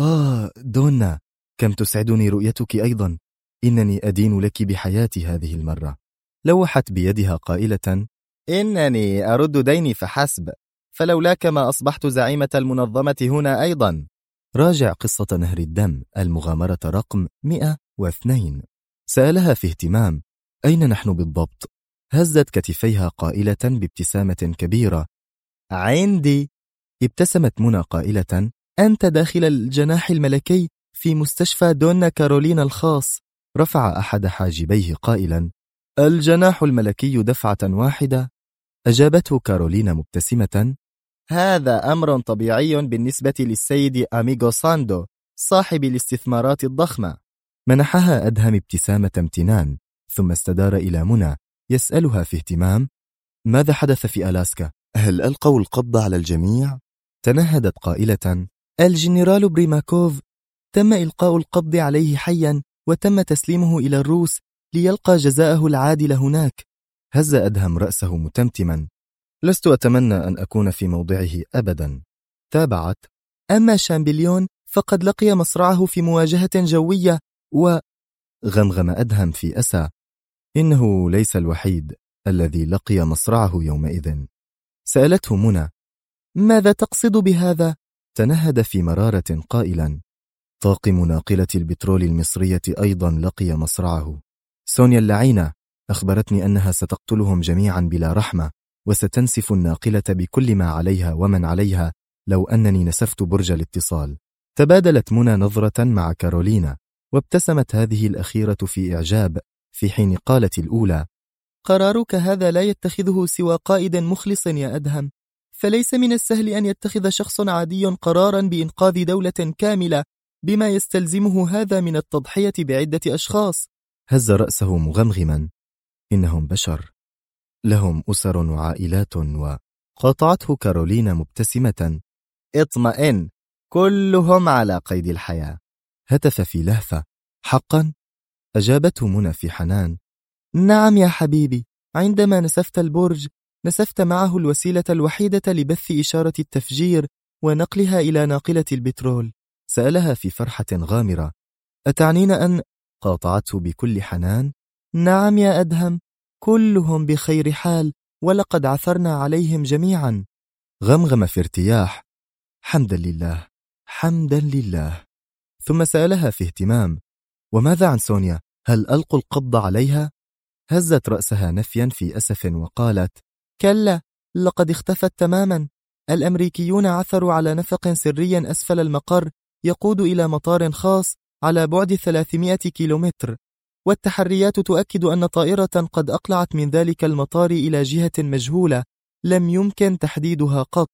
Speaker 1: دونا، كم تسعدني رؤيتك أيضا، إنني أدين لك بحياتي هذه المرة. لوحت بيدها قائلة:
Speaker 2: إنني أرد ديني فحسب، فلولاك ما أصبحت زعيمة المنظمة هنا أيضا.
Speaker 1: راجع قصة نهر الدم، المغامرة رقم 102. سألها في اهتمام: أين نحن بالضبط؟ هزت كتفيها قائلة بابتسامة كبيرة:
Speaker 2: عندي.
Speaker 1: ابتسمت منى قائلة:
Speaker 3: أنت داخل الجناح الملكي في مستشفى دونا كارولينا الخاص.
Speaker 1: رفع أحد حاجبيه قائلا: الجناح الملكي دفعة واحدة. أجابته كارولينا مبتسمة:
Speaker 2: هذا أمر طبيعي بالنسبة للسيد أميغو ساندو صاحب الاستثمارات الضخمة.
Speaker 1: منحها أدهم ابتسامة امتنان، ثم استدار إلى منى يسألها في اهتمام: ماذا حدث في ألاسكا؟ هل ألقوا القبض على الجميع؟
Speaker 3: تنهدت قائلة: الجنرال بريماكوف تم إلقاء القبض عليه حيا، وتم تسليمه إلى الروس ليلقى جزاءه العادل هناك.
Speaker 1: هز أدهم رأسه متمتما: لست أتمنى أن أكون في موضعه أبدا. تابعت:
Speaker 3: أما شامبليون فقد لقي مصرعه في مواجهة جوية
Speaker 1: غمغم أدهم في أسى: إنه ليس الوحيد الذي لقي مصرعه يومئذ. سألته منى:
Speaker 3: ماذا تقصد بهذا؟
Speaker 1: تنهد في مرارة قائلا: طاقم ناقلة البترول المصرية أيضا لقي مصرعه. سونيا اللعينة أخبرتني أنها ستقتلهم جميعا بلا رحمة، وستنسف الناقلة بكل ما عليها ومن عليها لو أنني نسفت برج الاتصال. تبادلت منى نظرة مع كارولينا، وابتسمت هذه الأخيرة في إعجاب، في حين قالت الأولى:
Speaker 3: قرارك هذا لا يتخذه سوى قائد مخلص يا أدهم، فليس من السهل أن يتخذ شخص عادي قرارا بإنقاذ دولة كاملة بما يستلزمه هذا من التضحية بعدة أشخاص.
Speaker 1: هز رأسه مغمغما: إنهم بشر، لهم أسر وعائلات. وقاطعته كارولينا مبتسمة:
Speaker 2: اطمئن، كلهم على قيد الحياة.
Speaker 1: هتف في لهفة: حقا؟ أجابته منى في حنان:
Speaker 3: نعم يا حبيبي، عندما نسفت البرج نسفت معه الوسيلة الوحيدة لبث إشارة التفجير ونقلها إلى ناقلة البترول.
Speaker 1: سألها في فرحة غامرة: أتعنين أن؟ قاطعته بكل حنان:
Speaker 3: نعم يا أدهم، كلهم بخير حال، ولقد عثرنا عليهم جميعا.
Speaker 1: غمغم في ارتياح: حمدا لله، حمدا لله. ثم سألها في اهتمام: وماذا عن سونيا؟ هل ألقوا القبض عليها؟ هزت رأسها نفيا في أسف وقالت:
Speaker 3: كلا، لقد اختفت تماما. الأمريكيون عثروا على نفق سري أسفل المقر يقود إلى مطار خاص على بعد 300 كيلومتر، والتحريات تؤكد أن طائرة قد أقلعت من ذلك المطار إلى جهة مجهولة لم يمكن تحديدها قط.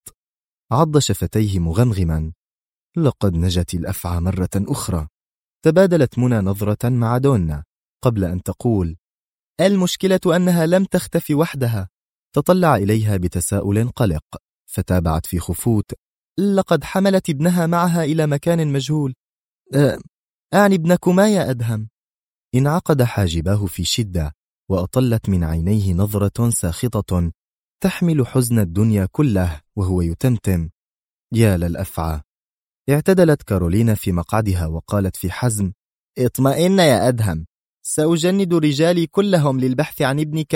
Speaker 1: عض شفتيه مغمغما: لقد نجت الأفعى مرة أخرى. تبادلت منى نظرة مع دونا قبل أن تقول:
Speaker 3: المشكلة أنها لم تختفي وحدها.
Speaker 1: تطلع إليها بتساؤل قلق، فتابعت في خفوت:
Speaker 3: لقد حملت ابنها معها إلى مكان مجهول. أعني ابنكما يا أدهم.
Speaker 1: انعقد حاجباه في شدة، وأطلت من عينيه نظرة ساخطة تحمل حزن الدنيا كله، وهو يتمتم: يا للأفعى. اعتدلت كارولينا في مقعدها وقالت في حزم:
Speaker 2: اطمئن يا أدهم،
Speaker 3: سأجند رجالي كلهم للبحث عن ابنك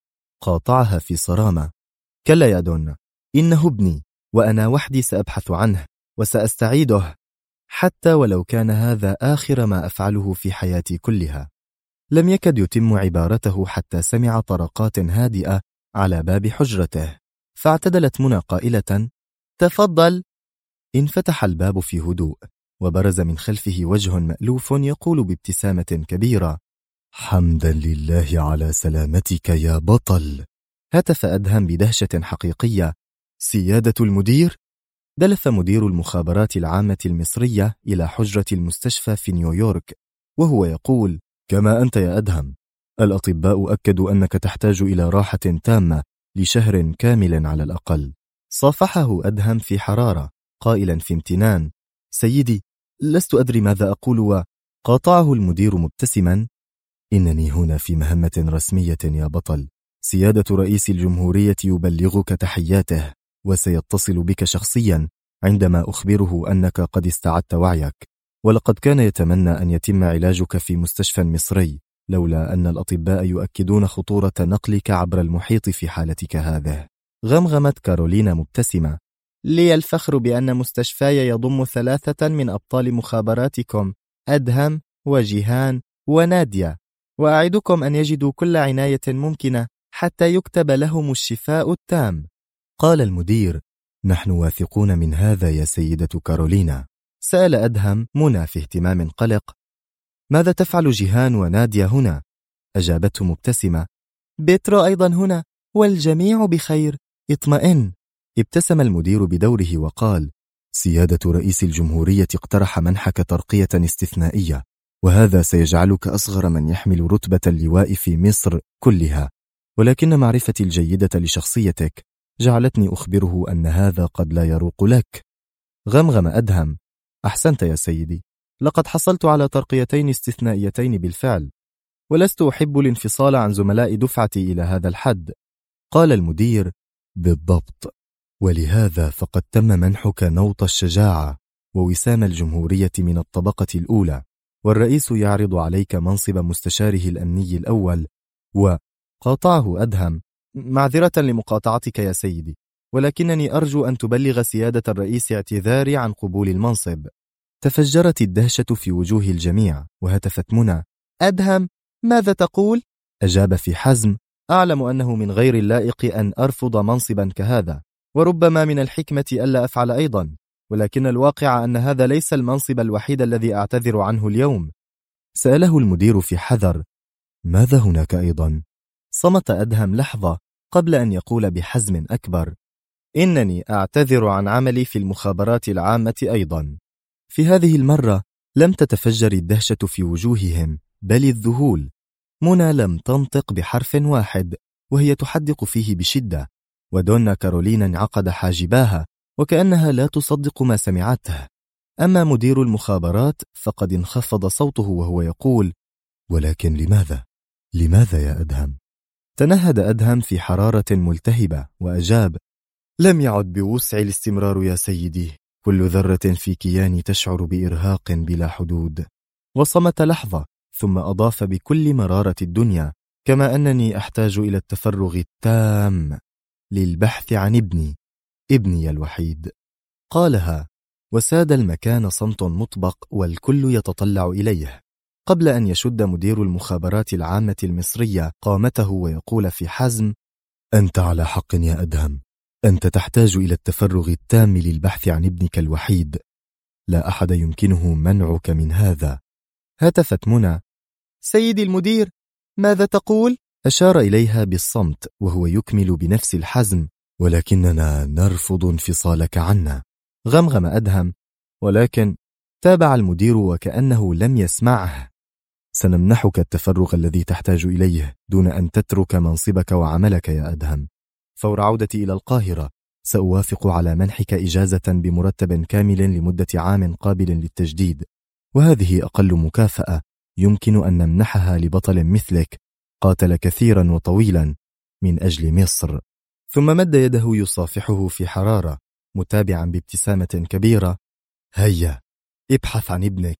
Speaker 1: قاطعها في صرامة. كلا يا دونا، إنه ابني، وأنا وحدي سأبحث عنه وسأستعيده، حتى ولو كان هذا آخر ما أفعله في حياتي كلها. لم يكد يتم عبارته حتى سمع طرقات هادئة على باب حجرته، فاعتدلت منى قائلة:
Speaker 3: تفضل.
Speaker 1: انفتح الباب في هدوء، وبرز من خلفه وجه مألوف يقول بابتسامة كبيرة: حمدا لله على سلامتك يا بطل. هتف أدهم بدهشة حقيقية: سيادة المدير؟ دلف مدير المخابرات العامة المصرية إلى حجرة المستشفى في نيويورك وهو يقول: كما أنت يا أدهم، الأطباء أكدوا أنك تحتاج إلى راحة تامة لشهر كامل على الأقل. صافحه أدهم في حرارة قائلا في امتنان: سيدي، لست أدري ماذا أقول. وقاطعه المدير مبتسما: إنني هنا في مهمة رسمية يا بطل. سيادة رئيس الجمهورية يبلغك تحياته، وسيتصل بك شخصيا عندما أخبره أنك قد استعدت وعيك، ولقد كان يتمنى أن يتم علاجك في مستشفى مصري، لولا أن الأطباء يؤكدون خطورة نقلك عبر المحيط في حالتك هذه. غمغمت كارولينا مبتسمة:
Speaker 3: لي الفخر بأن مستشفاي يضم 3 من أبطال مخابراتكم، أدهم وجيهان ونادية، وأعدكم أن يجدوا كل عناية ممكنة حتى يكتب لهم الشفاء التام.
Speaker 1: قال المدير: نحن واثقون من هذا يا سيدة كارولينا. سأل أدهم منى في اهتمام قلق: ماذا تفعل جيهان ونادية هنا؟ أجابته مبتسمة:
Speaker 3: بيترو أيضا هنا، والجميع بخير، اطمئن.
Speaker 1: ابتسم المدير بدوره وقال: سيادة رئيس الجمهورية اقترح منحك ترقية استثنائية، وهذا سيجعلك أصغر من يحمل رتبة اللواء في مصر كلها، ولكن معرفتي الجيدة لشخصيتك جعلتني أخبره أن هذا قد لا يروق لك. غمغم أدهم: أحسنت يا سيدي، لقد حصلت على ترقيتين استثنائيتين بالفعل، ولست أحب الانفصال عن زملاء دفعتي إلى هذا الحد. قال المدير: بالضبط، ولهذا فقد تم منحك نوط الشجاعة ووسام الجمهورية من الطبقة الأولى، والرئيس يعرض عليك منصب مستشاره الأمني الأول. وقاطعه أدهم: معذرة لمقاطعتك يا سيدي، ولكنني أرجو أن تبلغ سيادة الرئيس اعتذاري عن قبول المنصب. تفجرت الدهشة في وجوه الجميع، وهتفت منى:
Speaker 3: أدهم، ماذا تقول؟
Speaker 1: أجاب في حزم: أعلم أنه من غير اللائق أن أرفض منصبا كهذا، وربما من الحكمة ألا أفعل أيضا، ولكن الواقع أن هذا ليس المنصب الوحيد الذي أعتذر عنه اليوم. سأله المدير في حذر: ماذا هناك أيضا؟ صمت أدهم لحظة قبل أن يقول بحزم أكبر: إنني أعتذر عن عملي في المخابرات العامة أيضا. في هذه المرة لم تتفجر الدهشة في وجوههم، بل الذهول. منى لم تنطق بحرف واحد وهي تحدق فيه بشدة، ودونا كارولينا انعقد حاجباها وكأنها لا تصدق ما سمعته. أما مدير المخابرات فقد انخفض صوته وهو يقول: ولكن لماذا؟ لماذا يا أدهم؟ تنهد أدهم في حرارة ملتهبة وأجاب: لم يعد بوسع الاستمرار يا سيدي، كل ذرة في كياني تشعر بإرهاق بلا حدود. وصمت لحظة ثم أضاف بكل مرارة الدنيا: كما أنني أحتاج إلى التفرغ التام للبحث عن ابني الوحيد. قالها وساد المكان صمت مطبق والكل يتطلع إليه، قبل أن يشد مدير المخابرات العامة المصرية قامته ويقول في حزم: أنت على حق يا أدهم، أنت تحتاج إلى التفرغ التام للبحث عن ابنك الوحيد، لا أحد يمكنه منعك من هذا. هتفت منى:
Speaker 3: سيدي المدير، ماذا تقول؟
Speaker 1: أشار إليها بالصمت وهو يكمل بنفس الحزم: ولكننا نرفض انفصالك عنا. غمغم أدهم: ولكن. تابع المدير وكأنه لم يسمعه: سنمنحك التفرغ الذي تحتاج إليه دون أن تترك منصبك وعملك يا أدهم. فور عودتي إلى القاهرة سأوافق على منحك إجازة بمرتب كامل لمدة عام قابل للتجديد، وهذه أقل مكافأة يمكن أن نمنحها لبطل مثلك قاتل كثيرا وطويلا من أجل مصر. ثم مد يده يصافحه في حرارة متابعا بابتسامة كبيرة: هيا ابحث عن ابنك،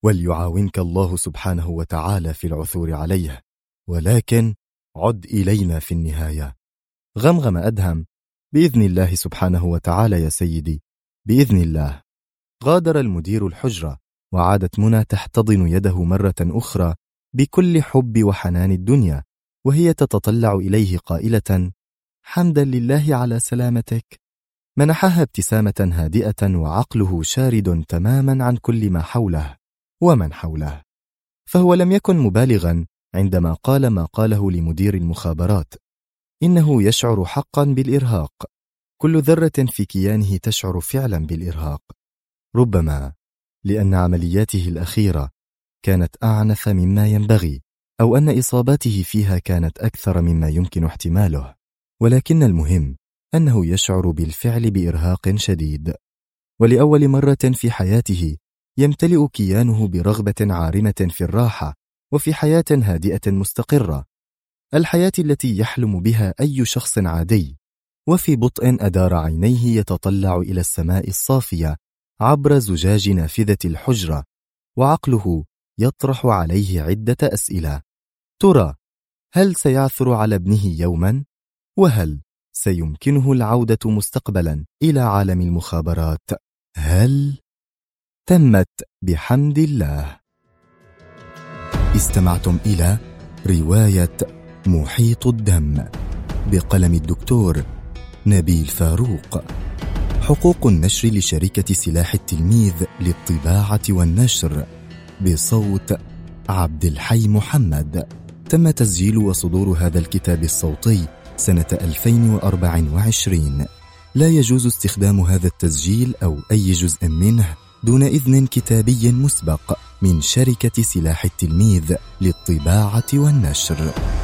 Speaker 1: وليعاونك الله سبحانه وتعالى في العثور عليه، ولكن عد إلينا في النهاية. غمغم أدهم: بإذن الله سبحانه وتعالى يا سيدي، بإذن الله. غادر المدير الحجرة، وعادت منى تحتضن يده مرة أخرى بكل حب وحنان الدنيا، وهي تتطلع إليه قائلة: حمدا لله على سلامتك. منحها ابتسامة هادئة، وعقله شارد تماما عن كل ما حوله ومن حوله. فهو لم يكن مبالغا عندما قال ما قاله لمدير المخابرات: إنه يشعر حقا بالإرهاق. كل ذرة في كيانه تشعر فعلا بالإرهاق، ربما لأن عملياته الأخيرة كانت أعنف مما ينبغي، أو أن إصاباته فيها كانت أكثر مما يمكن احتماله، ولكن المهم أنه يشعر بالفعل بإرهاق شديد. ولأول مرة في حياته يمتلئ كيانه برغبة عارمة في الراحة وفي حياة هادئة مستقرة، الحياة التي يحلم بها أي شخص عادي. وفي بطء أدار عينيه يتطلع إلى السماء الصافية عبر زجاج نافذة الحجرة، وعقله يطرح عليه عدة أسئلة. ترى هل سيعثر على ابنه يوما؟ وهل سيمكنه العودة مستقبلا إلى عالم المخابرات؟ هل تمت بحمد الله. استمعتم إلى رواية محيط الدم بقلم الدكتور نبيل فاروق. حقوق النشر لشركة سلاح التلميذ للطباعة والنشر، بصوت عبد الحي محمد. تم تسجيل وصدور هذا الكتاب الصوتي سنة 2024. لا يجوز استخدام هذا التسجيل أو أي جزء منه دون إذن كتابي مسبق من شركة سلاح التلميذ للطباعة والنشر.